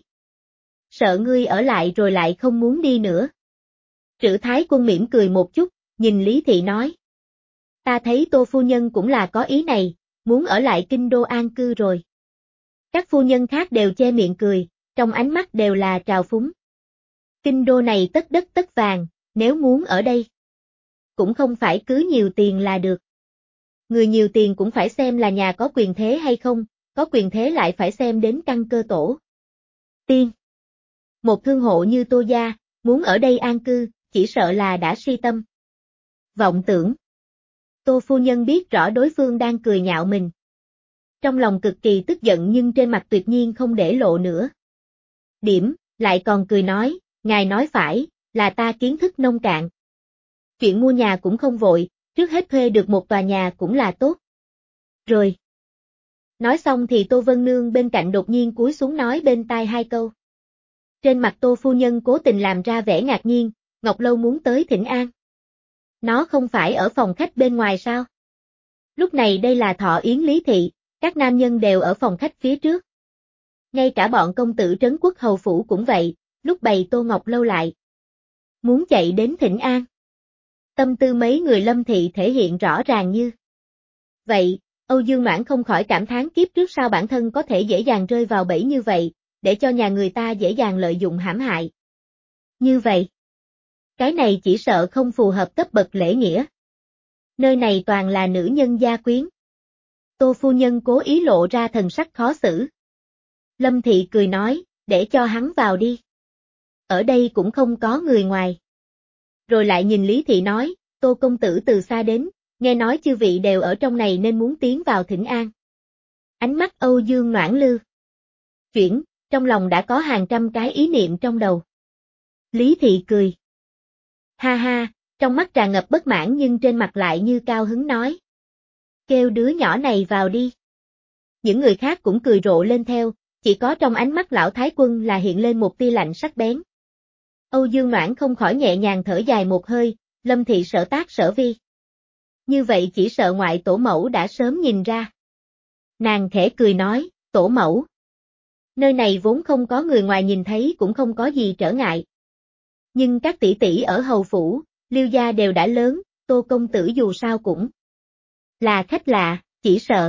sợ ngươi ở lại rồi lại không muốn đi nữa. Trữ Thái Quân mỉm cười một chút, nhìn Lý Thị nói. Ta thấy Tô Phu Nhân cũng là có ý này, muốn ở lại kinh đô an cư rồi. Các phu nhân khác đều che miệng cười, trong ánh mắt đều là trào phúng. Kinh đô này tất đất tất vàng, nếu muốn ở đây cũng không phải cứ nhiều tiền là được. Người nhiều tiền cũng phải xem là nhà có quyền thế hay không, có quyền thế lại phải xem đến căn cơ tổ tiên. Một thương hộ như Tô gia, muốn ở đây an cư, chỉ sợ là đã si tâm vọng tưởng. Tô Phu Nhân biết rõ đối phương đang cười nhạo mình. Trong lòng cực kỳ tức giận nhưng trên mặt tuyệt nhiên không để lộ nữa. Điểm, lại còn cười nói, ngài nói phải, là ta kiến thức nông cạn. Chuyện mua nhà cũng không vội, trước hết thuê được một tòa nhà cũng là tốt. Rồi. Nói xong thì Tô Vân Nương bên cạnh đột nhiên cúi xuống nói bên tai hai câu. Trên mặt Tô Phu Nhân cố tình làm ra vẻ ngạc nhiên, Ngọc Lâu muốn tới thỉnh an. Nó không phải ở phòng khách bên ngoài sao? Lúc này đây là thọ yến Lý Thị, các nam nhân đều ở phòng khách phía trước. Ngay cả bọn công tử trấn quốc hầu phủ cũng vậy, lúc bày Tô Ngọc Lâu lại. Muốn chạy đến thỉnh an. Tâm tư mấy người Lâm Thị thể hiện rõ ràng như. Vậy, Âu Dương Noãn không khỏi cảm thán kiếp trước sao bản thân có thể dễ dàng rơi vào bẫy như vậy, để cho nhà người ta dễ dàng lợi dụng hãm hại. Như vậy, cái này chỉ sợ không phù hợp cấp bậc lễ nghĩa. Nơi này toàn là nữ nhân gia quyến. Tô phu nhân cố ý lộ ra thần sắc khó xử. Lâm Thị cười nói, để cho hắn vào đi. Ở đây cũng không có người ngoài. Rồi lại nhìn Lý Thị nói, Tô công tử từ xa đến, nghe nói chư vị đều ở trong này nên muốn tiến vào thỉnh an. Ánh mắt Âu Dương Noãn lư chuyển, trong lòng đã có hàng trăm cái ý niệm trong đầu. Lý Thị cười. Ha ha, trong mắt tràn ngập bất mãn nhưng trên mặt lại như cao hứng nói. Kêu đứa nhỏ này vào đi. Những người khác cũng cười rộ lên theo, chỉ có trong ánh mắt lão thái quân là hiện lên một tia lạnh sắc bén. Âu Dương Noãn không khỏi nhẹ nhàng thở dài một hơi, Lâm Thị sở tác sở vi. Như vậy chỉ sợ ngoại tổ mẫu đã sớm nhìn ra. Nàng khẽ cười nói, tổ mẫu. Nơi này vốn không có người ngoài nhìn thấy cũng không có gì trở ngại. Nhưng các tỷ tỷ ở hầu phủ, Liêu gia đều đã lớn, Tô công tử dù sao cũng là khách lạ, chỉ sợ.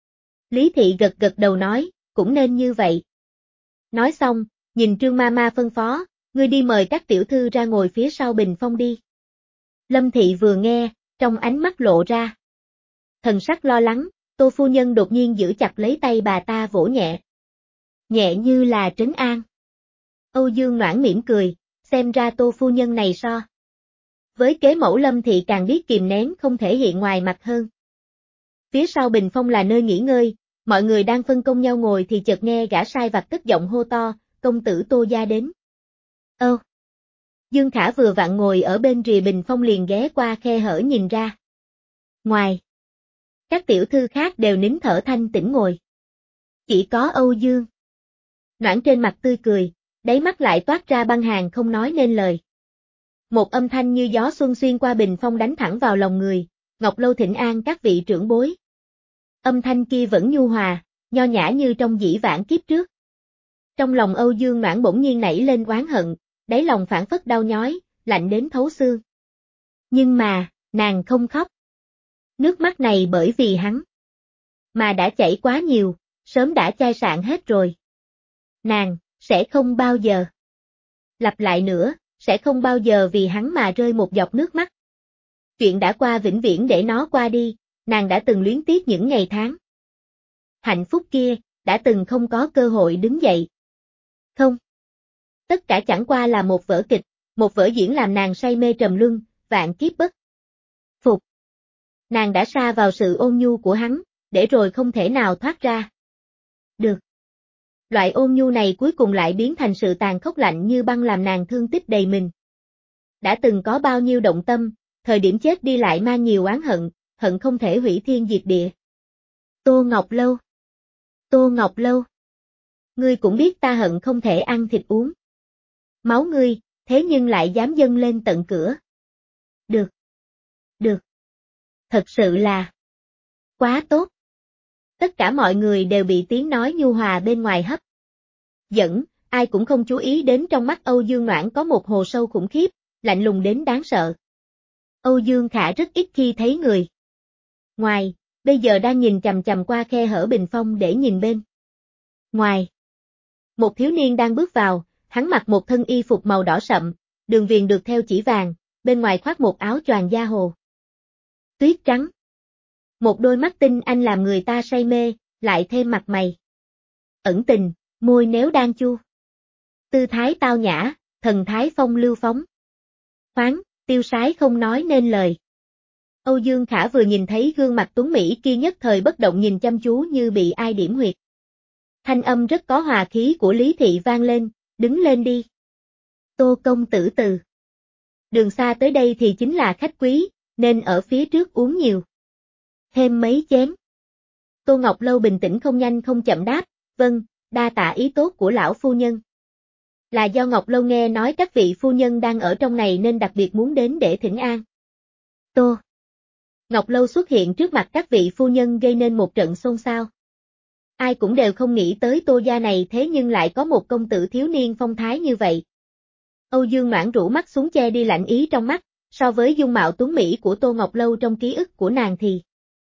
Lý Thị gật gật đầu nói, cũng nên như vậy. Nói xong, nhìn Trương ma ma phân phó, ngươi đi mời các tiểu thư ra ngồi phía sau bình phong đi. Lâm Thị vừa nghe, trong ánh mắt lộ ra thần sắc lo lắng, Tô phu nhân đột nhiên giữ chặt lấy tay bà ta vỗ nhẹ. Nhẹ như là trấn an. Âu Dương Noãn mỉm cười, xem ra Tô phu nhân này so với kế mẫu Lâm Thị càng biết kìm nén không thể hiện ngoài mặt hơn. Phía sau bình phong là nơi nghỉ ngơi, mọi người đang phân công nhau ngồi thì chợt nghe gã sai vặt cất giọng hô to, công tử Tô gia đến. Ơ! Dương Khả vừa vặn ngồi ở bên rìa bình phong liền ghé qua khe hở nhìn ra. Ngoài, các tiểu thư khác đều nín thở thanh tĩnh ngồi. Chỉ có Âu Dương Noãn trên mặt tươi cười, đáy mắt lại toát ra băng hàn không nói nên lời. Một âm thanh như gió xuân xuyên qua bình phong đánh thẳng vào lòng người, Ngọc Lâu thỉnh an các vị trưởng bối. Âm thanh kia vẫn nhu hòa, nho nhã như trong dĩ vãng kiếp trước. Trong lòng Âu Dương Noãn bỗng nhiên nảy lên oán hận, đáy lòng phảng phất đau nhói, lạnh đến thấu xương. Nhưng mà, nàng không khóc. Nước mắt này bởi vì hắn mà đã chảy quá nhiều, sớm đã chai sạn hết rồi. Nàng, sẽ không bao giờ. Lặp lại nữa, sẽ không bao giờ vì hắn mà rơi một giọt nước mắt. Chuyện đã qua vĩnh viễn để nó qua đi, nàng đã từng luyến tiếc những ngày tháng hạnh phúc kia, đã từng không có cơ hội đứng dậy. Không. Tất cả chẳng qua là một vở kịch, một vở diễn làm nàng say mê trầm luân, vạn kiếp bất phục. Nàng đã sa vào sự ôn nhu của hắn, để rồi không thể nào thoát ra được. Loại ôn nhu này cuối cùng lại biến thành sự tàn khốc lạnh như băng làm nàng thương tích đầy mình. Đã từng có bao nhiêu động tâm, thời điểm chết đi lại mang nhiều oán hận, hận không thể hủy thiên diệt địa. Tô Ngọc Lâu. Tô Ngọc Lâu. Ngươi cũng biết ta hận không thể ăn thịt uống máu ngươi, thế nhưng lại dám dâng lên tận cửa. Được. Được. Thật sự là quá tốt. Tất cả mọi người đều bị tiếng nói nhu hòa bên ngoài hấp dẫn, ai cũng không chú ý đến trong mắt Âu Dương Noãn có một hồ sâu khủng khiếp, lạnh lùng đến đáng sợ. Âu Dương Khả rất ít khi thấy người ngoài, bây giờ đang nhìn chằm chằm qua khe hở bình phong để nhìn bên ngoài. Một thiếu niên đang bước vào, hắn mặc một thân y phục màu đỏ sậm, đường viền được theo chỉ vàng, bên ngoài khoác một áo choàng da hồ tuyết trắng. Một đôi mắt tinh anh làm người ta say mê, lại thêm mặt mày ẩn tình, môi nếu đang chu. Tư thái tao nhã, thần thái phong lưu phóng khoáng, tiêu sái không nói nên lời. Âu Dương Khả vừa nhìn thấy gương mặt tuấn mỹ kia nhất thời bất động nhìn chăm chú như bị ai điểm huyệt. Thanh âm rất có hòa khí của Lý Thị vang lên, đứng lên đi. Tô công tử từ đường xa tới đây thì chính là khách quý, nên ở phía trước uống nhiều. Thêm mấy chén. Tô Ngọc Lâu bình tĩnh không nhanh không chậm đáp, vâng, đa tạ ý tốt của lão phu nhân. Là do Ngọc Lâu nghe nói các vị phu nhân đang ở trong này nên đặc biệt muốn đến để thỉnh an. Tô Ngọc Lâu xuất hiện trước mặt các vị phu nhân gây nên một trận xôn xao. Ai cũng đều không nghĩ tới Tô gia này thế nhưng lại có một công tử thiếu niên phong thái như vậy. Âu Dương Noãn rũ mắt xuống che đi lạnh ý trong mắt, so với dung mạo tuấn mỹ của Tô Ngọc Lâu trong ký ức của nàng thì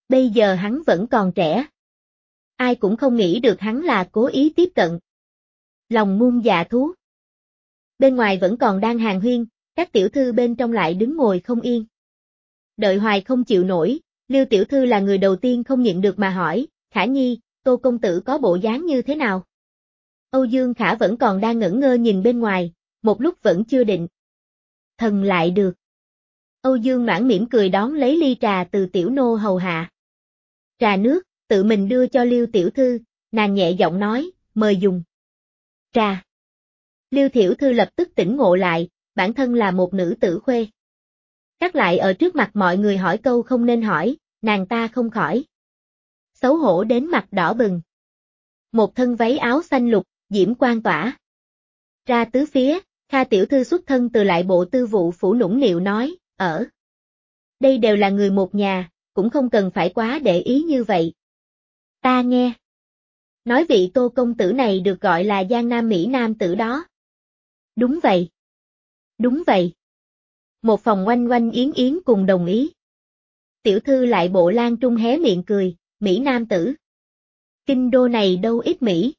Bây giờ hắn vẫn còn trẻ. Ai cũng không nghĩ được hắn là cố ý tiếp cận. Lòng muôn dạ thú. Bên ngoài vẫn còn đang hàn huyên, các tiểu thư bên trong lại đứng ngồi không yên. Đợi hoài không chịu nổi, Lưu tiểu thư là người đầu tiên không nhịn được mà hỏi, Khả Nhi, Tô công tử có bộ dáng như thế nào? Âu Dương Khả vẫn còn đang ngẩn ngơ nhìn bên ngoài, một lúc vẫn chưa định. Thần lại được. Âu Dương Mãn mỉm cười đón lấy ly trà từ tiểu nô hầu hạ. Trà nước, tự mình đưa cho Lưu tiểu thư, nàng nhẹ giọng nói, mời dùng. Trà. Lưu tiểu thư lập tức tỉnh ngộ lại, bản thân là một nữ tử khuê. Cắt lại ở trước mặt mọi người hỏi câu không nên hỏi, nàng ta không khỏi. Xấu hổ đến mặt đỏ bừng. Một thân váy áo xanh lục, diễm quang tỏa. Ra tứ phía, Kha tiểu thư xuất thân từ lại bộ tư vụ phủ nũng nịu nói, ở. Đây đều là người một nhà, cũng không cần phải quá để ý như vậy. Ta nghe. Nói vị Tô công tử này được gọi là Giang Nam Mỹ Nam tử đó. Đúng vậy. Đúng vậy. Một phòng oanh oanh yến yến cùng đồng ý. Tiểu thư lại bộ Lan Trung hé miệng cười, Mỹ Nam tử. Kinh đô này đâu ít Mỹ.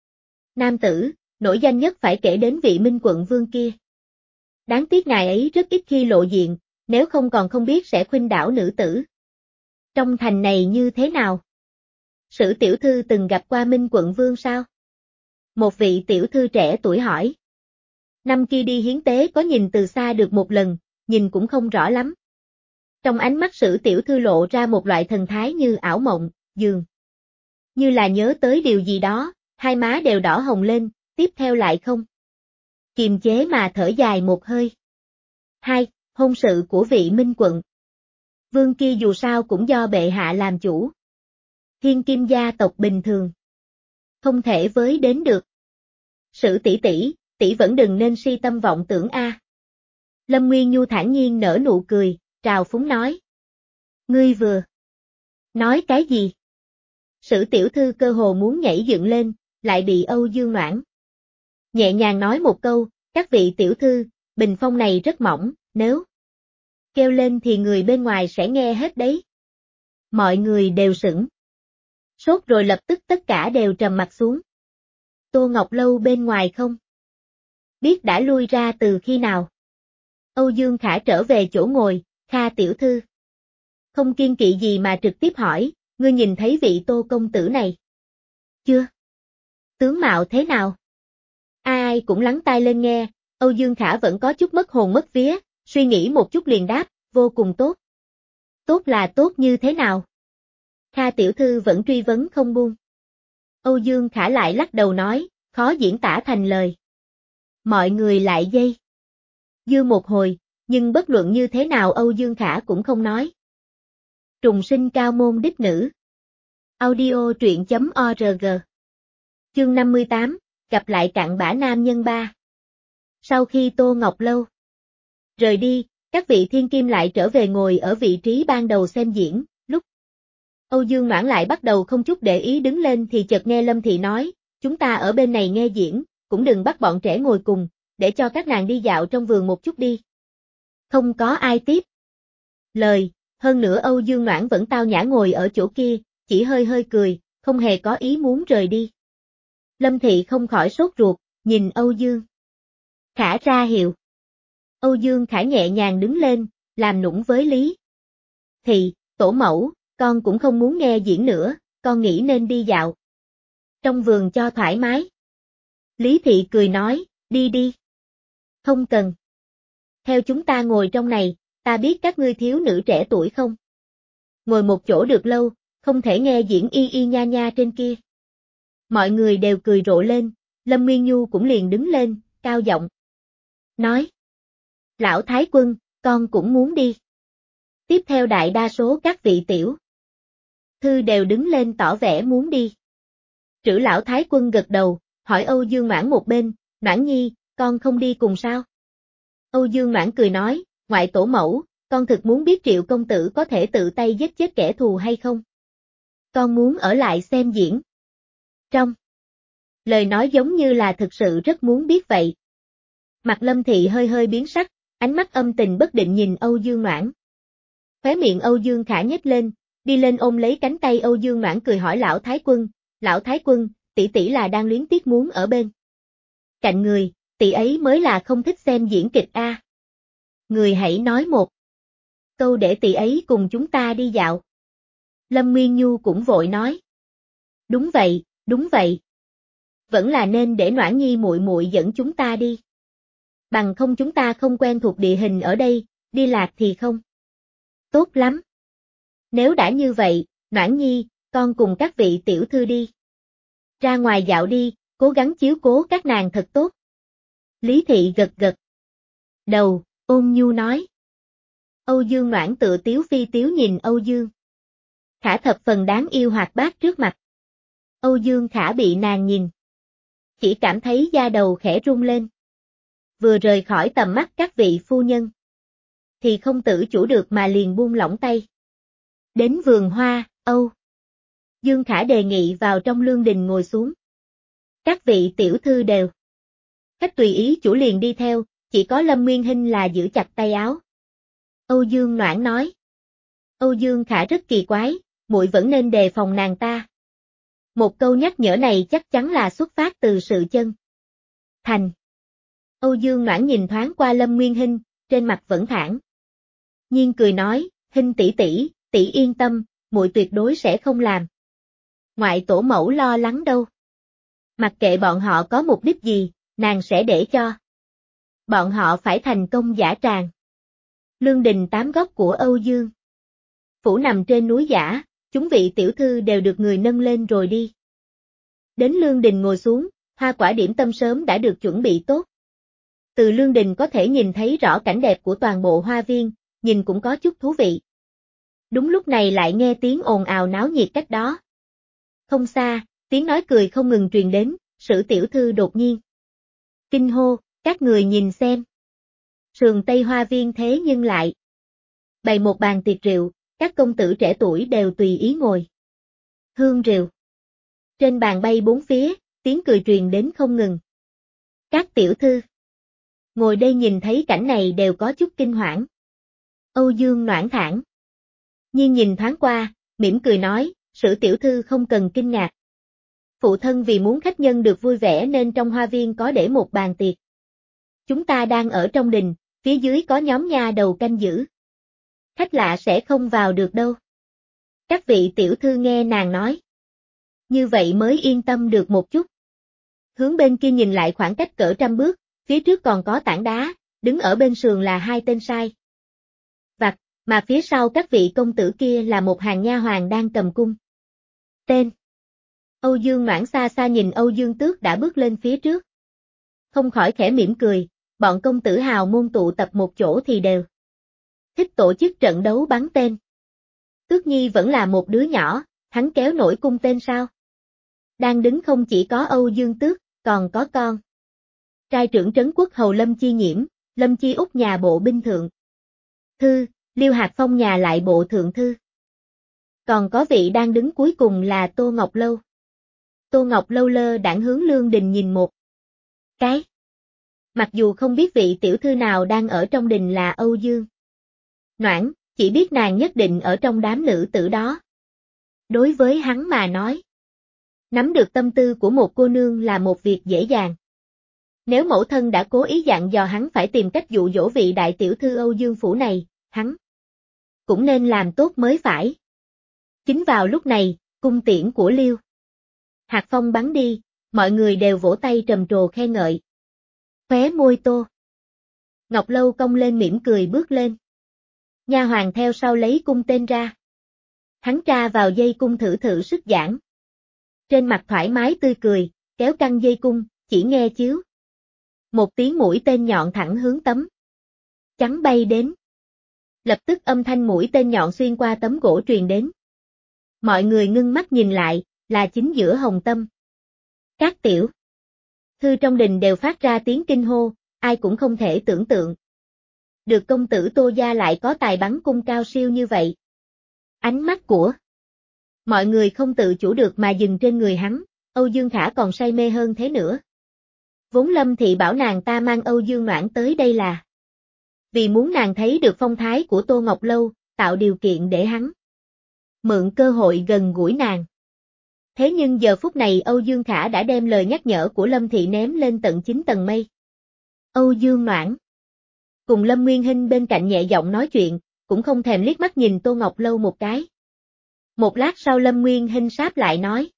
Nam tử, nổi danh nhất phải kể đến vị Minh quận vương kia. Đáng tiếc ngài ấy rất ít khi lộ diện, nếu không còn không biết sẽ khuynh đảo nữ tử. Trong thành này như thế nào? Sử tiểu thư từng gặp qua Minh quận vương sao? Một vị tiểu thư trẻ tuổi hỏi. Năm kia đi hiến tế có nhìn từ xa được một lần, nhìn cũng không rõ lắm. Trong ánh mắt Sử tiểu thư lộ ra một loại thần thái như ảo mộng, dường như là nhớ tới điều gì đó, hai má đều đỏ hồng lên, tiếp theo lại không kiềm chế mà thở dài một hơi. Hai, hôn sự của vị Minh quận vương kia dù sao cũng do bệ hạ làm chủ. Thiên kim gia tộc bình thường không thể với đến được. Sử tỷ tỷ, tỷ vẫn đừng nên si tâm vọng tưởng a. Lâm Nguyên Nhu thản nhiên nở nụ cười, trào phúng nói. Ngươi vừa nói cái gì? Sử tiểu thư cơ hồ muốn nhảy dựng lên, lại bị Âu Dương Noãn nhẹ nhàng nói một câu, các vị tiểu thư, bình phong này rất mỏng, nếu kêu lên thì người bên ngoài sẽ nghe hết đấy. Mọi người đều sững sốt rồi lập tức tất cả đều trầm mặt xuống. Tô Ngọc Lâu bên ngoài không biết đã lui ra từ khi nào. Âu Dương Khả trở về chỗ ngồi, Kha tiểu thư không kiên kỵ gì mà trực tiếp hỏi, ngươi nhìn thấy vị Tô công tử này chưa? Tướng mạo thế nào? Ai cũng lắng tai lên nghe, Âu Dương Khả vẫn có chút mất hồn mất vía, suy nghĩ một chút liền đáp, vô cùng tốt. Tốt là tốt như thế nào? Kha tiểu thư vẫn truy vấn không buông. Âu Dương Khả lại lắc đầu nói, khó diễn tả thành lời. Mọi người lại dây dưa một hồi, nhưng bất luận như thế nào Âu Dương Khả cũng không nói. Trùng sinh cao môn đích nữ. Audio truyện chấm org. Chương năm mươi tám, gặp lại cặn bã nam nhân ba. Sau khi Tô Ngọc Lâu rời đi, các vị thiên kim lại trở về ngồi ở vị trí ban đầu xem diễn, lúc Âu Dương Noãn lại bắt đầu không chút để ý đứng lên thì chợt nghe Lâm Thị nói, chúng ta ở bên này nghe diễn, cũng đừng bắt bọn trẻ ngồi cùng, để cho các nàng đi dạo trong vườn một chút đi. Không có ai tiếp lời, hơn nữa Âu Dương Noãn vẫn tao nhã ngồi ở chỗ kia, chỉ hơi hơi cười, không hề có ý muốn rời đi. Lâm Thị không khỏi sốt ruột, nhìn Âu Dương Khả ra hiệu. Âu Dương Khả nhẹ nhàng đứng lên, làm nũng với Lý Thị, tổ mẫu, con cũng không muốn nghe diễn nữa, con nghĩ nên đi dạo trong vườn cho thoải mái. Lý Thị cười nói, đi đi. Không cần. Theo chúng ta ngồi trong này, ta biết các ngươi thiếu nữ trẻ tuổi không? Ngồi một chỗ được lâu, không thể nghe diễn y y nha nha trên kia. Mọi người đều cười rộ lên, Lâm Nguyên Nhu cũng liền đứng lên, cao giọng nói. Lão Thái Quân, con cũng muốn đi. Tiếp theo đại đa số các vị tiểu thư đều đứng lên tỏ vẻ muốn đi. Trữ Lão Thái Quân gật đầu, hỏi Âu Dương Noãn một bên, Noãn Nhi, con không đi cùng sao? Âu Dương Noãn cười nói, ngoại tổ mẫu, con thực muốn biết Triệu công tử có thể tự tay giết chết kẻ thù hay không? Con muốn ở lại xem diễn. Trong lời nói giống như là thực sự rất muốn biết vậy. Mặt Lâm Thị hơi hơi biến sắc, ánh mắt âm tình bất định nhìn Âu Dương Noãn. Khóe miệng Âu Dương Khả nhếch lên, đi lên ôm lấy cánh tay Âu Dương Noãn cười hỏi Lão Thái Quân, Lão Thái Quân, tỷ tỷ là đang luyến tiếc muốn ở bên cạnh người, tỷ ấy mới là không thích xem diễn kịch a. À. Người hãy nói một câu để tỷ ấy cùng chúng ta đi dạo. Lâm Nguyên Nhu cũng vội nói. Đúng vậy, đúng vậy. Vẫn là nên để Noãn Nhi muội muội dẫn chúng ta đi. Bằng không chúng ta không quen thuộc địa hình ở đây, đi lạc thì không. Tốt lắm. Nếu đã như vậy, Noãn Nhi, con cùng các vị tiểu thư đi. Ra ngoài dạo đi, cố gắng chiếu cố các nàng thật tốt. Lý Thị gật gật đầu, ôn nhu nói. Âu Dương Noãn tự tiếu phi tiếu nhìn Âu Dương Khả thập phần đáng yêu hoạt bát trước mặt. Âu Dương Khả bị nàng nhìn. Chỉ cảm thấy da đầu khẽ rung lên. Vừa rời khỏi tầm mắt các vị phu nhân. Thì không tự chủ được mà liền buông lỏng tay. Đến vườn hoa, Âu Dương Khả đề nghị vào trong lương đình ngồi xuống. Các vị tiểu thư đều khách tùy ý chủ liền đi theo, chỉ có Lâm Nguyên Hinh là giữ chặt tay áo. Âu Dương Noãn nói. Âu Dương Khả rất kỳ quái, muội vẫn nên đề phòng nàng ta. Một câu nhắc nhở này chắc chắn là xuất phát từ sự chân thành. Âu Dương Noãn nhìn thoáng qua Lâm Nguyên Hinh, trên mặt vẫn thản nhiên cười nói, Hinh tỷ tỷ, tỷ yên tâm, muội tuyệt đối sẽ không làm ngoại tổ mẫu lo lắng đâu. Mặc kệ bọn họ có mục đích gì, nàng sẽ để cho bọn họ phải thành công giả tràng. Lương đình tám góc của Âu Dương phủ nằm trên núi giả, chúng vị tiểu thư đều được người nâng lên rồi đi. Đến lương đình ngồi xuống, hoa quả điểm tâm sớm đã được chuẩn bị tốt. Từ lương đình có thể nhìn thấy rõ cảnh đẹp của toàn bộ hoa viên, nhìn cũng có chút thú vị. Đúng lúc này lại nghe tiếng ồn ào náo nhiệt cách đó. Không xa, tiếng nói cười không ngừng truyền đến, Sử tiểu thư đột nhiên kinh hô, các người nhìn xem. Sườn Tây hoa viên thế nhưng lại bày một bàn tiệc rượu, các công tử trẻ tuổi đều tùy ý ngồi. Hương rượu. Trên bàn bay bốn phía, tiếng cười truyền đến không ngừng. Các tiểu thư ngồi đây nhìn thấy cảnh này đều có chút kinh hoảng. Âu Dương Noãn thản nhiên nhìn thoáng qua, mỉm cười nói, Sử tiểu thư không cần kinh ngạc. Phụ thân vì muốn khách nhân được vui vẻ nên trong hoa viên có để một bàn tiệc. Chúng ta đang ở trong đình, phía dưới có nhóm nha đầu canh giữ. Khách lạ sẽ không vào được đâu. Các vị tiểu thư nghe nàng nói. Như vậy mới yên tâm được một chút. Hướng bên kia nhìn lại khoảng cách cỡ trăm bước, phía trước còn có tảng đá, đứng ở bên sườn là hai tên sai vặt, mà phía sau các vị công tử kia là một hàng nha hoàn đang cầm cung. Tên Âu Dương Noãn xa xa nhìn Âu Dương Tước đã bước lên phía trước. Không khỏi khẽ mỉm cười, bọn công tử hào môn tụ tập một chỗ thì đều thích tổ chức trận đấu bắn tên. Tước Nhi vẫn là một đứa nhỏ, hắn kéo nổi cung tên sao? Đang đứng không chỉ có Âu Dương Tước, còn có con trai trưởng trấn quốc hầu Lâm Chi Nhiễm, Lâm Chi Úc nhà bộ binh thượng thư, Liêu Hạc Phong nhà lại bộ thượng thư. Còn có vị đang đứng cuối cùng là Tô Ngọc Lâu. Tô Ngọc Lâu lơ đãng hướng lương đình nhìn một cái. Mặc dù không biết vị tiểu thư nào đang ở trong đình là Âu Dương Noãn, chỉ biết nàng nhất định ở trong đám nữ tử đó. Đối với hắn mà nói, nắm được tâm tư của một cô nương là một việc dễ dàng. Nếu mẫu thân đã cố ý dặn dò hắn phải tìm cách dụ dỗ vị đại tiểu thư Âu Dương phủ này, hắn cũng nên làm tốt mới phải. Chính vào lúc này, cung tiễn của Liêu Hạc Phong bắn đi, mọi người đều vỗ tay trầm trồ khen ngợi. Khóe môi Tô Ngọc Lâu cong lên mỉm cười bước lên. Nha hoàn theo sau lấy cung tên ra. Hắn tra vào dây cung thử thử sức giãn. Trên mặt thoải mái tươi cười, kéo căng dây cung, chỉ nghe chiếu. Một tiếng mũi tên nhọn thẳng hướng tấm trắng bay đến. Lập tức âm thanh mũi tên nhọn xuyên qua tấm gỗ truyền đến. Mọi người ngưng mắt nhìn lại, là chính giữa hồng tâm. Các tiểu thư trong đình đều phát ra tiếng kinh hô, ai cũng không thể tưởng tượng. Được công tử Tô gia lại có tài bắn cung cao siêu như vậy. Ánh mắt của mọi người không tự chủ được mà dừng trên người hắn, Âu Dương Khả còn say mê hơn thế nữa. Vốn Lâm Thị bảo nàng ta mang Âu Dương Noãn tới đây là vì muốn nàng thấy được phong thái của Tô Ngọc Lâu, tạo điều kiện để hắn mượn cơ hội gần gũi nàng. Thế nhưng giờ phút này Âu Dương Khả đã đem lời nhắc nhở của Lâm Thị ném lên tận chín tầng mây. Âu Dương Noãn cùng Lâm Nguyên Hinh bên cạnh nhẹ giọng nói chuyện, cũng không thèm liếc mắt nhìn Tô Ngọc Lâu một cái. Một lát sau Lâm Nguyên Hinh sáp lại nói.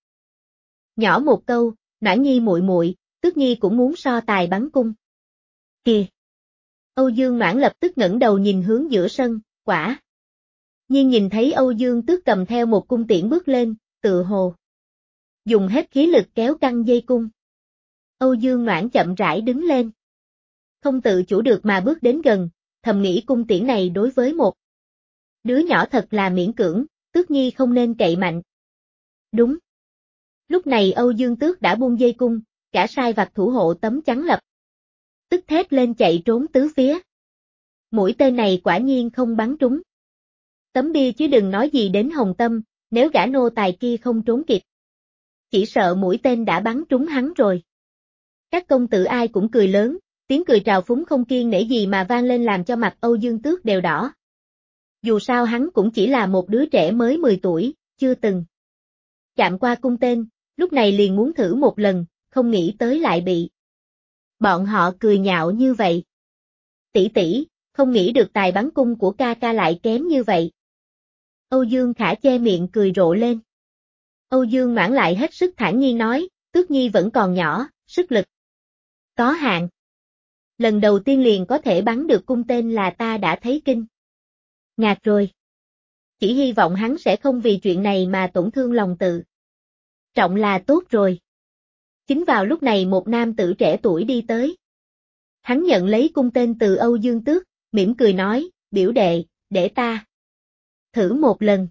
Nhỏ một câu, Noãn Nhi muội muội, Tước Nhi cũng muốn so tài bắn cung. Kìa! Âu Dương Noãn lập tức ngẩng đầu nhìn hướng giữa sân, quả. Nhưng nhìn thấy Âu Dương Tước cầm theo một cung tiễn bước lên, tự hồ. Dùng hết khí lực kéo căng dây cung. Âu Dương Noãn chậm rãi đứng lên. Không tự chủ được mà bước đến gần, thầm nghĩ cung tiễn này đối với một đứa nhỏ thật là miễn cưỡng, Tước Nhi không nên cậy mạnh. Đúng. Lúc này Âu Dương Tước đã buông dây cung, cả sai vặt thủ hộ tấm chắn lập. Tức thét lên chạy trốn tứ phía. Mũi tên này quả nhiên không bắn trúng. Tấm bia chứ đừng nói gì đến Hồng Tâm, nếu gã nô tài kia không trốn kịp. Chỉ sợ mũi tên đã bắn trúng hắn rồi. Các công tử ai cũng cười lớn, tiếng cười trào phúng không kiêng nể gì mà vang lên làm cho mặt Âu Dương Tước đều đỏ. Dù sao hắn cũng chỉ là một đứa trẻ mới mười tuổi, chưa từng chạm qua cung tên, lúc này liền muốn thử một lần, không nghĩ tới lại bị bọn họ cười nhạo như vậy. Tỷ tỷ, không nghĩ được tài bắn cung của ca ca lại kém như vậy. Âu Dương Khả che miệng cười rộ lên. Âu Dương Noãn lại hết sức thản nhiên nói, Tước Nhi vẫn còn nhỏ, sức lực có hạn. Lần đầu tiên liền có thể bắn được cung tên là ta đã thấy kinh ngạc rồi. Chỉ hy vọng hắn sẽ không vì chuyện này mà tổn thương lòng tự trọng là tốt rồi. Chính vào lúc này một nam tử trẻ tuổi đi tới. Hắn nhận lấy cung tên từ Âu Dương Tước, mỉm cười nói, biểu đệ, để ta thử một lần.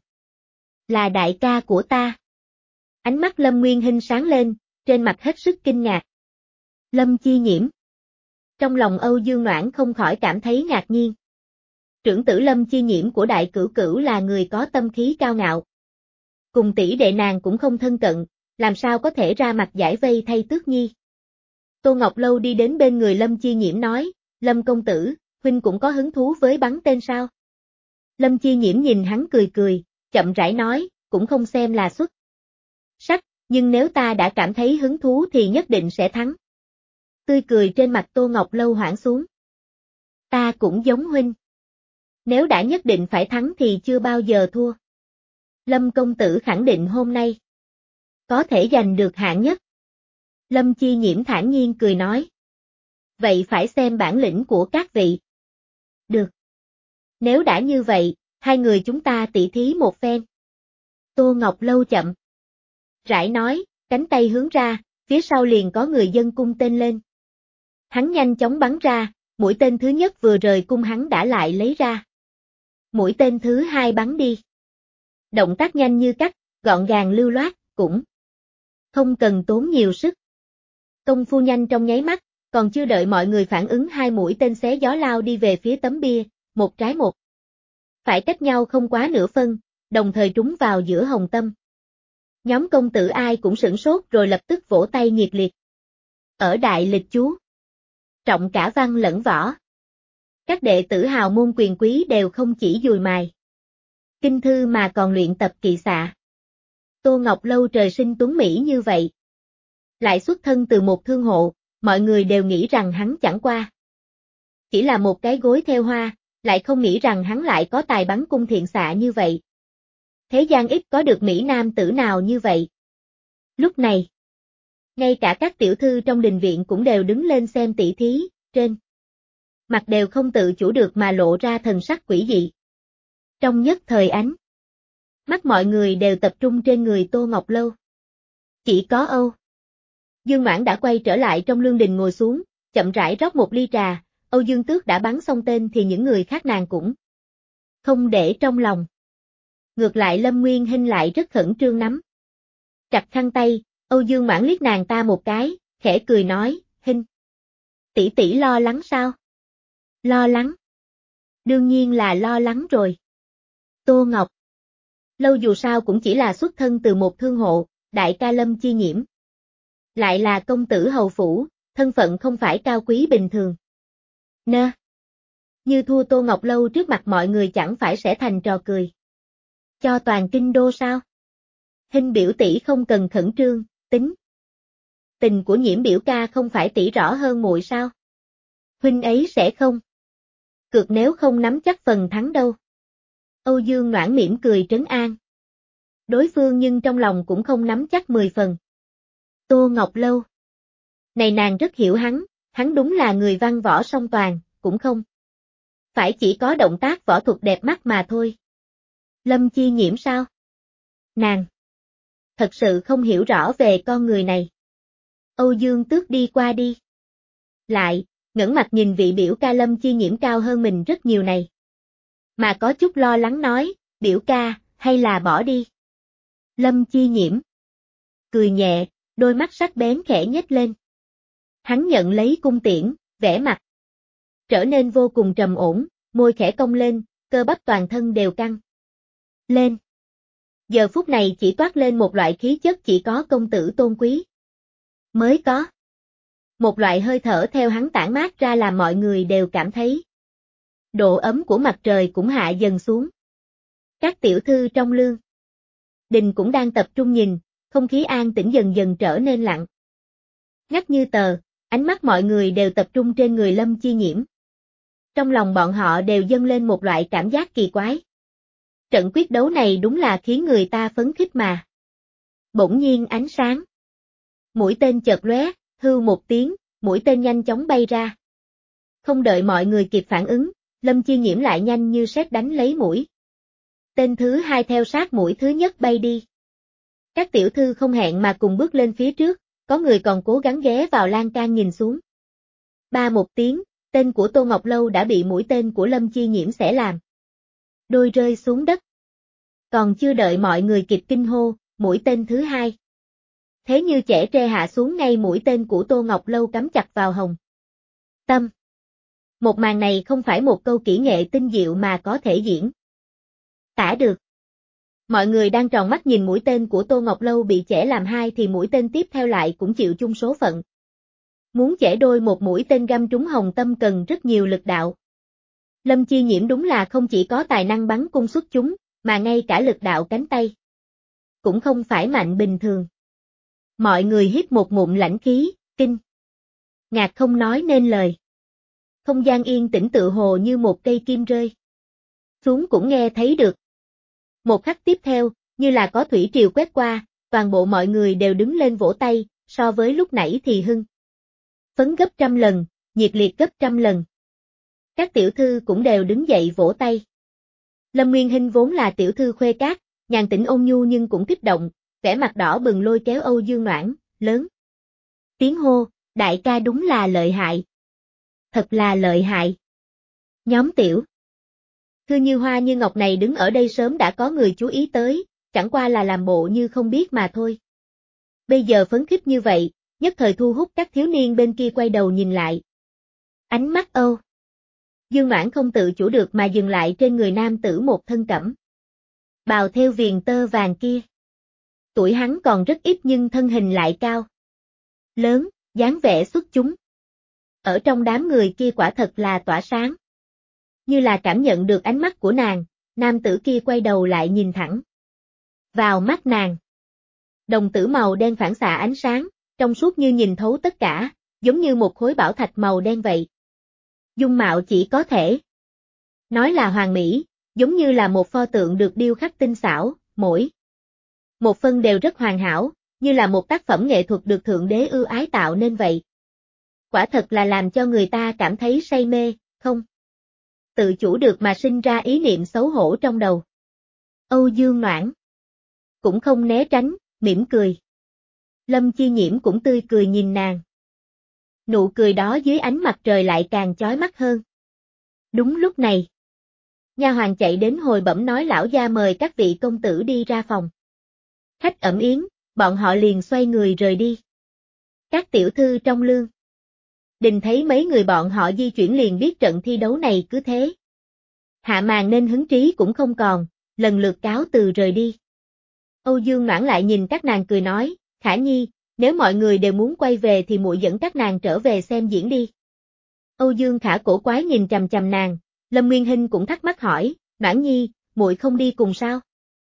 Là đại ca của ta. Ánh mắt Lâm Nguyên Hinh sáng lên, trên mặt hết sức kinh ngạc. Lâm Chi Nhiễm. Trong lòng Âu Dương Noãn không khỏi cảm thấy ngạc nhiên. Trưởng tử Lâm Chi Nhiễm của đại cửu cửu là người có tâm khí cao ngạo. Cùng tỷ đệ nàng cũng không thân cận, làm sao có thể ra mặt giải vây thay Tước Nhi. Tô Ngọc Lâu đi đến bên người Lâm Chi Nhiễm nói, Lâm công tử, huynh cũng có hứng thú với bắn tên sao? Lâm Chi Nhiễm nhìn hắn cười cười, chậm rãi nói, cũng không xem là xuất sắc, nhưng nếu ta đã cảm thấy hứng thú thì nhất định sẽ thắng. Tươi cười trên mặt Tô Ngọc Lâu hoãn xuống. Ta cũng giống huynh. Nếu đã nhất định phải thắng thì chưa bao giờ thua. Lâm công tử khẳng định hôm nay có thể giành được hạng nhất. Lâm Chi Nhiễm thản nhiên cười nói. Vậy phải xem bản lĩnh của các vị. Được. Nếu đã như vậy, hai người chúng ta tỉ thí một phen. Tô Ngọc Lâu chậm rãi nói, cánh tay hướng ra, phía sau liền có người dân cung tên lên. Hắn nhanh chóng bắn ra, mũi tên thứ nhất vừa rời cung hắn đã lại lấy ra. Mũi tên thứ hai bắn đi. Động tác nhanh như cắt, gọn gàng lưu loát, cũng không cần tốn nhiều sức. Công phu nhanh trong nháy mắt, còn chưa đợi mọi người phản ứng hai mũi tên xé gió lao đi về phía tấm bia, một trái một. Phải cách nhau không quá nửa phân, đồng thời trúng vào giữa Hồng Tâm. Nhóm công tử ai cũng sửng sốt rồi lập tức vỗ tay nhiệt liệt. Ở đại lịch chú, trọng cả văn lẫn võ. Các đệ tử hào môn quyền quý đều không chỉ dùi mài kinh thư mà còn luyện tập kỵ xạ. Tô Ngọc Lâu trời sinh tuấn mỹ như vậy. Lại xuất thân từ một thương hộ, mọi người đều nghĩ rằng hắn chẳng qua chỉ là một cái gối theo hoa, lại không nghĩ rằng hắn lại có tài bắn cung thiện xạ như vậy. Thế gian ít có được mỹ nam tử nào như vậy. Lúc này, ngay cả các tiểu thư trong đình viện cũng đều đứng lên xem tỷ thí, trên mặt đều không tự chủ được mà lộ ra thần sắc quỷ dị. Trong nhất thời ánh mắt mọi người đều tập trung trên người Tô Ngọc Lâu. Chỉ có Âu Dương Noãn đã quay trở lại trong lương đình ngồi xuống, chậm rãi rót một ly trà. Âu Dương Tước đã bắn xong tên thì những người khác nàng cũng không để trong lòng. Ngược lại Lâm Nguyên Hinh lại rất khẩn trương nắm chặt khăn tay. Âu Dương Noãn liếc nàng ta một cái, khẽ cười nói, Hinh, tỷ tỷ lo lắng sao? Lo lắng? Đương nhiên là lo lắng rồi. Tô Ngọc Lâu dù sao cũng chỉ là xuất thân từ một thương hộ, đại ca Lâm Chi Nhiễm. Lại là công tử hầu phủ, thân phận không phải cao quý bình thường. Nơ. Như thua Tô Ngọc Lâu trước mặt mọi người chẳng phải sẽ thành trò cười. Cho toàn kinh đô sao? Hình biểu tỷ không cần khẩn trương, tính. Tình của Nhiễm biểu ca không phải tỷ rõ hơn muội sao? Huynh ấy sẽ không. Cược nếu không nắm chắc phần thắng đâu. Âu Dương Noãn mỉm cười trấn an. Đối phương nhưng trong lòng cũng không nắm chắc mười phần. Tô Ngọc Lâu. Này nàng rất hiểu hắn, hắn đúng là người văn võ song toàn, cũng không. Phải chỉ có động tác võ thuật đẹp mắt mà thôi. Lâm Chi Nhiễm sao? Nàng. Thật sự không hiểu rõ về con người này. Âu Dương Tước đi qua đi. Lại, ngẩng mặt nhìn vị biểu ca Lâm Chi Nhiễm cao hơn mình rất nhiều này. Mà có chút lo lắng nói, biểu ca, hay là bỏ đi. Lâm Chi Nhiễm. Cười nhẹ, đôi mắt sắc bén khẽ nhếch lên. Hắn nhận lấy cung tiễn, vẻ mặt. Trở nên vô cùng trầm ổn, môi khẽ cong lên, cơ bắp toàn thân đều căng. Lên. Giờ phút này chỉ toát lên một loại khí chất chỉ có công tử tôn quý. Mới có. Một loại hơi thở theo hắn tản mát ra làm mọi người đều cảm thấy. Độ ấm của mặt trời cũng hạ dần xuống. Các tiểu thư trong lương. Đình cũng đang tập trung nhìn, không khí an tĩnh dần dần trở nên lặng. Ngắt như tờ, ánh mắt mọi người đều tập trung trên người Lâm Chi Nhiễm. Trong lòng bọn họ đều dâng lên một loại cảm giác kỳ quái. Trận quyết đấu này đúng là khiến người ta phấn khích mà. Bỗng nhiên ánh sáng. Mũi tên chợt lóe, hưu một tiếng, mũi tên nhanh chóng bay ra. Không đợi mọi người kịp phản ứng, Lâm Chi Nhiễm lại nhanh như sét đánh lấy mũi. Tên thứ hai theo sát mũi thứ nhất bay đi. Các tiểu thư không hẹn mà cùng bước lên phía trước, có người còn cố gắng ghé vào lan can nhìn xuống. Ba một tiếng, tên của Tô Ngọc Lâu đã bị mũi tên của Lâm Chi Nhiễm xẻ làm. Đôi rơi xuống đất. Còn chưa đợi mọi người kịp kinh hô, mũi tên thứ hai. Thế như chẻ tre hạ xuống ngay mũi tên của Tô Ngọc Lâu cắm chặt vào hồng tâm. Một màn này không phải một câu kỹ nghệ tinh diệu mà có thể diễn tả được. Mọi người đang tròn mắt nhìn mũi tên của Tô Ngọc Lâu bị chẻ làm hai thì mũi tên tiếp theo lại cũng chịu chung số phận. Muốn chẻ đôi một mũi tên găm trúng hồng tâm cần rất nhiều lực đạo. Lâm Chi Nhiễm đúng là không chỉ có tài năng bắn cung xuất chúng, mà ngay cả lực đạo cánh tay. Cũng không phải mạnh bình thường. Mọi người hít một ngụm lãnh khí, kinh. Ngạc không nói nên lời. Không gian yên tĩnh tự hồ như một cây kim rơi xuống cũng nghe thấy được. Một khắc tiếp theo, như là có thủy triều quét qua, toàn bộ mọi người đều đứng lên vỗ tay, so với lúc nãy thì hưng phấn gấp trăm lần, nhiệt liệt gấp trăm lần. Các tiểu thư cũng đều đứng dậy vỗ tay. Lâm Nguyên Hinh vốn là tiểu thư khuê cát, nhàn tĩnh ôn nhu nhưng cũng kích động, vẻ mặt đỏ bừng lôi kéo Âu Dương Noãn, lớn tiếng hô, đại ca đúng là lợi hại. Thật là lợi hại. Nhóm tiểu thư như hoa như ngọc này đứng ở đây sớm đã có người chú ý tới, chẳng qua là làm bộ như không biết mà thôi. Bây giờ phấn khích như vậy, nhất thời thu hút các thiếu niên bên kia quay đầu nhìn lại. Ánh mắt Âu Dương Noãn không tự chủ được mà dừng lại trên người nam tử một thân cẩm bào theo viền tơ vàng kia. Tuổi hắn còn rất ít nhưng thân hình lại cao lớn, dáng vẻ xuất chúng. Ở trong đám người kia quả thật là tỏa sáng. Như là cảm nhận được ánh mắt của nàng, nam tử kia quay đầu lại nhìn thẳng vào mắt nàng. Đồng tử màu đen phản xạ ánh sáng, trong suốt như nhìn thấu tất cả, giống như một khối bảo thạch màu đen vậy. Dung mạo chỉ có thể nói là hoàn mỹ, giống như là một pho tượng được điêu khắc tinh xảo, mỗi một phân đều rất hoàn hảo, như là một tác phẩm nghệ thuật được Thượng Đế ưu ái tạo nên vậy. Quả thật là làm cho người ta cảm thấy say mê, không tự chủ được mà sinh ra ý niệm xấu hổ trong đầu. Âu Dương Noãn cũng không né tránh, mỉm cười. Lâm Chi Nhiễm cũng tươi cười nhìn nàng. Nụ cười đó dưới ánh mặt trời lại càng chói mắt hơn. Đúng lúc này, nha hoàn chạy đến hồi bẩm nói lão gia mời các vị công tử đi ra phòng khách ẩm yến, bọn họ liền xoay người rời đi. Các tiểu thư trong lương Đình thấy mấy người bọn họ di chuyển liền biết trận thi đấu này cứ thế hạ màn nên hứng trí cũng không còn, lần lượt cáo từ rời đi. Âu Dương Noãn lại nhìn các nàng cười nói, Khả Nhi, nếu mọi người đều muốn quay về thì muội dẫn các nàng trở về xem diễn đi. Âu Dương Khả cổ quái nhìn chằm chằm nàng, Lâm Nguyên Hinh cũng thắc mắc hỏi, Noãn Nhi, muội không đi cùng sao?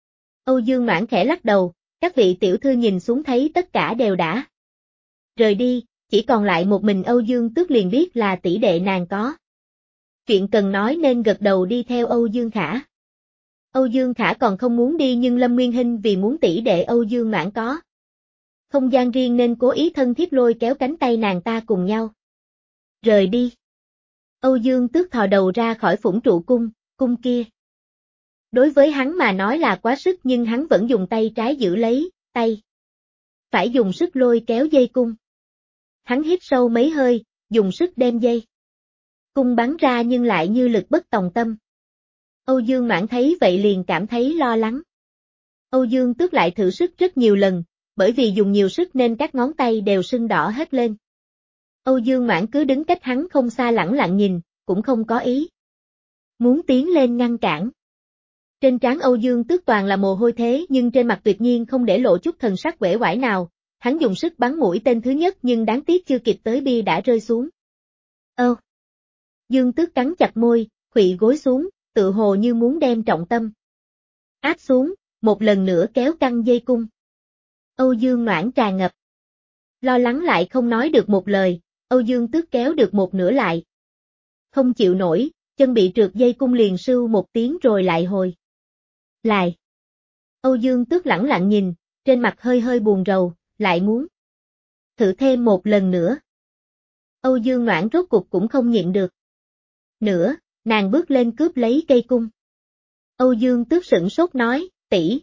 Âu Dương Noãn khẽ lắc đầu, các vị tiểu thư nhìn xuống thấy tất cả đều đã rời đi, chỉ còn lại một mình Âu Dương Tước liền biết là tỷ đệ nàng có chuyện cần nói nên gật đầu đi theo Âu Dương Khả. Âu Dương Khả còn không muốn đi nhưng Lâm Nguyên Hinh vì muốn tỷ đệ Âu Dương Noãn có không gian riêng nên cố ý thân thiết lôi kéo cánh tay nàng ta cùng nhau rời đi. Âu Dương Tước thò đầu ra khỏi phủng trụ cung, cung kia đối với hắn mà nói là quá sức nhưng hắn vẫn dùng tay trái giữ lấy, tay phải dùng sức lôi kéo dây cung. Hắn hít sâu mấy hơi, dùng sức đem dây cung bắn ra nhưng lại như lực bất tòng tâm. Âu Dương Noãn thấy vậy liền cảm thấy lo lắng. Âu Dương Tước lại thử sức rất nhiều lần, bởi vì dùng nhiều sức nên các ngón tay đều sưng đỏ hết lên. Âu Dương Noãn cứ đứng cách hắn không xa lẳng lặng nhìn, cũng không có ý muốn tiến lên ngăn cản. Trên trán Âu Dương Tước toàn là mồ hôi thế nhưng trên mặt tuyệt nhiên không để lộ chút thần sắc uể oải nào, hắn dùng sức bắn mũi tên thứ nhất nhưng đáng tiếc chưa kịp tới bi đã rơi xuống. Âu Dương Tước cắn chặt môi, khuỵu gối xuống, tự hồ như muốn đem trọng tâm áp xuống, một lần nữa kéo căng dây cung. Âu Dương Noãn tràn ngập lo lắng lại không nói được một lời, Âu Dương Tước kéo được một nửa lại không chịu nổi, chân bị trượt dây cung liền sưu một tiếng rồi lại hồi lại. Âu Dương Tước lẳng lặng nhìn, trên mặt hơi hơi buồn rầu, lại muốn thử thêm một lần nữa. Âu Dương Noãn rốt cục cũng không nhịn được nữa, nàng bước lên cướp lấy cây cung. Âu Dương Tước sửng sốt nói, tỷ,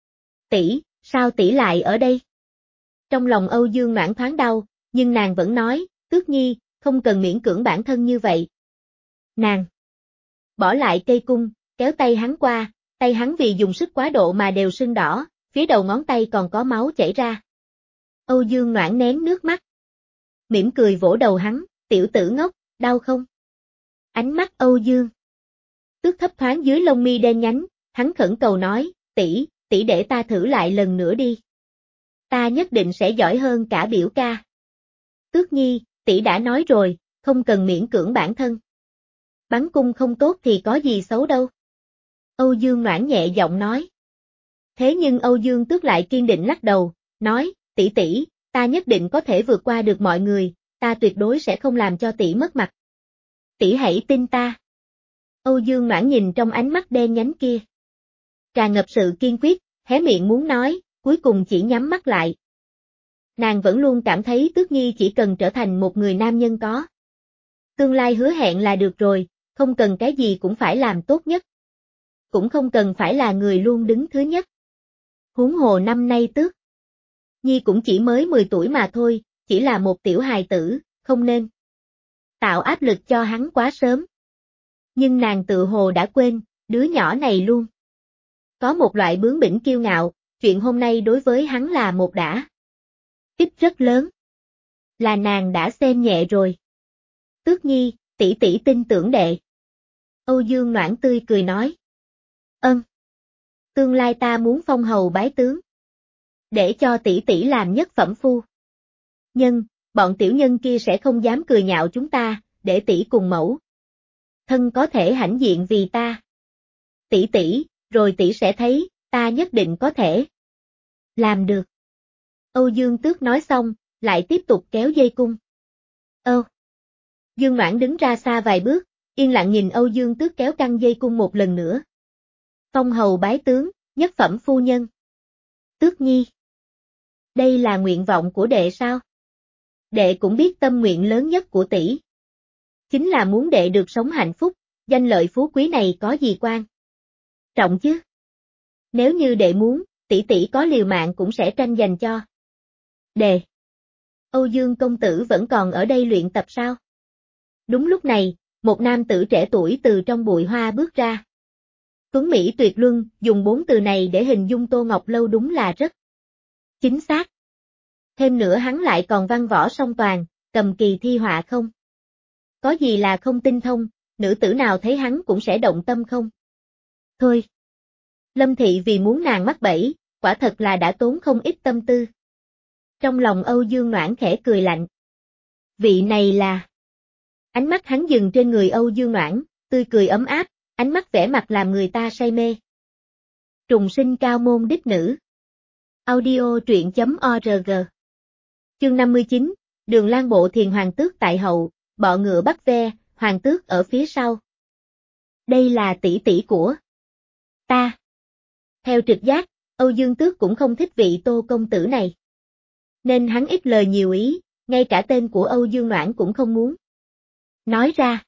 tỷ, sao tỷ lại ở đây? Trong lòng Âu Dương Noãn thoáng đau, nhưng nàng vẫn nói, Tước Nhi, không cần miễn cưỡng bản thân như vậy. Nàng bỏ lại cây cung, kéo tay hắn qua, tay hắn vì dùng sức quá độ mà đều sưng đỏ, phía đầu ngón tay còn có máu chảy ra. Âu Dương Noãn nén nước mắt, mỉm cười vỗ đầu hắn, tiểu tử ngốc, đau không? Ánh mắt Âu Dương Tước thấp thoáng dưới lông mi đen nhánh, hắn khẩn cầu nói, tỷ, tỷ để ta thử lại lần nữa đi. Ta nhất định sẽ giỏi hơn cả biểu ca. Tước Nhi, tỷ đã nói rồi, không cần miễn cưỡng bản thân. Bắn cung không tốt thì có gì xấu đâu. Âu Dương Noãn nhẹ giọng nói. Thế nhưng Âu Dương Tước lại kiên định lắc đầu, nói, tỷ tỷ, ta nhất định có thể vượt qua được mọi người, ta tuyệt đối sẽ không làm cho tỷ mất mặt. Tỷ hãy tin ta. Âu Dương Noãn nhìn trong ánh mắt đen nhánh kia, tràn ngập sự kiên quyết, hé miệng muốn nói, cuối cùng chỉ nhắm mắt lại. Nàng vẫn luôn cảm thấy Tước Nhi chỉ cần trở thành một người nam nhân có tương lai hứa hẹn là được rồi, không cần cái gì cũng phải làm tốt nhất. Cũng không cần phải là người luôn đứng thứ nhất. Huống hồ năm nay Tước Nhi cũng chỉ mới mười tuổi mà thôi, chỉ là một tiểu hài tử, không nên tạo áp lực cho hắn quá sớm. Nhưng nàng tự hồ đã quên, đứa nhỏ này luôn có một loại bướng bỉnh kiêu ngạo, chuyện hôm nay đối với hắn là một đả kích rất lớn. Là nàng đã xem nhẹ rồi. Tước Nhi, tỷ tỷ tin tưởng đệ. Âu Dương Noãn tươi cười nói. Ân. Tương lai ta muốn phong hầu bái tướng. Để cho tỷ tỷ làm nhất phẩm phu nhân, bọn tiểu nhân kia sẽ không dám cười nhạo chúng ta, để tỷ cùng mẫu thân có thể hãnh diện vì ta. Tỷ tỷ, rồi tỷ sẽ thấy, ta nhất định có thể làm được. Âu Dương Tước nói xong, lại tiếp tục kéo dây cung. Âu Dương Noãn đứng ra xa vài bước, yên lặng nhìn Âu Dương Tước kéo căng dây cung một lần nữa. Phong hầu bái tướng, nhất phẩm phu nhân. Tước Nhi. Đây là nguyện vọng của đệ sao? Đệ cũng biết tâm nguyện lớn nhất của tỷ chính là muốn đệ được sống hạnh phúc, danh lợi phú quý này có gì quan trọng chứ? Nếu như đệ muốn, tỷ tỷ có liều mạng cũng sẽ tranh giành cho đệ. Âu Dương công tử vẫn còn ở đây luyện tập sao? Đúng lúc này, một nam tử trẻ tuổi từ trong bụi hoa bước ra. Tuấn Mỹ tuyệt luân, dùng bốn từ này để hình dung Tô Ngọc Lâu đúng là rất chính xác. Thêm nữa hắn lại còn văn võ song toàn, cầm kỳ thi họa không có gì là không tinh thông, nữ tử nào thấy hắn cũng sẽ động tâm không? Thôi. Lâm Thị vì muốn nàng mắc bẫy, quả thật là đã tốn không ít tâm tư. Trong lòng Âu Dương Noãn khẽ cười lạnh. Vị này là... Ánh mắt hắn dừng trên người Âu Dương Noãn, tươi cười ấm áp, ánh mắt vẻ mặt làm người ta say mê. Trùng sinh cao môn đích nữ. Audio truyện.org. Chương năm mươi chín, Đường Lang bộ thiền hoàng tước tại hậu, bọ ngựa bắt ve, hoàng tước ở phía sau. Đây là tỷ tỷ của ta. Theo trực giác, Âu Dương Tước cũng không thích vị Tô công tử này. Nên hắn ít lời nhiều ý, ngay cả tên của Âu Dương Noãn cũng không muốn nói ra.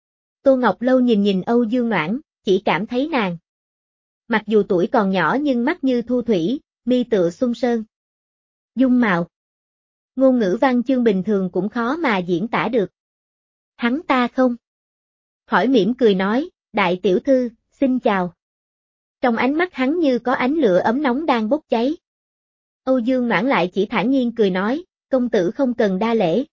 Tô Ngọc Lâu nhìn nhìn Âu Dương Noãn, chỉ cảm thấy nàng. Mặc dù tuổi còn nhỏ nhưng mắt như thu thủy, mi tựa xuân sơn. Dung mạo. Ngôn ngữ văn chương bình thường cũng khó mà diễn tả được. Hắn ta không khỏi mỉm cười nói, đại tiểu thư, xin chào. Trong ánh mắt hắn như có ánh lửa ấm nóng đang bốc cháy. Âu Dương Noãn lại chỉ thản nhiên cười nói, công tử không cần đa lễ.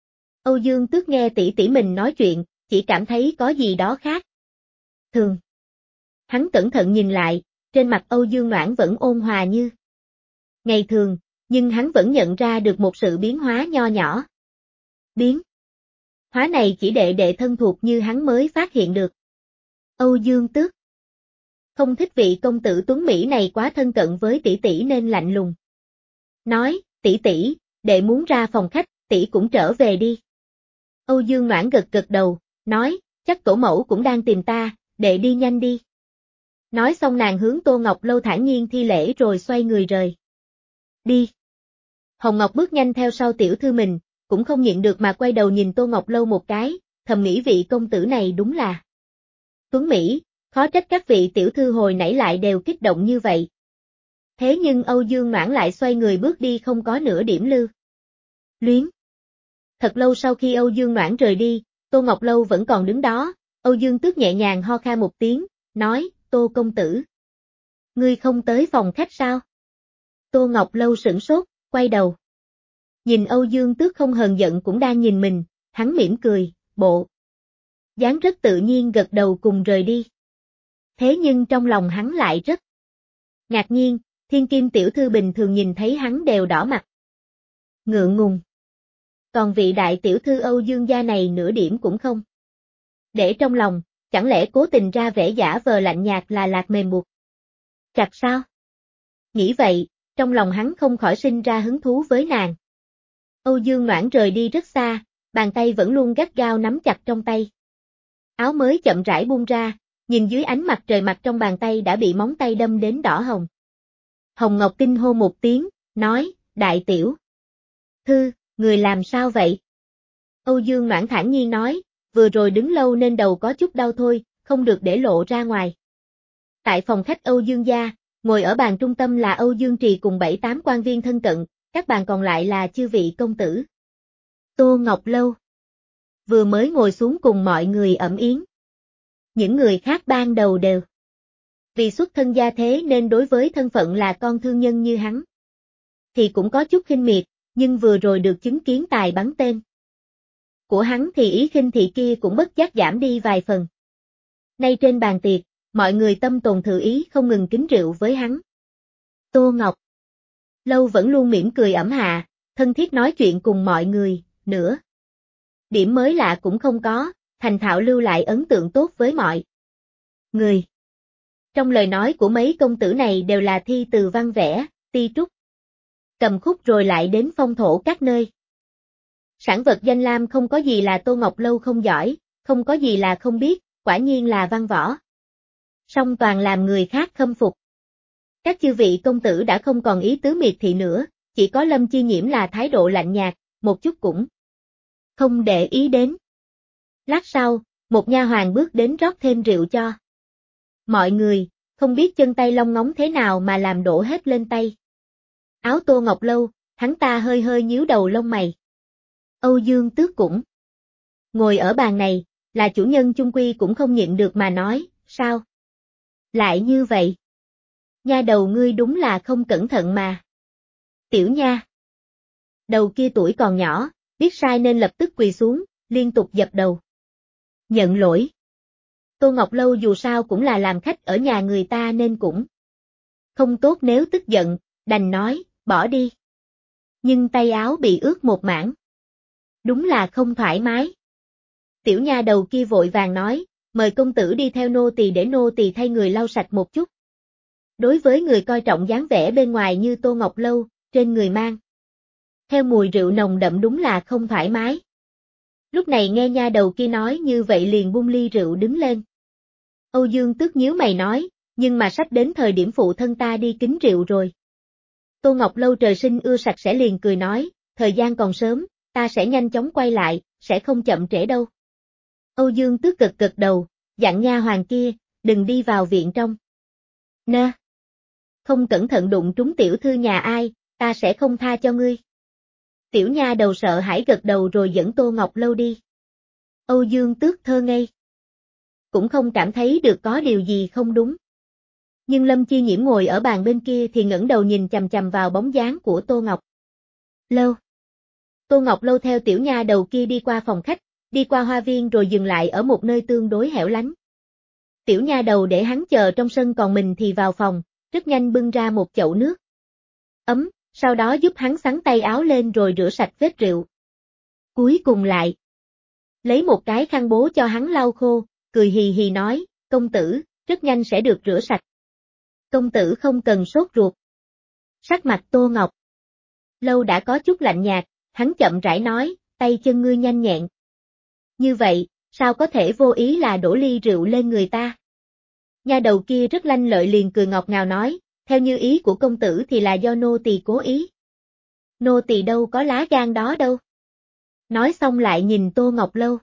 Âu Dương Tước nghe tỷ tỷ mình nói chuyện, chỉ cảm thấy có gì đó khác thường. Hắn cẩn thận nhìn lại, trên mặt Âu Dương Noãn vẫn ôn hòa như ngày thường, nhưng hắn vẫn nhận ra được một sự biến hóa nho nhỏ. Biến hóa này chỉ đệ đệ thân thuộc như hắn mới phát hiện được. Âu Dương Tước không thích vị công tử tuấn Mỹ này quá thân cận với tỷ tỷ nên lạnh lùng. Nói, tỷ tỷ, đệ muốn ra phòng khách, tỷ cũng trở về đi. Âu Dương Noãn gật gật đầu, nói, chắc tổ mẫu cũng đang tìm ta, đệ đi nhanh đi. Nói xong nàng hướng Tô Ngọc Lâu thản nhiên thi lễ rồi xoay người rời đi. Hồng Ngọc bước nhanh theo sau tiểu thư mình, cũng không nhịn được mà quay đầu nhìn Tô Ngọc Lâu một cái, thầm nghĩ vị công tử này đúng là tuấn Mỹ, khó trách các vị tiểu thư hồi nãy lại đều kích động như vậy. Thế nhưng Âu Dương Noãn lại xoay người bước đi không có nửa điểm lưu luyến. Thật lâu sau khi Âu Dương Noãn rời đi, Tô Ngọc Lâu vẫn còn đứng đó, Âu Dương Tước nhẹ nhàng ho khan một tiếng, nói, Tô công tử. Ngươi không tới phòng khách sao? Tô Ngọc Lâu sửng sốt, quay đầu. Nhìn Âu Dương Tước không hờn giận cũng đang nhìn mình, hắn mỉm cười, bộ dáng rất tự nhiên gật đầu cùng rời đi. Thế nhưng trong lòng hắn lại rất ngạc nhiên, thiên kim tiểu thư bình thường nhìn thấy hắn đều đỏ mặt. Ngượng ngùng. Còn vị đại tiểu thư Âu Dương gia này nửa điểm cũng không để trong lòng, chẳng lẽ cố tình ra vẻ giả vờ lạnh nhạt là lạc mềm buộc chặt sao? Nghĩ vậy, trong lòng hắn không khỏi sinh ra hứng thú với nàng. Âu Dương Noãn rời đi rất xa, bàn tay vẫn luôn gắt gao nắm chặt trong tay. Áo mới chậm rãi buông ra, nhìn dưới ánh mặt trời mặt trong bàn tay đã bị móng tay đâm đến đỏ hồng. Hồng Ngọc kinh hô một tiếng, nói, đại tiểu thư, người làm sao vậy? Âu Dương Noãn thản nhiên nói, vừa rồi đứng lâu nên đầu có chút đau thôi, không được để lộ ra ngoài. Tại phòng khách Âu Dương gia, ngồi ở bàn trung tâm là Âu Dương Trì cùng bảy tám quan viên thân cận, các bàn còn lại là chư vị công tử. Tô Ngọc Lâu vừa mới ngồi xuống cùng mọi người ẩm yến. Những người khác ban đầu đều vì xuất thân gia thế nên đối với thân phận là con thương nhân như hắn thì cũng có chút khinh miệt, nhưng vừa rồi được chứng kiến tài bắn tên của hắn thì ý khinh thị kia cũng bất giác giảm đi vài phần. Nay trên bàn tiệc, mọi người tâm tồn thử ý không ngừng kính rượu với hắn. Tô Ngọc Lâu vẫn luôn mỉm cười ẩm hạ, thân thiết nói chuyện cùng mọi người, nữa. Điểm mới lạ cũng không có, thành thạo lưu lại ấn tượng tốt với mọi người. Trong lời nói của mấy công tử này đều là thi từ văn vẽ, ti trúc, cầm khúc rồi lại đến phong thổ các nơi. Sản vật danh lam không có gì là Tô Ngọc Lâu không giỏi, không có gì là không biết, quả nhiên là văn võ. Song toàn làm người khác khâm phục. Các chư vị công tử đã không còn ý tứ miệt thị nữa, chỉ có Lâm Chi Nhiễm là thái độ lạnh nhạt, một chút cũng không để ý đến. Lát sau, một nha hoàn bước đến rót thêm rượu cho mọi người, không biết chân tay long ngóng thế nào mà làm đổ hết lên tay áo Tô Ngọc Lâu, hắn ta hơi hơi nhíu đầu lông mày. Âu Dương Tước cũng ngồi ở bàn này, là chủ nhân chung quy cũng không nhịn được mà nói, sao lại như vậy? Nha đầu ngươi đúng là không cẩn thận mà. Tiểu nha đầu kia tuổi còn nhỏ, biết sai nên lập tức quỳ xuống, liên tục dập đầu nhận lỗi. Tô Ngọc Lâu dù sao cũng là làm khách ở nhà người ta nên cũng không tốt nếu tức giận, đành nói, bỏ đi. Nhưng tay áo bị ướt một mảng. Đúng là không thoải mái. Tiểu nha đầu kia vội vàng nói, mời công tử đi theo nô tỳ để nô tỳ thay người lau sạch một chút. Đối với người coi trọng dáng vẻ bên ngoài như Tô Ngọc Lâu, trên người mang theo mùi rượu nồng đậm đúng là không thoải mái. Lúc này nghe nha đầu kia nói như vậy liền bung ly rượu đứng lên. Âu Dương Tước nhíu mày nói, nhưng mà sắp đến thời điểm phụ thân ta đi kính rượu rồi. Tô Ngọc Lâu trời sinh ưa sạch sẽ liền cười nói, thời gian còn sớm, ta sẽ nhanh chóng quay lại, sẽ không chậm trễ đâu. Âu Dương Tước gật gật đầu, dặn nha hoàng kia, đừng đi vào viện trong. Nơ. Không cẩn thận đụng trúng tiểu thư nhà ai, ta sẽ không tha cho ngươi. Tiểu nha đầu sợ hãi gật đầu rồi dẫn Tô Ngọc Lâu đi. Âu Dương Tước thơ ngây. Cũng không cảm thấy được có điều gì không đúng. Nhưng Lâm Chi Nhiễm ngồi ở bàn bên kia thì ngẩng đầu nhìn chằm chằm vào bóng dáng của Tô Ngọc Lâu. Tô Ngọc Lâu theo tiểu nha đầu kia đi qua phòng khách, đi qua hoa viên rồi dừng lại ở một nơi tương đối hẻo lánh. Tiểu nha đầu để hắn chờ trong sân còn mình thì vào phòng, rất nhanh bưng ra một chậu nước ấm, sau đó giúp hắn xắn tay áo lên rồi rửa sạch vết rượu. Cuối cùng lại lấy một cái khăn bố cho hắn lau khô, cười hì hì nói, công tử, rất nhanh sẽ được rửa sạch. Công tử không cần sốt ruột. Sắc mặt Tô Ngọc Lâu đã có chút lạnh nhạt, hắn chậm rãi nói, tay chân ngươi nhanh nhẹn. Như vậy, sao có thể vô ý là đổ ly rượu lên người ta? Nha đầu kia rất lanh lợi liền cười ngọt ngào nói, theo như ý của công tử thì là do nô tỳ cố ý. Nô tỳ đâu có lá gan đó đâu. Nói xong lại nhìn Tô Ngọc Lâu.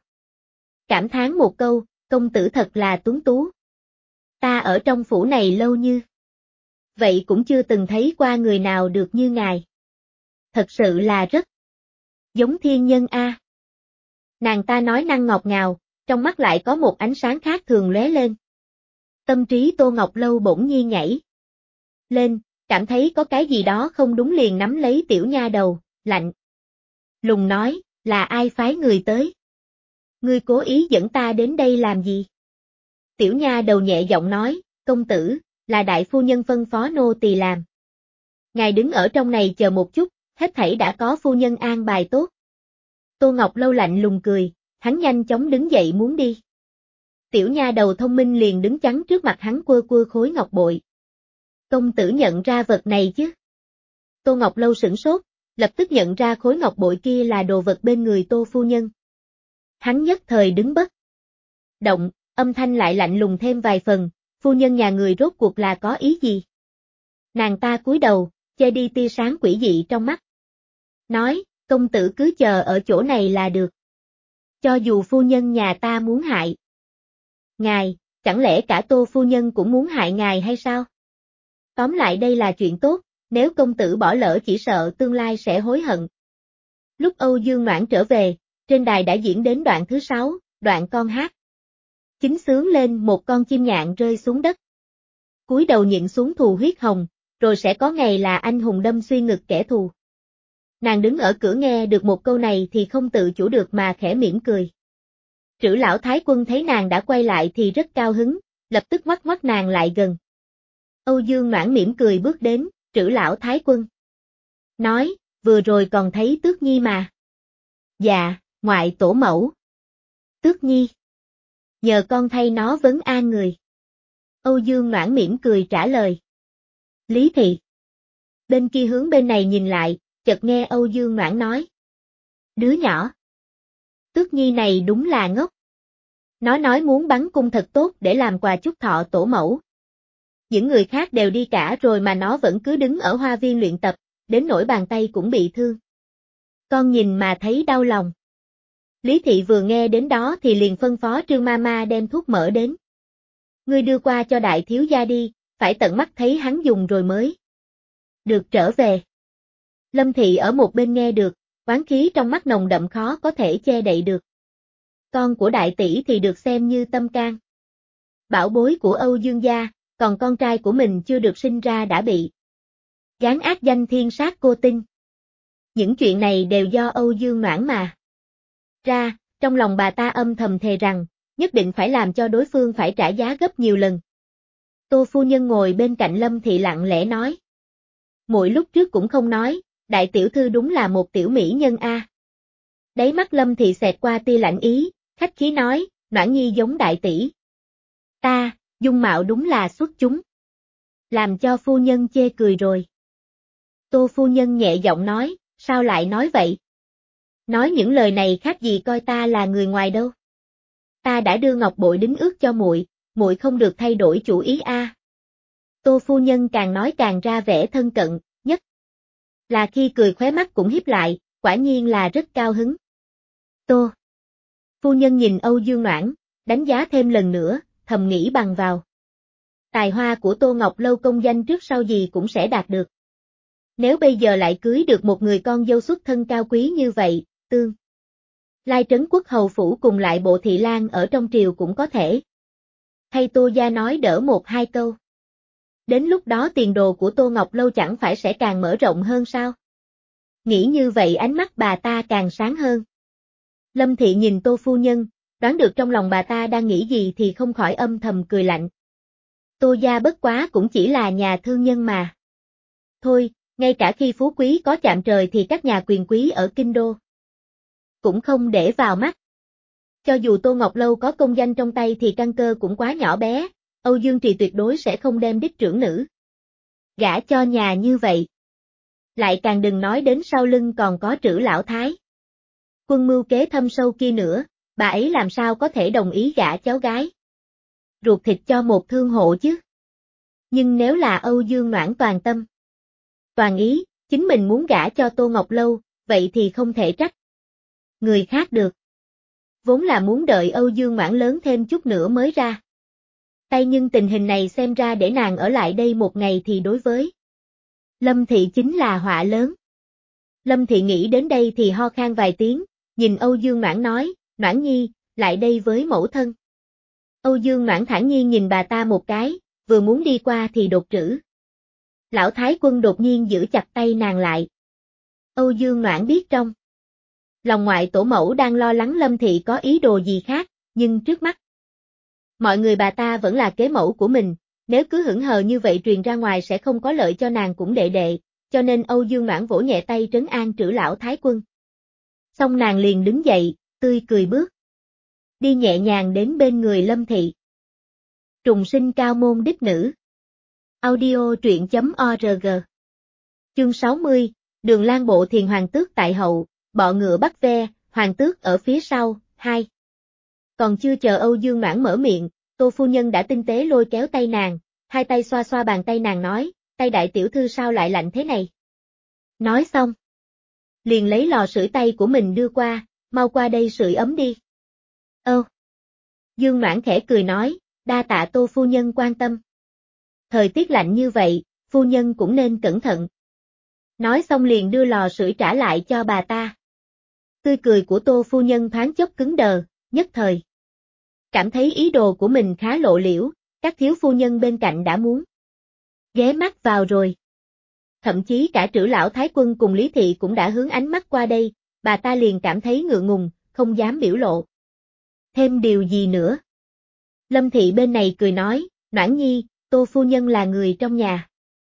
Cảm thán một câu, công tử thật là tuấn tú. Ta ở trong phủ này lâu như vậy cũng chưa từng thấy qua người nào được như ngài. Thật sự là rất giống thiên nhân a. Nàng ta nói năng ngọt ngào, trong mắt lại có một ánh sáng khác thường lóe lên. Tâm trí Tô Ngọc Lâu bỗng nhiên nhảy lên, cảm thấy có cái gì đó không đúng liền nắm lấy tiểu nha đầu, lạnh lùng nói, là ai phái người tới? Ngươi cố ý dẫn ta đến đây làm gì? Tiểu nha đầu nhẹ giọng nói, công tử, là đại phu nhân phân phó nô tỳ làm. Ngài đứng ở trong này chờ một chút, hết thảy đã có phu nhân an bài tốt. Tô Ngọc Lâu lạnh lùng cười, hắn nhanh chóng đứng dậy muốn đi. Tiểu nha đầu thông minh liền đứng chắn trước mặt hắn quơ quơ khối ngọc bội. Công tử nhận ra vật này chứ? Tô Ngọc Lâu sửng sốt, lập tức nhận ra khối ngọc bội kia là đồ vật bên người Tô phu nhân. Hắn nhất thời đứng bất động, âm thanh lại lạnh lùng thêm vài phần, phu nhân nhà người rốt cuộc là có ý gì? Nàng ta cúi đầu, che đi tia sáng quỷ dị trong mắt. Nói, công tử cứ chờ ở chỗ này là được. Cho dù phu nhân nhà ta muốn hại ngài, chẳng lẽ cả Tô phu nhân cũng muốn hại ngài hay sao? Tóm lại đây là chuyện tốt, nếu công tử bỏ lỡ chỉ sợ tương lai sẽ hối hận. Lúc Âu Dương Noãn trở về, trên đài đã diễn đến đoạn thứ sáu, đoạn con hát. Chính sướng lên một con chim nhạn rơi xuống đất. Cúi đầu nhịn xuống thù huyết hồng, rồi sẽ có ngày là anh hùng đâm xuyên ngực kẻ thù. Nàng đứng ở cửa nghe được một câu này thì không tự chủ được mà khẽ mỉm cười. Trữ lão thái quân thấy nàng đã quay lại thì rất cao hứng, lập tức ngoắc ngoắc nàng lại gần. Âu Dương Noãn mỉm cười bước đến, Trữ lão thái quân nói, vừa rồi còn thấy Tước Nhi mà. Dạ, ngoại tổ mẫu. Tước Nhi. Nhờ con thay nó vấn an người. Âu Dương Noãn mỉm cười trả lời. Lý thị. Bên kia hướng bên này nhìn lại, chợt nghe Âu Dương Noãn nói. Đứa nhỏ. Tước Nhi này đúng là ngốc. Nó nói muốn bắn cung thật tốt để làm quà chúc thọ tổ mẫu. Những người khác đều đi cả rồi mà nó vẫn cứ đứng ở hoa viên luyện tập, đến nỗi bàn tay cũng bị thương. Con nhìn mà thấy đau lòng. Lý thị vừa nghe đến đó thì liền phân phó Trương Mama đem thuốc mỡ đến. Ngươi đưa qua cho đại thiếu gia đi, phải tận mắt thấy hắn dùng rồi mới được trở về. Lâm thị ở một bên nghe được, oán khí trong mắt nồng đậm khó có thể che đậy được. Con của đại tỷ thì được xem như tâm can bảo bối của Âu Dương gia, còn con trai của mình chưa được sinh ra đã bị gán ác danh thiên sát cô tinh. Những chuyện này đều do Âu Dương Noãn mà ra, trong lòng bà ta âm thầm thề rằng, nhất định phải làm cho đối phương phải trả giá gấp nhiều lần. Tô phu nhân ngồi bên cạnh Lâm thị lặng lẽ nói. Muội lúc trước cũng không nói, đại tiểu thư đúng là một tiểu mỹ nhân a. Đáy mắt Lâm thị xẹt qua tia lạnh ý, khách khí nói, Noãn Nhi giống đại tỷ. Ta, dung mạo đúng là xuất chúng. Làm cho phu nhân chê cười rồi. Tô phu nhân nhẹ giọng nói, sao lại nói vậy? Nói những lời này khác gì coi ta là người ngoài đâu. Ta đã đưa ngọc bội đính ước cho muội, muội không được thay đổi chủ ý a. À. Tô phu nhân càng nói càng ra vẻ thân cận, nhất là khi cười khóe mắt cũng híp lại, quả nhiên là rất cao hứng. Tô phu nhân nhìn Âu Dương Noãn, đánh giá thêm lần nữa, thầm nghĩ bằng vào. Tài hoa của Tô Ngọc Lâu công danh trước sau gì cũng sẽ đạt được. Nếu bây giờ lại cưới được một người con dâu xuất thân cao quý như vậy, tương lai trấn quốc hầu phủ cùng lại bộ thị lang ở trong triều cũng có thể. Hay Tô gia nói đỡ một hai câu. Đến lúc đó tiền đồ của Tô Ngọc Lâu chẳng phải sẽ càng mở rộng hơn sao? Nghĩ như vậy ánh mắt bà ta càng sáng hơn. Lâm Thị nhìn Tô phu nhân, đoán được trong lòng bà ta đang nghĩ gì thì không khỏi âm thầm cười lạnh. Tô gia bất quá cũng chỉ là nhà thương nhân mà. Thôi, ngay cả khi phú quý có chạm trời thì các nhà quyền quý ở Kinh Đô cũng không để vào mắt. Cho dù Tô Ngọc Lâu có công danh trong tay thì căn cơ cũng quá nhỏ bé, Âu Dương Trì tuyệt đối sẽ không đem đích trưởng nữ gả cho nhà như vậy. Lại càng đừng nói đến sau lưng còn có Trữ lão thái. Quân mưu kế thâm sâu kia nữa, bà ấy làm sao có thể đồng ý gả cháu gái ruột thịt cho một thương hộ chứ? Nhưng nếu là Âu Dương Noãn toàn tâm, toàn ý, chính mình muốn gả cho Tô Ngọc Lâu, vậy thì không thể trách người khác được. Vốn là muốn đợi Âu Dương Noãn lớn thêm chút nữa mới ra tay, nhưng tình hình này xem ra để nàng ở lại đây một ngày thì đối với Lâm Thị chính là họa lớn. Lâm Thị nghĩ đến đây thì ho khan vài tiếng, nhìn Âu Dương Noãn nói, Noãn nhi, lại đây với mẫu thân. Âu Dương Noãn thản nhiên nhìn bà ta một cái, vừa muốn đi qua thì đột Trữ lão thái quân đột nhiên giữ chặt tay nàng lại. Âu Dương Noãn biết trong lòng ngoại tổ mẫu đang lo lắng Lâm Thị có ý đồ gì khác, nhưng trước mắt mọi người bà ta vẫn là kế mẫu của mình, nếu cứ hững hờ như vậy truyền ra ngoài sẽ không có lợi cho nàng cũng đệ đệ, cho nên Âu Dương Noãn vỗ nhẹ tay trấn an Trữ lão thái quân. Xong nàng liền đứng dậy, tươi cười bước đi nhẹ nhàng đến bên người Lâm Thị. Trùng sinh cao môn đích nữ. Audio truyện chấm org. Chương sáu mươi, Đường Lang bộ thiền hoàng tước tại hậu, bọ ngựa bắt ve, hoàng tước ở phía sau, hai. Còn chưa chờ Âu Dương Noãn mở miệng, Tô phu nhân đã tinh tế lôi kéo tay nàng, hai tay xoa xoa bàn tay nàng nói, tay đại tiểu thư sao lại lạnh thế này? Nói xong, liền lấy lò sưởi tay của mình đưa qua, mau qua đây sưởi ấm đi. Ơ. Dương Noãn khẽ cười nói, đa tạ Tô phu nhân quan tâm. Thời tiết lạnh như vậy, phu nhân cũng nên cẩn thận. Nói xong liền đưa lò sưởi trả lại cho bà ta. Tươi cười của Tô phu nhân thoáng chốc cứng đờ, nhất thời cảm thấy ý đồ của mình khá lộ liễu, các thiếu phu nhân bên cạnh đã muốn ghé mắt vào rồi. Thậm chí cả Trữ lão thái quân cùng Lý Thị cũng đã hướng ánh mắt qua đây, bà ta liền cảm thấy ngượng ngùng, không dám biểu lộ thêm điều gì nữa. Lâm Thị bên này cười nói, Noãn nhi, Tô phu nhân là người trong nhà.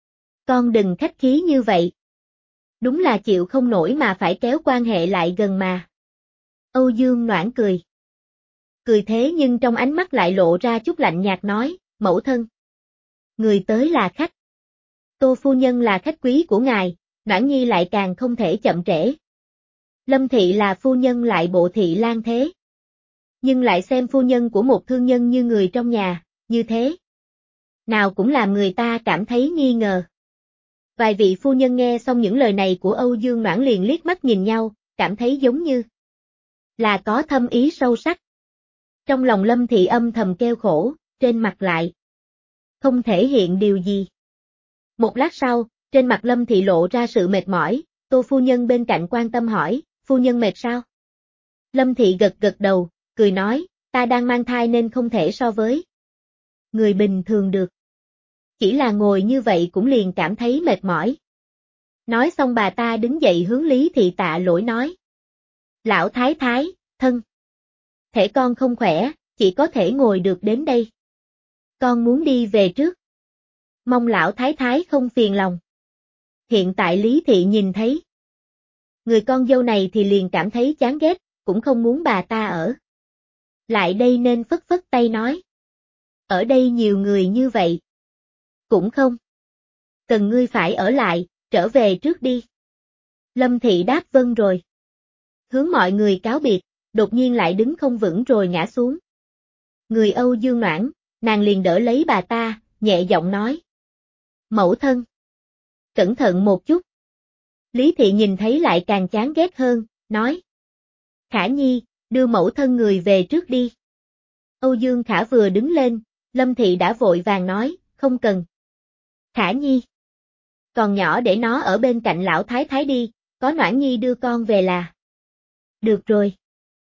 Con đừng khách khí như vậy. Đúng là chịu không nổi mà phải kéo quan hệ lại gần mà. Âu Dương Noãn cười. Cười thế nhưng trong ánh mắt lại lộ ra chút lạnh nhạt nói, mẫu thân. Người tới là khách. Tô phu nhân là khách quý của ngài, Noãn nhi lại càng không thể chậm trễ. Lâm Thị là phu nhân lại bộ thị lang thế. Nhưng lại xem phu nhân của một thương nhân như người trong nhà, như thế. Nào cũng làm người ta cảm thấy nghi ngờ. Vài vị phu nhân nghe xong những lời này của Âu Dương Noãn liền liếc mắt nhìn nhau, cảm thấy giống như là có thâm ý sâu sắc. Trong lòng Lâm Thị âm thầm kêu khổ, trên mặt lại không thể hiện điều gì. Một lát sau, trên mặt Lâm Thị lộ ra sự mệt mỏi, Tô phu nhân bên cạnh quan tâm hỏi, phu nhân mệt sao? Lâm Thị gật gật đầu, cười nói, ta đang mang thai nên không thể so với người bình thường được. Chỉ là ngồi như vậy cũng liền cảm thấy mệt mỏi. Nói xong bà ta đứng dậy hướng Lý Thị tạ lỗi nói. Lão thái thái, thân. Thể con không khỏe, chỉ có thể ngồi được đến đây. Con muốn đi về trước. Mong lão thái thái không phiền lòng. Hiện tại Lý Thị nhìn thấy người con dâu này thì liền cảm thấy chán ghét, cũng không muốn bà ta ở lại đây nên phất phất tay nói. Ở đây nhiều người như vậy. Cũng không cần ngươi phải ở lại, trở về trước đi. Lâm Thị đáp vâng rồi. Hướng mọi người cáo biệt, đột nhiên lại đứng không vững rồi ngã xuống. Người Âu Dương Noãn, nàng liền đỡ lấy bà ta, nhẹ giọng nói. Mẫu thân. Cẩn thận một chút. Lý Thị nhìn thấy lại càng chán ghét hơn, nói. Khả Nhi, đưa mẫu thân người về trước đi. Âu Dương Khả vừa đứng lên, Lâm Thị đã vội vàng nói, không cần. Khả Nhi. Còn nhỏ để nó ở bên cạnh lão thái thái đi, có Noãn Nhi đưa con về là. Được rồi.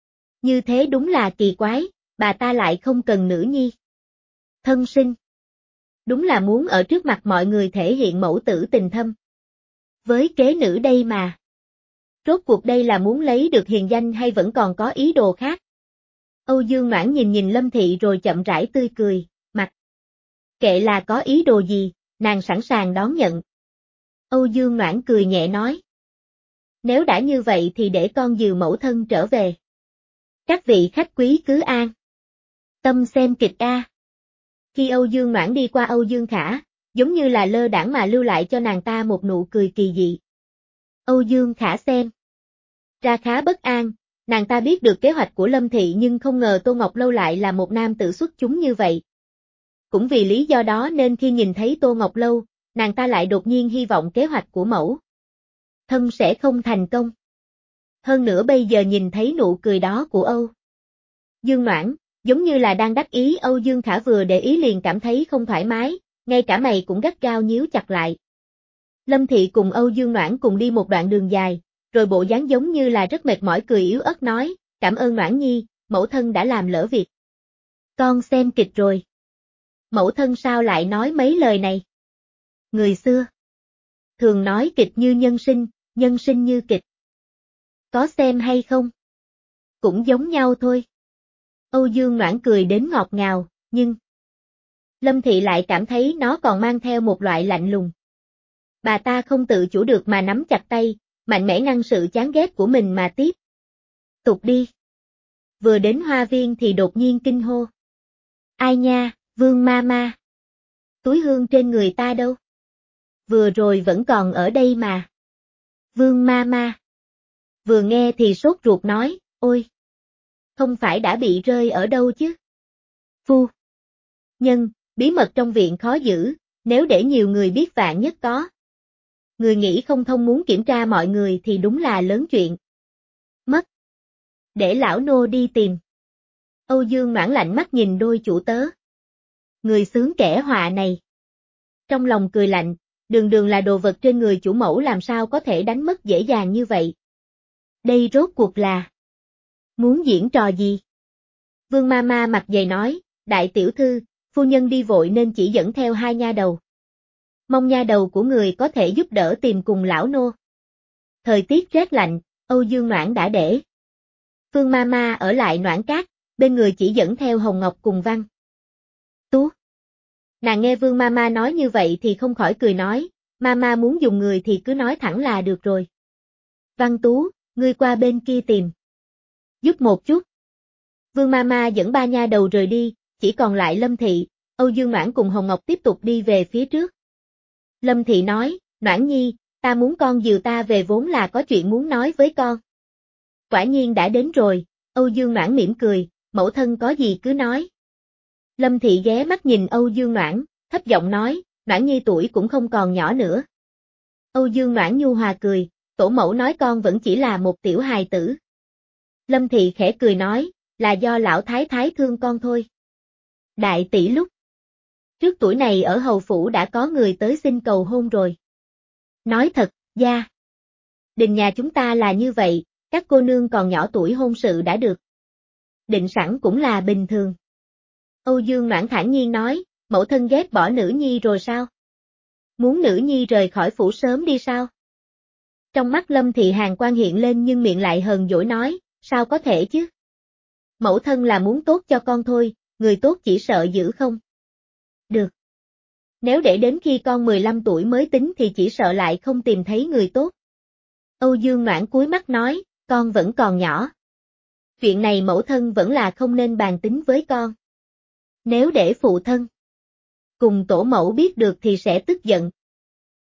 Như thế đúng là kỳ quái, bà ta lại không cần nữ nhi. Thân sinh. Đúng là muốn ở trước mặt mọi người thể hiện mẫu tử tình thâm. Với kế nữ đây mà. Rốt cuộc đây là muốn lấy được hiền danh hay vẫn còn có ý đồ khác? Âu Dương Noãn nhìn nhìn Lâm Thị rồi chậm rãi tươi cười, mặt. Kệ là có ý đồ gì, nàng sẵn sàng đón nhận. Âu Dương Noãn cười nhẹ nói. Nếu đã như vậy thì để con dìu mẫu thân trở về. Các vị khách quý cứ an tâm xem kịch a. Khi Âu Dương Noãn đi qua Âu Dương Khả, giống như là lơ đãng mà lưu lại cho nàng ta một nụ cười kỳ dị. Âu Dương Khả xem ra khá bất an, nàng ta biết được kế hoạch của Lâm Thị nhưng không ngờ Tô Ngọc Lâu lại là một nam tử xuất chúng như vậy. Cũng vì lý do đó nên khi nhìn thấy Tô Ngọc Lâu, nàng ta lại đột nhiên hy vọng kế hoạch của mẫu thân sẽ không thành công. Hơn nữa bây giờ nhìn thấy nụ cười đó của Âu Dương Noãn, giống như là đang đắc ý. Âu Dương Khả vừa để ý liền cảm thấy không thoải mái, ngay cả mày cũng gắt gao nhíu chặt lại. Lâm Thị cùng Âu Dương Noãn cùng đi một đoạn đường dài, rồi bộ dáng giống như là rất mệt mỏi cười yếu ớt nói, cảm ơn Noãn Nhi, mẫu thân đã làm lỡ việc. Con xem kịch rồi. Mẫu thân sao lại nói mấy lời này? Người xưa thường nói kịch như nhân sinh, nhân sinh như kịch. Có xem hay không? Cũng giống nhau thôi. Âu Dương Noãn cười đến ngọt ngào, nhưng Lâm Thị lại cảm thấy nó còn mang theo một loại lạnh lùng. Bà ta không tự chủ được mà nắm chặt tay, mạnh mẽ ngăn sự chán ghét của mình mà tiếp. Tục đi. Vừa đến hoa viên thì đột nhiên kinh hô. Ai nha, Vương ma ma. Túi hương trên người ta đâu? Vừa rồi vẫn còn ở đây mà. Vương ma ma. Vừa nghe thì sốt ruột nói, ôi. Không phải đã bị rơi ở đâu chứ? Phu. Nhân, bí mật trong viện khó giữ, nếu để nhiều người biết vạn nhất có. Người nghĩ không thông muốn kiểm tra mọi người thì đúng là lớn chuyện. Mất. Để lão nô đi tìm. Âu Dương Noãn lạnh mắt nhìn đôi chủ tớ. Người xướng kẻ họa này. Trong lòng cười lạnh, đường đường là đồ vật trên người chủ mẫu làm sao có thể đánh mất dễ dàng như vậy. Đây rốt cuộc là muốn diễn trò gì? Vương ma ma mặt dày nói, đại tiểu thư, phu nhân đi vội nên chỉ dẫn theo hai nha đầu. Mong nha đầu của người có thể giúp đỡ tìm cùng lão nô. Thời tiết rét lạnh, Âu Dương Noãn đã để Phương ma ma ở lại Noãn Cát, bên người chỉ dẫn theo Hồng Ngọc cùng Văn Tú. Nàng nghe Vương ma ma nói như vậy thì không khỏi cười nói, ma ma muốn dùng người thì cứ nói thẳng là được rồi. Văn Tú, ngươi qua bên kia tìm. Giúp một chút. Vương ma ma dẫn ba nha đầu rời đi, chỉ còn lại Lâm Thị, Âu Dương Noãn cùng Hồng Ngọc tiếp tục đi về phía trước. Lâm Thị nói, Noãn Nhi, ta muốn con dìu ta về vốn là có chuyện muốn nói với con. Quả nhiên đã đến rồi, Âu Dương Noãn mỉm cười, mẫu thân có gì cứ nói. Lâm Thị ghé mắt nhìn Âu Dương Noãn, thấp giọng nói, Noãn Nhi tuổi cũng không còn nhỏ nữa. Âu Dương Noãn nhu hòa cười, tổ mẫu nói con vẫn chỉ là một tiểu hài tử. Lâm Thị khẽ cười nói, là do lão thái thái thương con thôi. Đại tỷ lúc trước tuổi này ở hầu phủ đã có người tới xin cầu hôn rồi. Nói thật, gia đình nhà chúng ta là như vậy, các cô nương còn nhỏ tuổi hôn sự đã được định sẵn cũng là bình thường. Âu Dương Noãn thản nhiên nói, mẫu thân ghét bỏ nữ nhi rồi sao? Muốn nữ nhi rời khỏi phủ sớm đi sao? Trong mắt Lâm Thị hàn quang hiện lên nhưng miệng lại hờn dỗi nói, sao có thể chứ? Mẫu thân là muốn tốt cho con thôi, người tốt chỉ sợ giữ không? Được. Nếu để đến khi con mười lăm tuổi mới tính thì chỉ sợ lại không tìm thấy người tốt. Âu Dương Noãn cúi mắt nói, con vẫn còn nhỏ. Chuyện này mẫu thân vẫn là không nên bàn tính với con. Nếu để phụ thân cùng tổ mẫu biết được thì sẽ tức giận.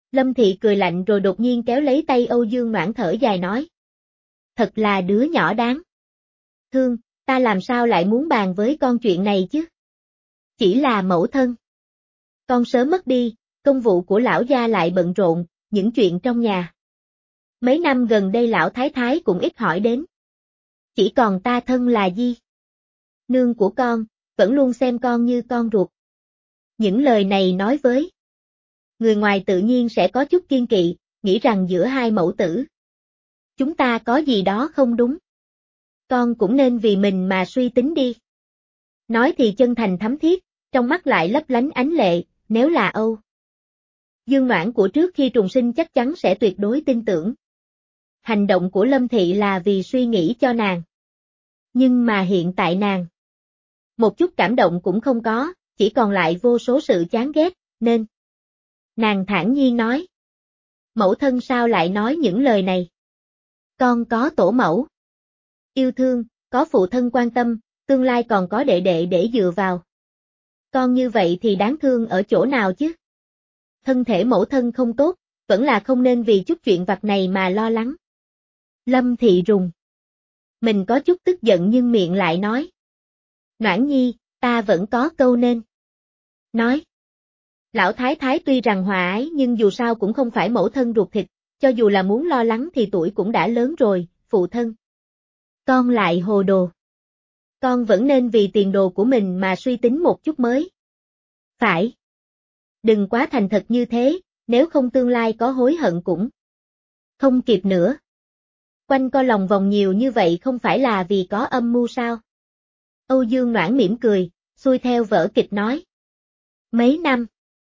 Lâm Thị cười lạnh rồi đột nhiên kéo lấy tay Âu Dương Noãn thở dài nói. Thật là đứa nhỏ đáng thương, ta làm sao lại muốn bàn với con chuyện này chứ? Chỉ là mẫu thân. Con sớm mất đi, công vụ của lão gia lại bận rộn, những chuyện trong nhà. Mấy năm gần đây lão thái thái cũng ít hỏi đến. Chỉ còn ta thân là Di nương của con, vẫn luôn xem con như con ruột. Những lời này nói với người ngoài tự nhiên sẽ có chút kiên kỵ, nghĩ rằng giữa hai mẫu tử chúng ta có gì đó không đúng. Con cũng nên vì mình mà suy tính đi. Nói thì chân thành thắm thiết, trong mắt lại lấp lánh ánh lệ, nếu là Âu Dương Noãn của trước khi trùng sinh chắc chắn sẽ tuyệt đối tin tưởng. Hành động của Lâm Thị là vì suy nghĩ cho nàng. Nhưng mà hiện tại nàng một chút cảm động cũng không có, chỉ còn lại vô số sự chán ghét, nên nàng thản nhiên nói. Mẫu thân sao lại nói những lời này? Con có tổ mẫu yêu thương, có phụ thân quan tâm, tương lai còn có đệ đệ để dựa vào. Con như vậy thì đáng thương ở chỗ nào chứ? Thân thể mẫu thân không tốt, vẫn là không nên vì chút chuyện vặt này mà lo lắng. Lâm Thị rùng mình có chút tức giận nhưng miệng lại nói. Noãn nhi, ta vẫn có câu nên nói. Lão thái thái tuy rằng hòa ái nhưng dù sao cũng không phải mẫu thân ruột thịt, cho dù là muốn lo lắng thì tuổi cũng đã lớn rồi, phụ thân. Con lại hồ đồ. Con vẫn nên vì tiền đồ của mình mà suy tính một chút mới. Phải. Đừng quá thành thật như thế, nếu không tương lai có hối hận cũng không kịp nữa. Quanh co lòng vòng nhiều như vậy không phải là vì có âm mưu sao? Âu Dương Noãn mỉm cười, xuôi theo vở kịch nói. Mấy năm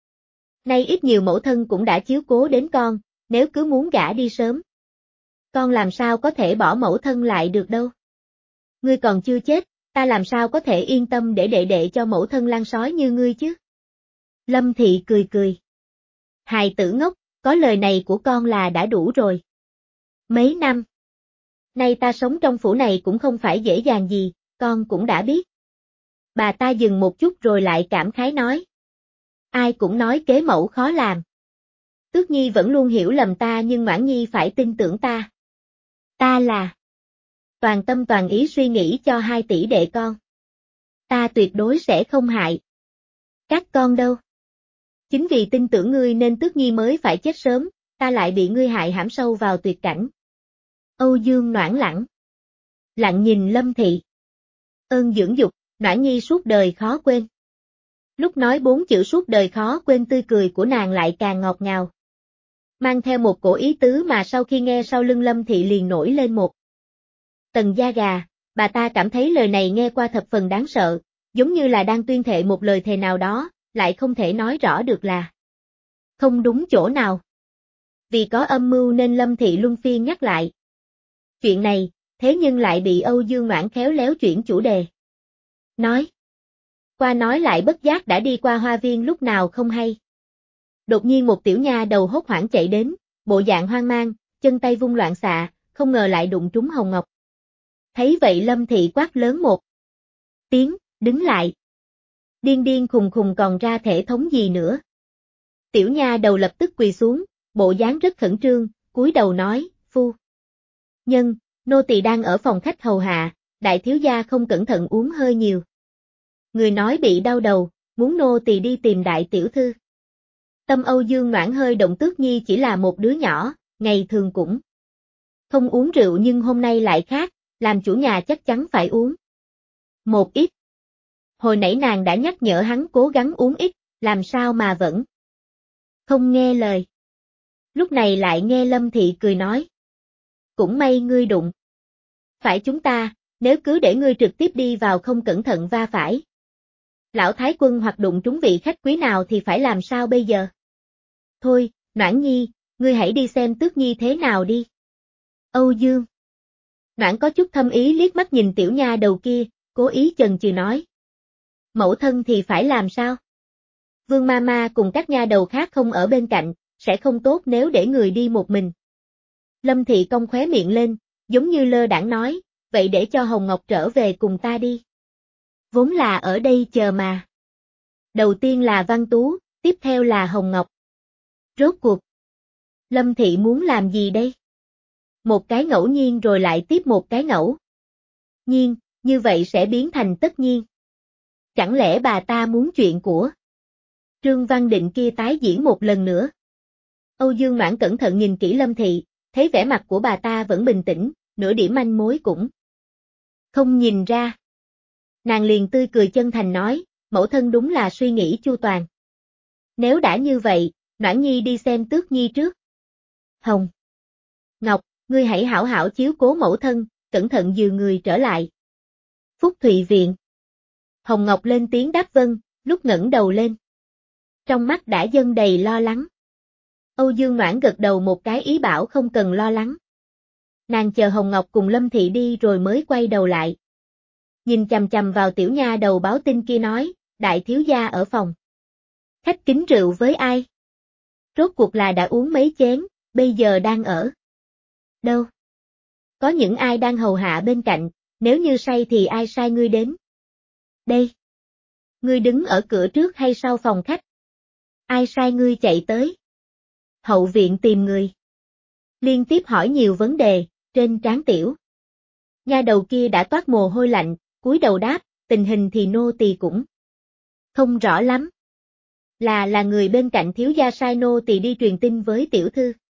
nay ít nhiều mẫu thân cũng đã chiếu cố đến con, nếu cứ muốn gả đi sớm. Con làm sao có thể bỏ mẫu thân lại được đâu. Ngươi còn chưa chết, ta làm sao có thể yên tâm để đệ đệ cho mẫu thân lan sói như ngươi chứ? Lâm Thị cười cười. Hài tử ngốc, có lời này của con là đã đủ rồi. Mấy năm nay ta sống trong phủ này cũng không phải dễ dàng gì, con cũng đã biết. Bà ta dừng một chút rồi lại cảm khái nói. Ai cũng nói kế mẫu khó làm. Tước Nhi vẫn luôn hiểu lầm ta nhưng Noãn Nhi phải tin tưởng ta. Ta là toàn tâm toàn ý suy nghĩ cho hai tỷ đệ con. Ta tuyệt đối sẽ không hại các con đâu. Chính vì tin tưởng ngươi nên Tước Nhi mới phải chết sớm, ta lại bị ngươi hại hãm sâu vào tuyệt cảnh. Âu Dương Noãn lẳng lặng nhìn Lâm Thị. Ơn dưỡng dục, Noãn Nhi suốt đời khó quên. Lúc nói bốn chữ suốt đời khó quên tươi cười của nàng lại càng ngọt ngào. Mang theo một cổ ý tứ mà sau khi nghe sau lưng Lâm Thị liền nổi lên một tầng da gà, bà ta cảm thấy lời này nghe qua thập phần đáng sợ, giống như là đang tuyên thệ một lời thề nào đó, lại không thể nói rõ được là không đúng chỗ nào. Vì có âm mưu nên Lâm Thị luân phiên nhắc lại. Chuyện này, thế nhưng lại bị Âu Dương Noãn khéo léo chuyển chủ đề. Nói qua nói lại bất giác đã đi qua hoa viên lúc nào không hay. Đột nhiên một tiểu nha đầu hốt hoảng chạy đến, bộ dạng hoang mang, chân tay vung loạn xạ, không ngờ lại đụng trúng Hồng Ngọc. Thấy vậy Lâm Thị quát lớn một tiếng, đứng lại. Điên điên khùng khùng còn ra thể thống gì nữa. Tiểu nha đầu lập tức quỳ xuống, bộ dáng rất khẩn trương, cúi đầu nói, phu nhân, nô tỳ đang ở phòng khách hầu hạ, đại thiếu gia không cẩn thận uống hơi nhiều. Người nói bị đau đầu, muốn nô tỳ đi tìm đại tiểu thư. Tâm Âu Dương Noãn hơi động. Tước Nhi chỉ là một đứa nhỏ, ngày thường cũng không uống rượu nhưng hôm nay lại khác, làm chủ nhà chắc chắn phải uống một ít. Hồi nãy nàng đã nhắc nhở hắn cố gắng uống ít, làm sao mà vẫn không nghe lời. Lúc này lại nghe Lâm Thị cười nói. Cũng may ngươi đụng phải chúng ta, nếu cứ để ngươi trực tiếp đi vào không cẩn thận va phải lão thái quân hoặc đụng trúng vị khách quý nào thì phải làm sao bây giờ? Thôi, Noãn Nhi, ngươi hãy đi xem Tước Nhi thế nào đi. Âu Dương Noãn có chút thâm ý liếc mắt nhìn tiểu nha đầu kia, cố ý chần chừ nói. Mẫu thân thì phải làm sao? Vương Mama cùng các nha đầu khác không ở bên cạnh, sẽ không tốt nếu để người đi một mình. Lâm Thị cong khóe miệng lên, giống như lơ đãng nói, vậy để cho Hồng Ngọc trở về cùng ta đi. Vốn là ở đây chờ mà. Đầu tiên là Văn Tú, tiếp theo là Hồng Ngọc. Rốt cuộc Lâm Thị muốn làm gì đây? Một cái ngẫu nhiên rồi lại tiếp một cái ngẫu nhiên, như vậy sẽ biến thành tất nhiên. Chẳng lẽ bà ta muốn chuyện của Trương Văn Định kia tái diễn một lần nữa? Âu Dương Noãn cẩn thận nhìn kỹ Lâm Thị, thấy vẻ mặt của bà ta vẫn bình tĩnh, nửa điểm manh mối cũng không nhìn ra. Nàng liền tươi cười chân thành nói, mẫu thân đúng là suy nghĩ chu toàn. Nếu đã như vậy, Noãn Nhi đi xem Tước Nhi trước. Hồng Ngọc, ngươi hãy hảo hảo chiếu cố mẫu thân, cẩn thận dìu người trở lại. Phúc Thụy Viện. Hồng Ngọc lên tiếng đáp vâng, lúc ngẩng đầu lên. Trong mắt đã dâng đầy lo lắng. Âu Dương Noãn gật đầu một cái ý bảo không cần lo lắng. Nàng chờ Hồng Ngọc cùng Lâm Thị đi rồi mới quay đầu lại. Nhìn chằm chằm vào tiểu nha đầu báo tin kia nói, đại thiếu gia ở phòng. Khách kính rượu với ai? Rốt cuộc là đã uống mấy chén, bây giờ đang ở đâu? Có những ai đang hầu hạ bên cạnh, nếu như say thì ai sai ngươi đến? Đây. Ngươi đứng ở cửa trước hay sau phòng khách? Ai sai ngươi chạy tới? Hậu viện tìm người. Liên tiếp hỏi nhiều vấn đề, trên trán tiểu nha đầu kia đã toát mồ hôi lạnh, cúi đầu đáp, tình hình thì nô tỳ cũng không rõ lắm. Là là người bên cạnh thiếu gia sai nô tỳ đi truyền tin với tiểu thư.